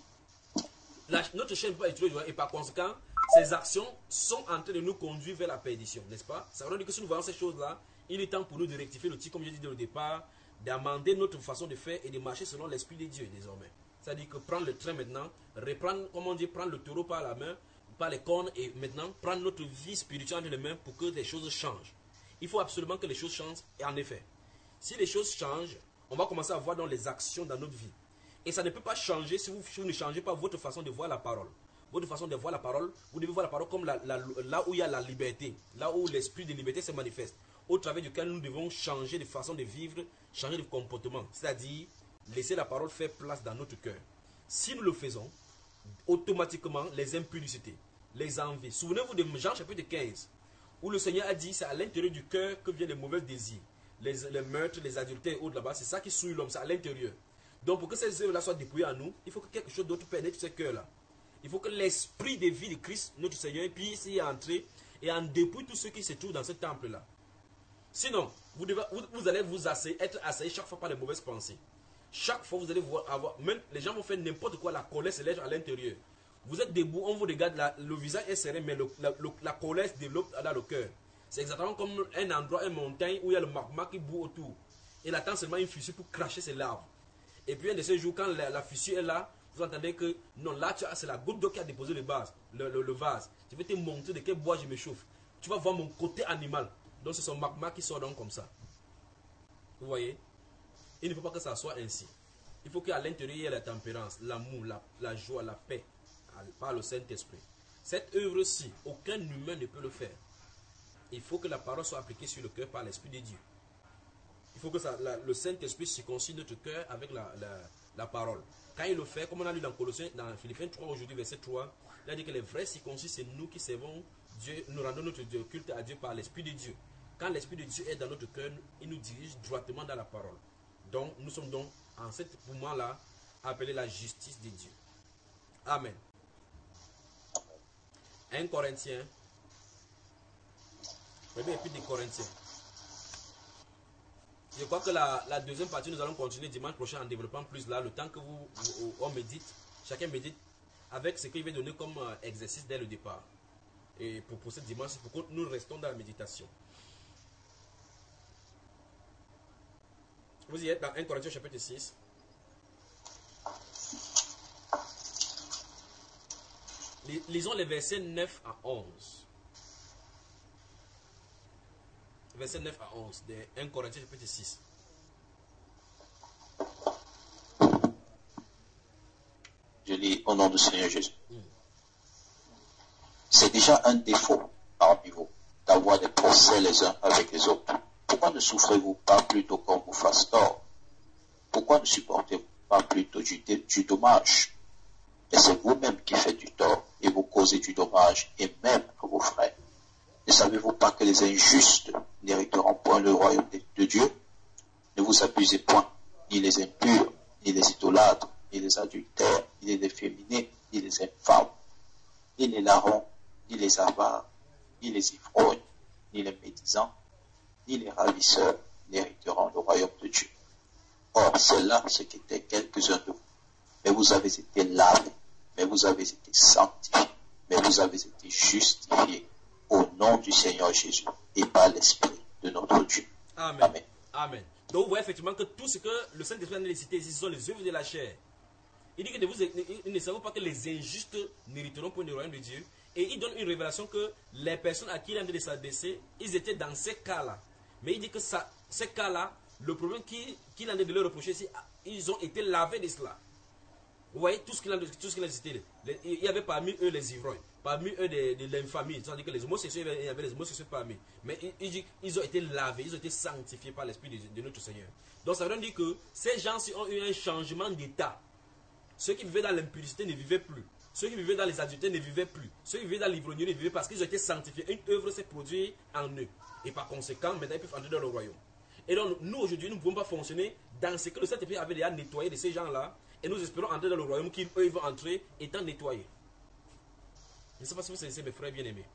La, notre chair ne peut pas hériter du royaume. Et par conséquent, ces actions sont en train de nous conduire vers la perdition, n'est-ce pas? Ça veut dire que si nous voyons ces choses-là, il est temps pour nous de rectifier le tir, comme je disais au départ, d'amender notre façon de faire et de marcher selon l'Esprit de Dieu désormais. C'est-à-dire que prendre le train maintenant, reprendre, comment on dit, prendre le taureau par la main, par les cornes, et maintenant prendre notre vie spirituelle entre les mains pour que les choses changent. Il faut absolument que les choses changent, et en effet, si les choses changent, on va commencer à voir dans les actions dans notre vie. Et ça ne peut pas changer si vous, si vous ne changez pas votre façon de voir la parole. Votre façon de voir la parole, vous devez voir la parole comme la, la, là où il y a la liberté, là où l'esprit de liberté se manifeste, au travers duquel nous devons changer de façon de vivre, changer de comportement, c'est-à-dire laisser la parole faire place dans notre cœur. Si nous le faisons, automatiquement, les impudicités, les envies. Souvenez-vous de Jean chapitre quinze, où le Seigneur a dit, c'est à l'intérieur du cœur que viennent les mauvais désirs, les, les meurtres, les adultères et autres là-bas, c'est ça qui souille l'homme, c'est à l'intérieur. Donc pour que ces œuvres-là soient dépouillées à nous, il faut que quelque chose d'autre pénètre ce cœur-là. Il faut que l'esprit de vie de Christ, notre Seigneur, puisse y entrer et en dépouille tous ceux qui se trouvent dans ce temple-là. Sinon, vous, devez, vous, vous allez vous asseoir, être assaillis chaque fois par les mauvaises pensées. Chaque fois, vous allez voir, avoir, même les gens vont faire n'importe quoi, la colère se lève à l'intérieur. Vous êtes debout, on vous regarde, la, le visage est serré, mais le, la, le, la colère se développe dans le cœur. C'est exactement comme un endroit, une montagne où il y a le magma qui bout autour. Il attend seulement une fissure pour cracher ses larves. Et puis un de ces jours, quand la, la fissure est là, vous entendez que, non, là, c'est la goutte d'eau qui a déposé le vase. Le, le, le vase. Je vais te montrer de quel bois je me chauffe. Tu vas voir mon côté animal. Donc, c'est son magma qui sort donc comme ça. Vous voyez? Il ne faut pas que ça soit ainsi. Il faut qu'à l'intérieur, il y ait la tempérance, l'amour, la, la joie, la paix, par le Saint-Esprit. Cette œuvre-ci, aucun humain ne peut le faire. Il faut que la parole soit appliquée sur le cœur par l'Esprit de Dieu. Il faut que ça, la, le Saint-Esprit circoncis notre cœur avec la, la, la parole. Quand il le fait, comme on a lu dans Colossiens, dans Philippiens trois, aujourd'hui, verset trois, il a dit que les vrais circoncis, c'est nous qui servons Dieu, nous rendons notre Dieu, culte à Dieu par l'Esprit de Dieu. Quand l'Esprit de Dieu est dans notre cœur, il nous dirige droitement dans la parole. Donc, nous sommes donc, en ce moment-là, appelés la justice de Dieu. Amen. un Corinthiens. Premier épître des Corinthiens. Je crois que la, la deuxième partie, nous allons continuer dimanche prochain en développant plus là, le temps que vous, vous on médite, chacun médite avec ce qu'il va donner comme euh, exercice dès le départ. Et pour, pour ce dimanche, pour que nous restons dans la méditation. Vous y êtes dans un Corinthiens chapitre six. Lisons les versets neuf à onze. Verset neuf à onze de un Corinthiens chapitre six. Je lis au nom du Seigneur Jésus. Mm. C'est déjà un défaut parmi vous d'avoir des procès les uns avec les autres. Pourquoi ne souffrez-vous pas plutôt qu'on vous fasse tort? pourquoi ne supportez-vous pas plutôt du, du dommage? Et c'est vous-même qui faites du tort et vous causez du dommage, et même à vos frères. Ne savez-vous pas que les injustes n'hériteront point le royaume de, de Dieu? Ne vous abusez point, ni les impurs, ni les idolâtres, ni les adultères, ni les efféminés, ni les infâmes, ni les larrons, ni les avares, ni les ivrognes, ni les médisants, ni les ravisseurs n'hériteront le royaume de Dieu. Or, c'est là ce qu'étaient quelques-uns de vous. Mais vous avez été lavés, mais vous avez été sanctifiés, mais vous avez été justifiés au nom du Seigneur Jésus et par l'Esprit de notre Dieu. Amen. Amen. Amen. Donc vous voyez effectivement que tout ce que le Saint-Esprit a de citer ici, ce sont les œuvres de la chair. Il dit que vous, il ne savez pas que les injustes n'hériteront point du royaume de Dieu. Et il donne une révélation que les personnes à qui il a de s'adresser, ils étaient dans ces cas-là. Mais il dit que ça, ces cas-là, le problème qu'il qu a de leur reprocher, c'est qu'ils ont été lavés de cela. Vous voyez tout ce qu'il a, tout ce qu'il a cité. Il y avait parmi eux les ivrognes, parmi eux de, de l'infamie. C'est-à-dire que les homosexuels, il y avait les homosexuels parmi. Mais il, il dit ils ont été lavés, ils ont été sanctifiés par l'Esprit de, de notre Seigneur. Donc ça veut dire que ces gens-ci ont eu un changement d'état. Ceux qui vivaient dans l'impudicité ne vivaient plus. Ceux qui vivaient dans les adultères ne vivaient plus. Ceux qui vivaient dans l'ivrognerie ne vivaient parce qu'ils ont été sanctifiés. Une œuvre s'est produite en eux. Et par conséquent, maintenant ils peuvent entrer dans le royaume. Et donc nous aujourd'hui, nous ne pouvons pas fonctionner dans ce que le Saint-Esprit avait déjà nettoyé de ces gens-là. Et nous espérons entrer dans le royaume qu'ils eux vont entrer étant nettoyés. Je ne sais pas si vous savez, mes frères bien-aimés.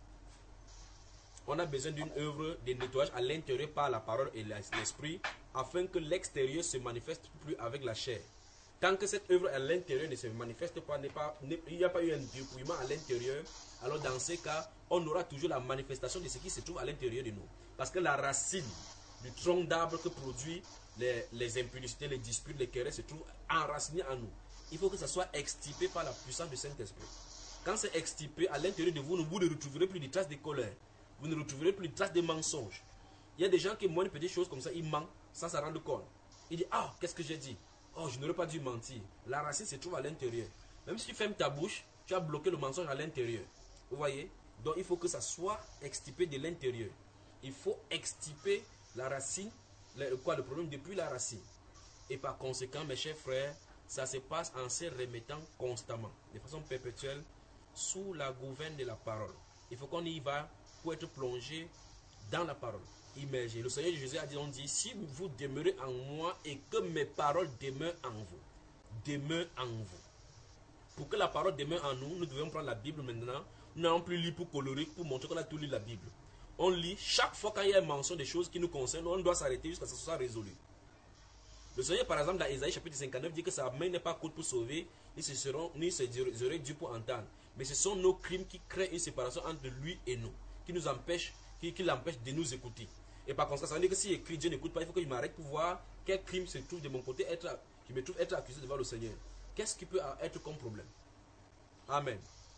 On a besoin d'une œuvre de nettoyage à l'intérieur par la parole et l'esprit, afin que l'extérieur se manifeste plus avec la chair. Tant que cette œuvre à l'intérieur ne se manifeste pas, pas il n'y a pas eu un dépouillement à l'intérieur, alors dans ces cas, on aura toujours la manifestation de ce qui se trouve à l'intérieur de nous. Parce que la racine du tronc d'arbre que produit les, les impudicités, les disputes, les querelles se trouve enraciné en nous. Il faut que ça soit extirpé par la puissance du Saint-Esprit. Quand c'est extirpé, à l'intérieur de vous, vous ne retrouverez plus de traces de colère. Vous ne retrouverez plus de traces de mensonges. Il y a des gens qui, moi, une petite chose comme ça, ils mentent sans s'en rendre compte. Ils disent, ah, qu'est-ce que j'ai dit? Oh, je n'aurais pas dû mentir. La racine se trouve à l'intérieur. Même si tu fermes ta bouche, tu as bloqué le mensonge à l'intérieur. Vous voyez? Donc, il faut que ça soit extirpé de l'intérieur. Il faut extirper la racine, le, quoi, le problème depuis la racine. Et par conséquent, mes chers frères, ça se passe en se remettant constamment, de façon perpétuelle, sous la gouverne de la parole. Il faut qu'on y va pour être plongé dans la parole, immergé. Le Seigneur Jésus a dit, on dit, si vous demeurez en moi et que mes paroles demeurent en vous, demeurent en vous. Pour que la parole demeure en nous, nous devons prendre la Bible maintenant. Nous n'allons plus lire pour colorer, pour montrer qu'on a tout lu la Bible. On lit chaque fois quand il y a une mention des choses qui nous concernent, on doit s'arrêter jusqu'à ce que ça soit résolu. Le Seigneur, par exemple, dans Ésaïe chapitre cinquante-neuf, dit que sa main n'est pas courte pour sauver, ni ce seront, ni ses oreilles dures pour entendre. Mais ce sont nos crimes qui créent une séparation entre lui et nous, qui nous empêchent, qui, qui l'empêchent de nous écouter. Et par conséquent, ça veut dire que si écrit Dieu n'écoute pas, il faut que je m'arrête pour voir quel crime se trouve de mon côté, être, je me trouve être accusé devant le Seigneur. Qu'est-ce qui peut être comme problème? Amen.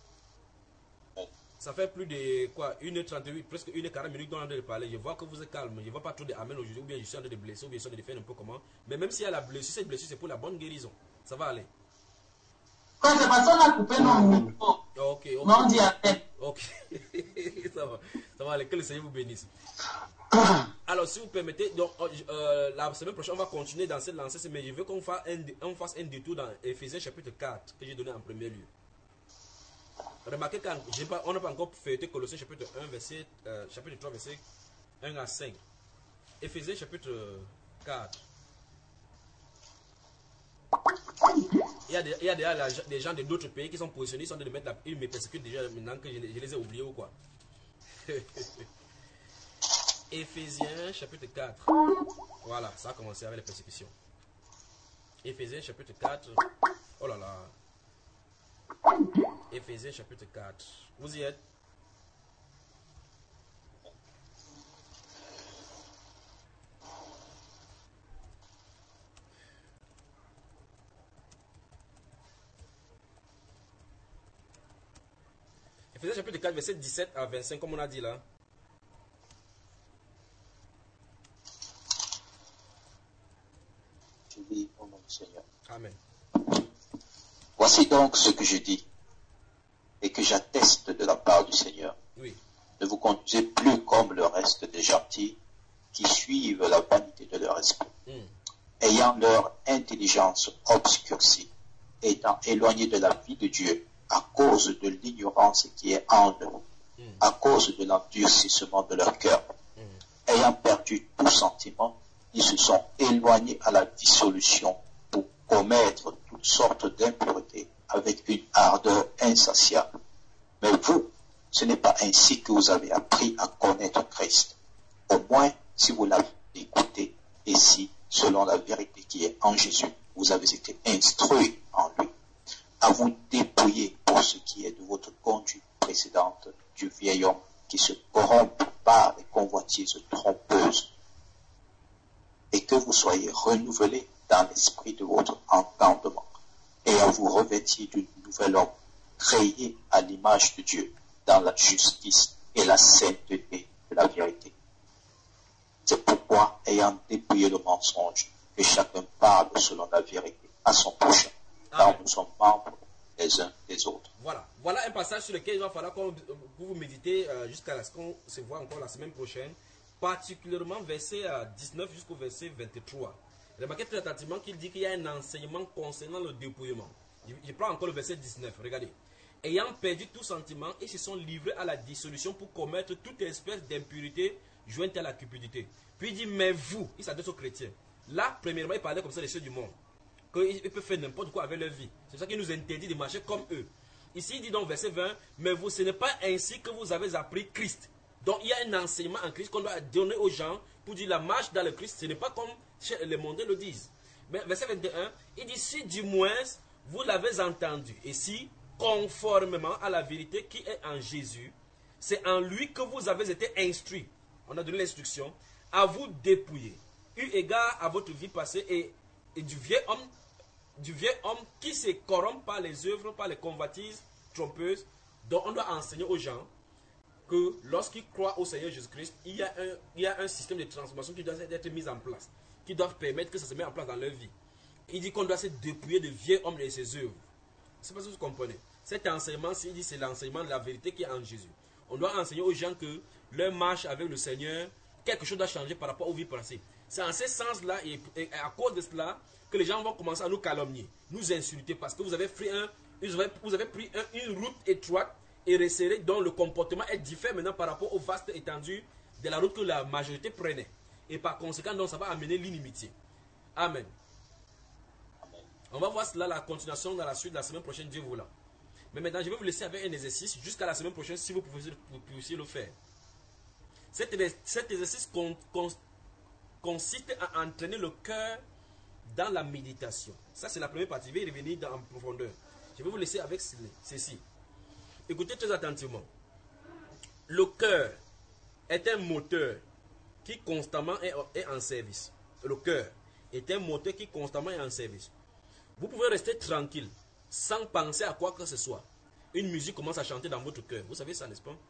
Ça fait plus de quoi, une heure trente-huit, presque une heure quarante minutes qu'on est en train de parler. Je vois que vous êtes calme, je ne vois pas trop de amen aujourd'hui, ou bien je suis en train de blesser, ou bien je suis en train de faire un peu comment. Mais même s'il y a la blessure, cette blessure c'est pour la bonne guérison. Ça va aller. Quand c'est parce qu'on a coupé nos micros. Ok, ok. Non, on dit amen. Ok. Ça va. Ça va aller. Que le Seigneur vous bénisse. Alors, si vous permettez, donc, euh, la semaine prochaine, on va continuer dans cette lancée, mais je veux qu'on fasse un, on fasse un détour dans Éphésiens chapitre quatre, que j'ai donné en premier lieu. Remarquez qu'on n'a pas encore feuilleté Colossiens chapitre un, verset, euh, chapitre trois, verset un à cinq. Éphésiens chapitre quatre. Il y a des, il y a des, des gens de d'autres pays qui sont positionnés, ils sont en train de mettre la, ils me persécutent déjà maintenant que je, je les ai oubliés ou quoi. Éphésiens chapitre quatre. Voilà, ça a commencé avec les persécutions. Éphésiens chapitre quatre. Oh là là. Éphésiens chapitre quatre. Vous y êtes? Éphésiens chapitre quatre, verset dix-sept à vingt-cinq, comme on a dit là. Je lis au nom du Seigneur. Amen. Voici donc ce que je dis et que j'atteste de la part du Seigneur. Oui. Ne vous conduisez plus comme le reste des gentils qui suivent la vanité de leur esprit, mm. ayant leur intelligence obscurcie, étant éloignés de la vie de Dieu à cause de l'ignorance qui est en eux, mm. à cause de l'endurcissement de leur cœur. Mm. Ayant perdu tout sentiment, ils se sont éloignés à la dissolution pour commettre toutes sortes d'impuretés avec une ardeur insatiable. Mais vous, ce n'est pas ainsi que vous avez appris à connaître Christ. Au moins, si vous l'avez écouté, et si, selon la vérité qui est en Jésus, vous avez été instruits en lui. À vous dépouiller pour ce qui est de votre conduite précédente du vieil homme qui se corrompt par les convoitises trompeuses, et que vous soyez renouvelés dans l'esprit de votre entendement, et à vous revêtir d'une nouvelle homme, créé à l'image de Dieu, dans la justice et la sainteté de la vérité. C'est pourquoi, ayant dépouillé le mensonge, que chacun parle selon la vérité à son prochain, car nous sommes membres les uns des autres. Voilà, voilà un passage sur lequel il va falloir que vous méditez euh, jusqu'à ce qu'on se voit encore la semaine prochaine, particulièrement verset euh, dix-neuf jusqu'au verset vingt-trois. Remarquez très attentivement qu'il dit qu'il y a un enseignement concernant le dépouillement. Je, je prends encore le verset dix-neuf, regardez. Ayant perdu tout sentiment, ils se sont livrés à la dissolution pour commettre toute espèce d'impurité jointe à la cupidité. Puis il dit, mais vous, il s'adresse aux chrétiens. Là, premièrement, il parlait comme ça des ceux du monde. Qu'ils peuvent faire n'importe quoi avec leur vie. C'est ça qu'il nous interdit de marcher comme eux. Ici, il dit dans verset vingt, mais vous, ce n'est pas ainsi que vous avez appris Christ. Donc, il y a un enseignement en Christ qu'on doit donner aux gens pour dire la marche dans le Christ. Ce n'est pas comme les mondains le disent. Mais verset vingt et un, il dit, si du moins vous l'avez entendu, et si, conformément à la vérité qui est en Jésus, c'est en lui que vous avez été instruits. On a donné l'instruction à vous dépouiller, eu égard à votre vie passée et, et du vieil homme, du vieil homme qui se corrompt par les œuvres, par les convoitises trompeuses, dont on doit enseigner aux gens que lorsqu'ils croient au Seigneur Jésus-Christ, il y a un, il y a un système de transformation qui doit être mis en place, qui doit permettre que ça se mette en place dans leur vie. Il dit qu'on doit se dépouiller de vieux hommes et ses œuvres. C'est pas ce que vous comprenez. Cet enseignement, il dit c'est l'enseignement de la vérité qui est en Jésus. On doit enseigner aux gens que leur marche avec le Seigneur, quelque chose doit changer par rapport aux vies passées. C'est en ce sens-là et, et à cause de cela que les gens vont commencer à nous calomnier, nous insulter parce que vous avez pris, un, vous avez, vous avez pris un, une route étroite et resserrée dont le comportement est différent maintenant par rapport aux vastes étendues de la route que la majorité prenait. Et par conséquent, donc, ça va amener l'inimitié. Amen. On va voir cela, la continuation dans la suite de la semaine prochaine, Dieu voulant. Mais maintenant, je vais vous laisser avec un exercice jusqu'à la semaine prochaine si vous pouvez, vous puissiez le faire. Cet, cet exercice con, con, consiste à entraîner le cœur dans la méditation. Ça, c'est la première partie. Je vais y revenir dans, en profondeur. Je vais vous laisser avec ceci. Écoutez très attentivement. Le cœur est un moteur qui constamment est, est en service. Le cœur est un moteur qui constamment est en service. Vous pouvez rester tranquille, sans penser à quoi que ce soit. Une musique commence à chanter dans votre cœur. Vous savez ça, n'est-ce pas?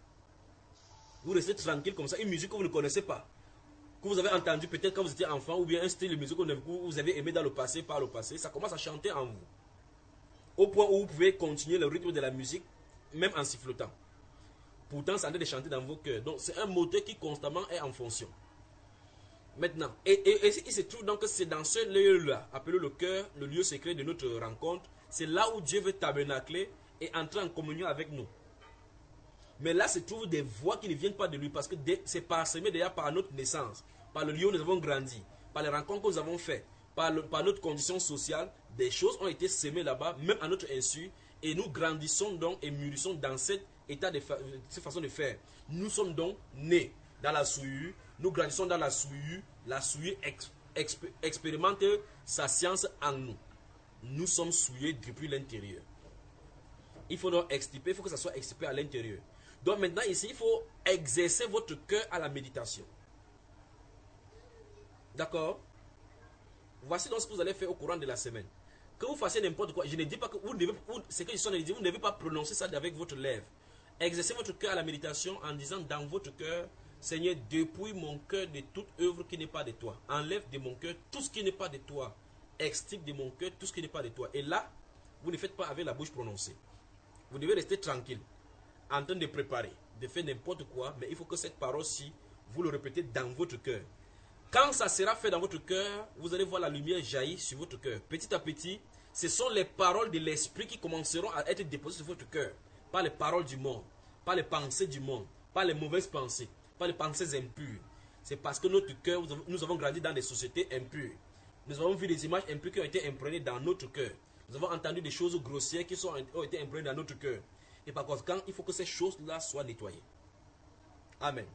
Vous restez tranquille comme ça. Une musique que vous ne connaissez pas, que vous avez entendu peut-être quand vous étiez enfant, ou bien un style de musique que vous avez aimé dans le passé, par le passé, ça commence à chanter en vous. Au point où vous pouvez continuer le rythme de la musique, même en sifflotant. Pourtant, ça a de chanter dans vos cœurs. Donc, c'est un moteur qui constamment est en fonction. Maintenant, et, et, et il se trouve donc que c'est dans ce lieu-là, appelé le cœur, le lieu secret de notre rencontre, c'est là où Dieu veut tabernacler et entrer en communion avec nous. Mais là se trouvent des voix qui ne viennent pas de lui, parce que c'est parsemé déjà par notre naissance, par le lieu où nous avons grandi, par les rencontres que nous avons faites, par, le, par notre condition sociale. Des choses ont été semées là-bas, même à notre insu, et nous grandissons donc et mûrissons dans cet état de, cette façon de faire. Nous sommes donc nés dans la souillure, nous grandissons dans la souillure, la souillure ex, ex, expérimente sa science en nous. Nous sommes souillés depuis l'intérieur. Il faut donc extirper, il faut que ça soit extirpé à l'intérieur. Donc maintenant ici, il faut exercer votre cœur à la méditation. D'accord? Voici donc ce que vous allez faire au courant de la semaine. Que vous fassiez n'importe quoi, je ne dis pas que vous ne devez, vous, c'est que je suis en train de dire, vous ne devez pas prononcer ça avec votre lèvre. Exercez votre cœur à la méditation en disant dans votre cœur, Seigneur, dépouille mon cœur de toute œuvre qui n'est pas de toi. Enlève de mon cœur tout ce qui n'est pas de toi. Extirpe de mon cœur tout ce qui n'est pas de toi. Et là, vous ne faites pas avec la bouche prononcée. Vous devez rester tranquille, en train de préparer, de faire n'importe quoi, mais il faut que cette parole-ci, vous le répétez dans votre cœur. Quand ça sera fait dans votre cœur, vous allez voir la lumière jaillir sur votre cœur. Petit à petit, ce sont les paroles de l'esprit qui commenceront à être déposées sur votre cœur. Pas les paroles du monde, pas les pensées du monde, pas les mauvaises pensées, pas les pensées impures. C'est parce que notre cœur, nous avons grandi dans des sociétés impures. Nous avons vu des images impures qui ont été imprégnées dans notre cœur. Nous avons entendu des choses grossières qui sont, ont été imprégnées dans notre cœur. Et par conséquent, il faut que ces choses-là soient nettoyées. Amen.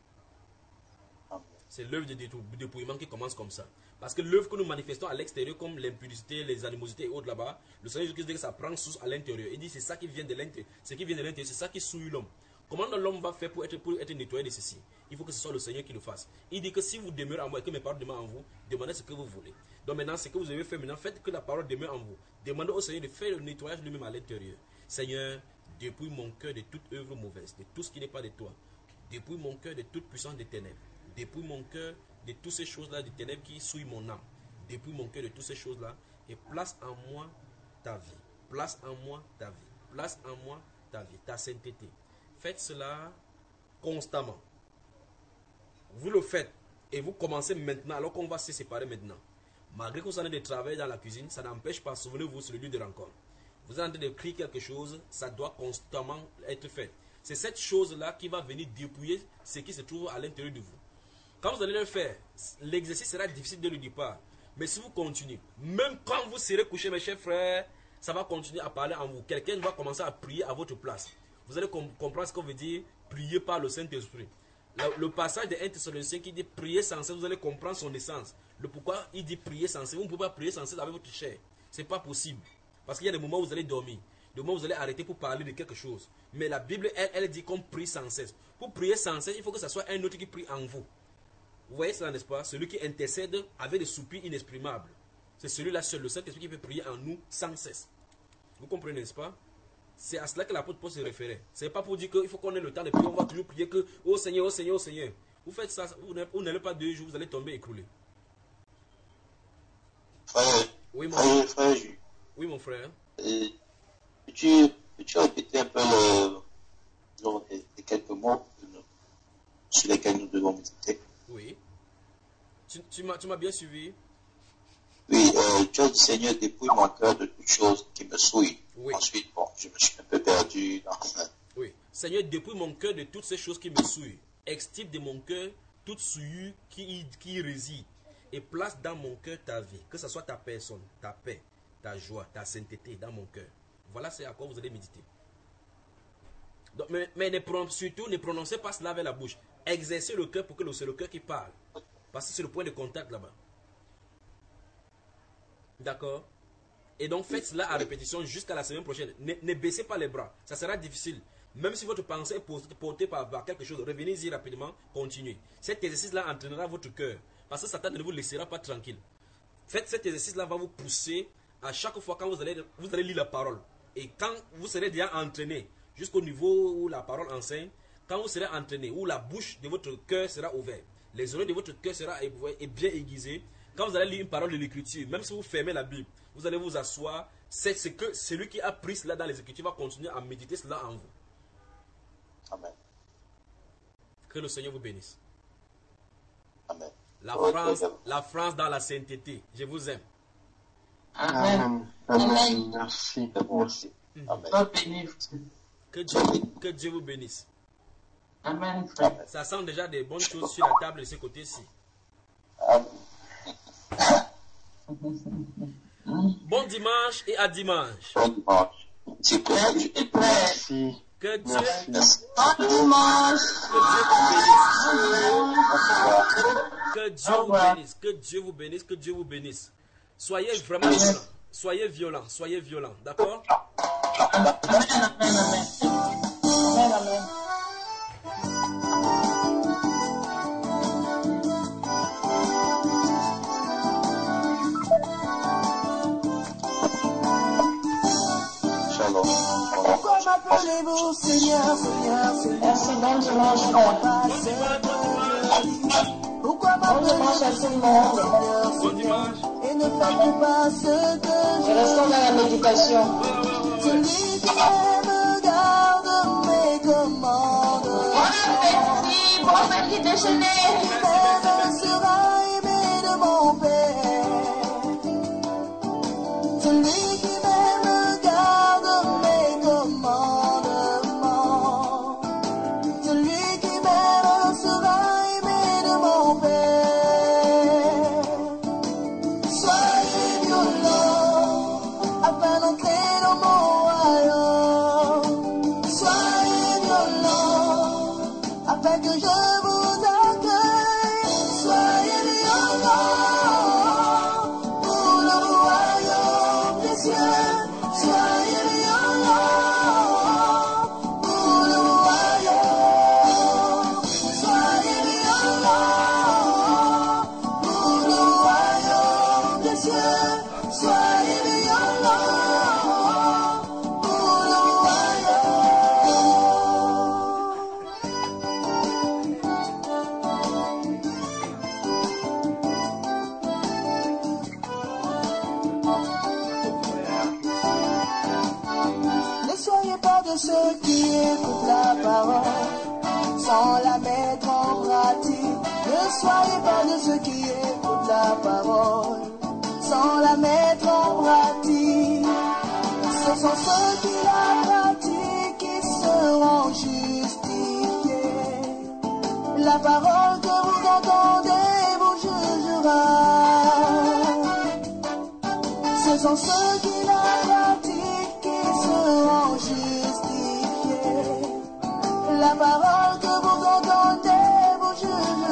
C'est l'œuvre de dépouillement qui commence comme ça. Parce que l'œuvre que nous manifestons à l'extérieur, comme l'impudicité, les animosités et autres là-bas, le Seigneur Jésus dit que ça prend source à l'intérieur. Il dit c'est ça qui vient de l'intérieur, c'est qui vient de l'intérieur, c'est ça qui souille l'homme. Comment l'homme va faire pour être, pour être nettoyé de ceci? Il faut que ce soit le Seigneur qui le fasse. Il dit que si vous demeurez en moi et que mes paroles demeurent en vous, demandez ce que vous voulez. Donc maintenant, ce que vous avez fait maintenant, faites que la parole demeure en vous. Demandez au Seigneur de faire le nettoyage lui-même à l'intérieur. Seigneur, dépouille mon cœur de toute œuvre mauvaise, de tout ce qui n'est pas de toi. Dépouille mon cœur de toute puissance des ténèbres. Dépouille mon cœur de toutes ces choses-là des ténèbres qui souillent mon âme. Dépouille mon cœur de toutes ces choses-là et place en moi ta vie. Place en moi ta vie. Place en moi ta vie, ta sainteté. Faites cela constamment. Vous le faites et vous commencez maintenant alors qu'on va se séparer maintenant. Malgré que vous en avez de travail dans la cuisine, ça n'empêche pas, souvenez-vous sur le lieu de rencontre. Vous êtes en train d'écrire quelque chose, ça doit constamment être fait. C'est cette chose-là qui va venir dépouiller ce qui se trouve à l'intérieur de vous. Quand vous allez le faire, l'exercice sera difficile dès le départ. Mais si vous continuez, même quand vous serez couché, mes chers frères, ça va continuer à parler en vous. Quelqu'un va commencer à prier à votre place. Vous allez com comprendre ce qu'on veut dire prier par le Saint-Esprit. Le, le passage de un Thessaloniciens qui dit prier sans cesse, vous allez comprendre son essence. Le pourquoi il dit prier sans cesse. Vous ne pouvez pas prier sans cesse avec votre chair. Ce n'est pas possible. Parce qu'il y a des moments où vous allez dormir. Des moments où vous allez arrêter pour parler de quelque chose. Mais la Bible, elle, elle dit qu'on prie sans cesse. Pour prier sans cesse, il faut que ce soit un autre qui prie en vous. Vous voyez cela, n'est-ce pas? Celui qui intercède avec des soupirs inexprimables. C'est celui-là seul, le Saint-Esprit qui peut prier en nous sans cesse. Vous comprenez, n'est-ce pas? C'est à cela que l'apôtre Paul se référait. Ce n'est pas pour dire qu'il faut qu'on ait le temps de prier, on va toujours prier que oh Seigneur, oh Seigneur, oh Seigneur. Vous faites ça, vous n'allez pas deux jours, vous allez tomber écroulé. Frère, oui, mon frère, frère, frère. Oui, mon frère. Euh, tu, tu as répété un peu le, le, les, les quelques mots sur lesquels nous devons méditer. Oui. Tu, tu m'as bien suivi? Oui, euh, tu as dit Seigneur, dépouille mon cœur de toutes choses qui me souillent. Oui. Ensuite, bon, je me suis un peu perdu dans ça. Oui. Seigneur, dépouille mon cœur de toutes ces choses qui me souillent. Extirpe de mon cœur toute souillure qui, qui y réside. Et place dans mon cœur ta vie. Que ce soit ta personne, ta paix, ta joie, ta sainteté dans mon cœur. Voilà c'est à quoi vous allez méditer. Donc, mais mais ne, surtout, ne prononcez pas cela avec la bouche. Exercez le cœur pour que c'est le cœur qui parle. Parce que c'est le point de contact là-bas. D'accord? Et donc faites cela à répétition jusqu'à la semaine prochaine. Ne, ne baissez pas les bras. Ça sera difficile. Même si votre pensée est portée par, par quelque chose, revenez-y rapidement, continuez. Cet exercice-là entraînera votre cœur. Parce que Satan ne vous laissera pas tranquille. Faites cet exercice-là, va vous pousser à chaque fois quand vous allez, vous allez lire la parole. Et quand vous serez déjà entraîné, jusqu'au niveau où la parole enseigne, quand vous serez entraîné, où la bouche de votre cœur sera ouverte, les oreilles de votre cœur seront bien aiguisées, quand vous allez lire une parole de l'écriture, même si vous fermez la Bible, vous allez vous asseoir, c'est ce que celui qui a pris cela dans les écritures va continuer à méditer cela en vous. Amen. Que le Seigneur vous bénisse. Amen. La France, la France dans la sainteté. Je vous aime. Amen. Amen. Amen. Merci. Merci. Amen. Que Dieu, que Dieu vous bénisse. Amen, frère. Ça sent déjà des bonnes choses sur la table de ce côté-ci. Amen. Bon dimanche et à dimanche. Bon dimanche. S'il te Merci, plaît. frère. Merci. Que Dieu, Merci. Bon dimanche. que Dieu vous bénisse. Que Dieu vous bénisse. Que Dieu vous bénisse. Soyez vraiment violents. Soyez violents. Soyez violents. D'accord? Amen, amen, amen. Amen, amen. Shalom. Pourquoi m'appelez-vous Seigneur, Seigneur, Seigneur? Merci, bon dimanche, frère. Pourquoi Bon dimanche à tout le monde. Bon dimanche. et ne faites pas ce que Et je restons dans la méditation. Tu dis que regarde mes commandes. Bon appétit, bon petit déjeuner. Même sera aimé ceux qui écoutent la parole sans la mettre en pratique. Ne soyez pas de ceux qui écoutent la parole sans la mettre en pratique. Ce sont ceux qui la pratiquent qui seront justifiés. La parole que vous entendez vous jugera. Ce sont ceux qui la pratiquent qui seront justifiés. La parole que vous entendez vous jugera.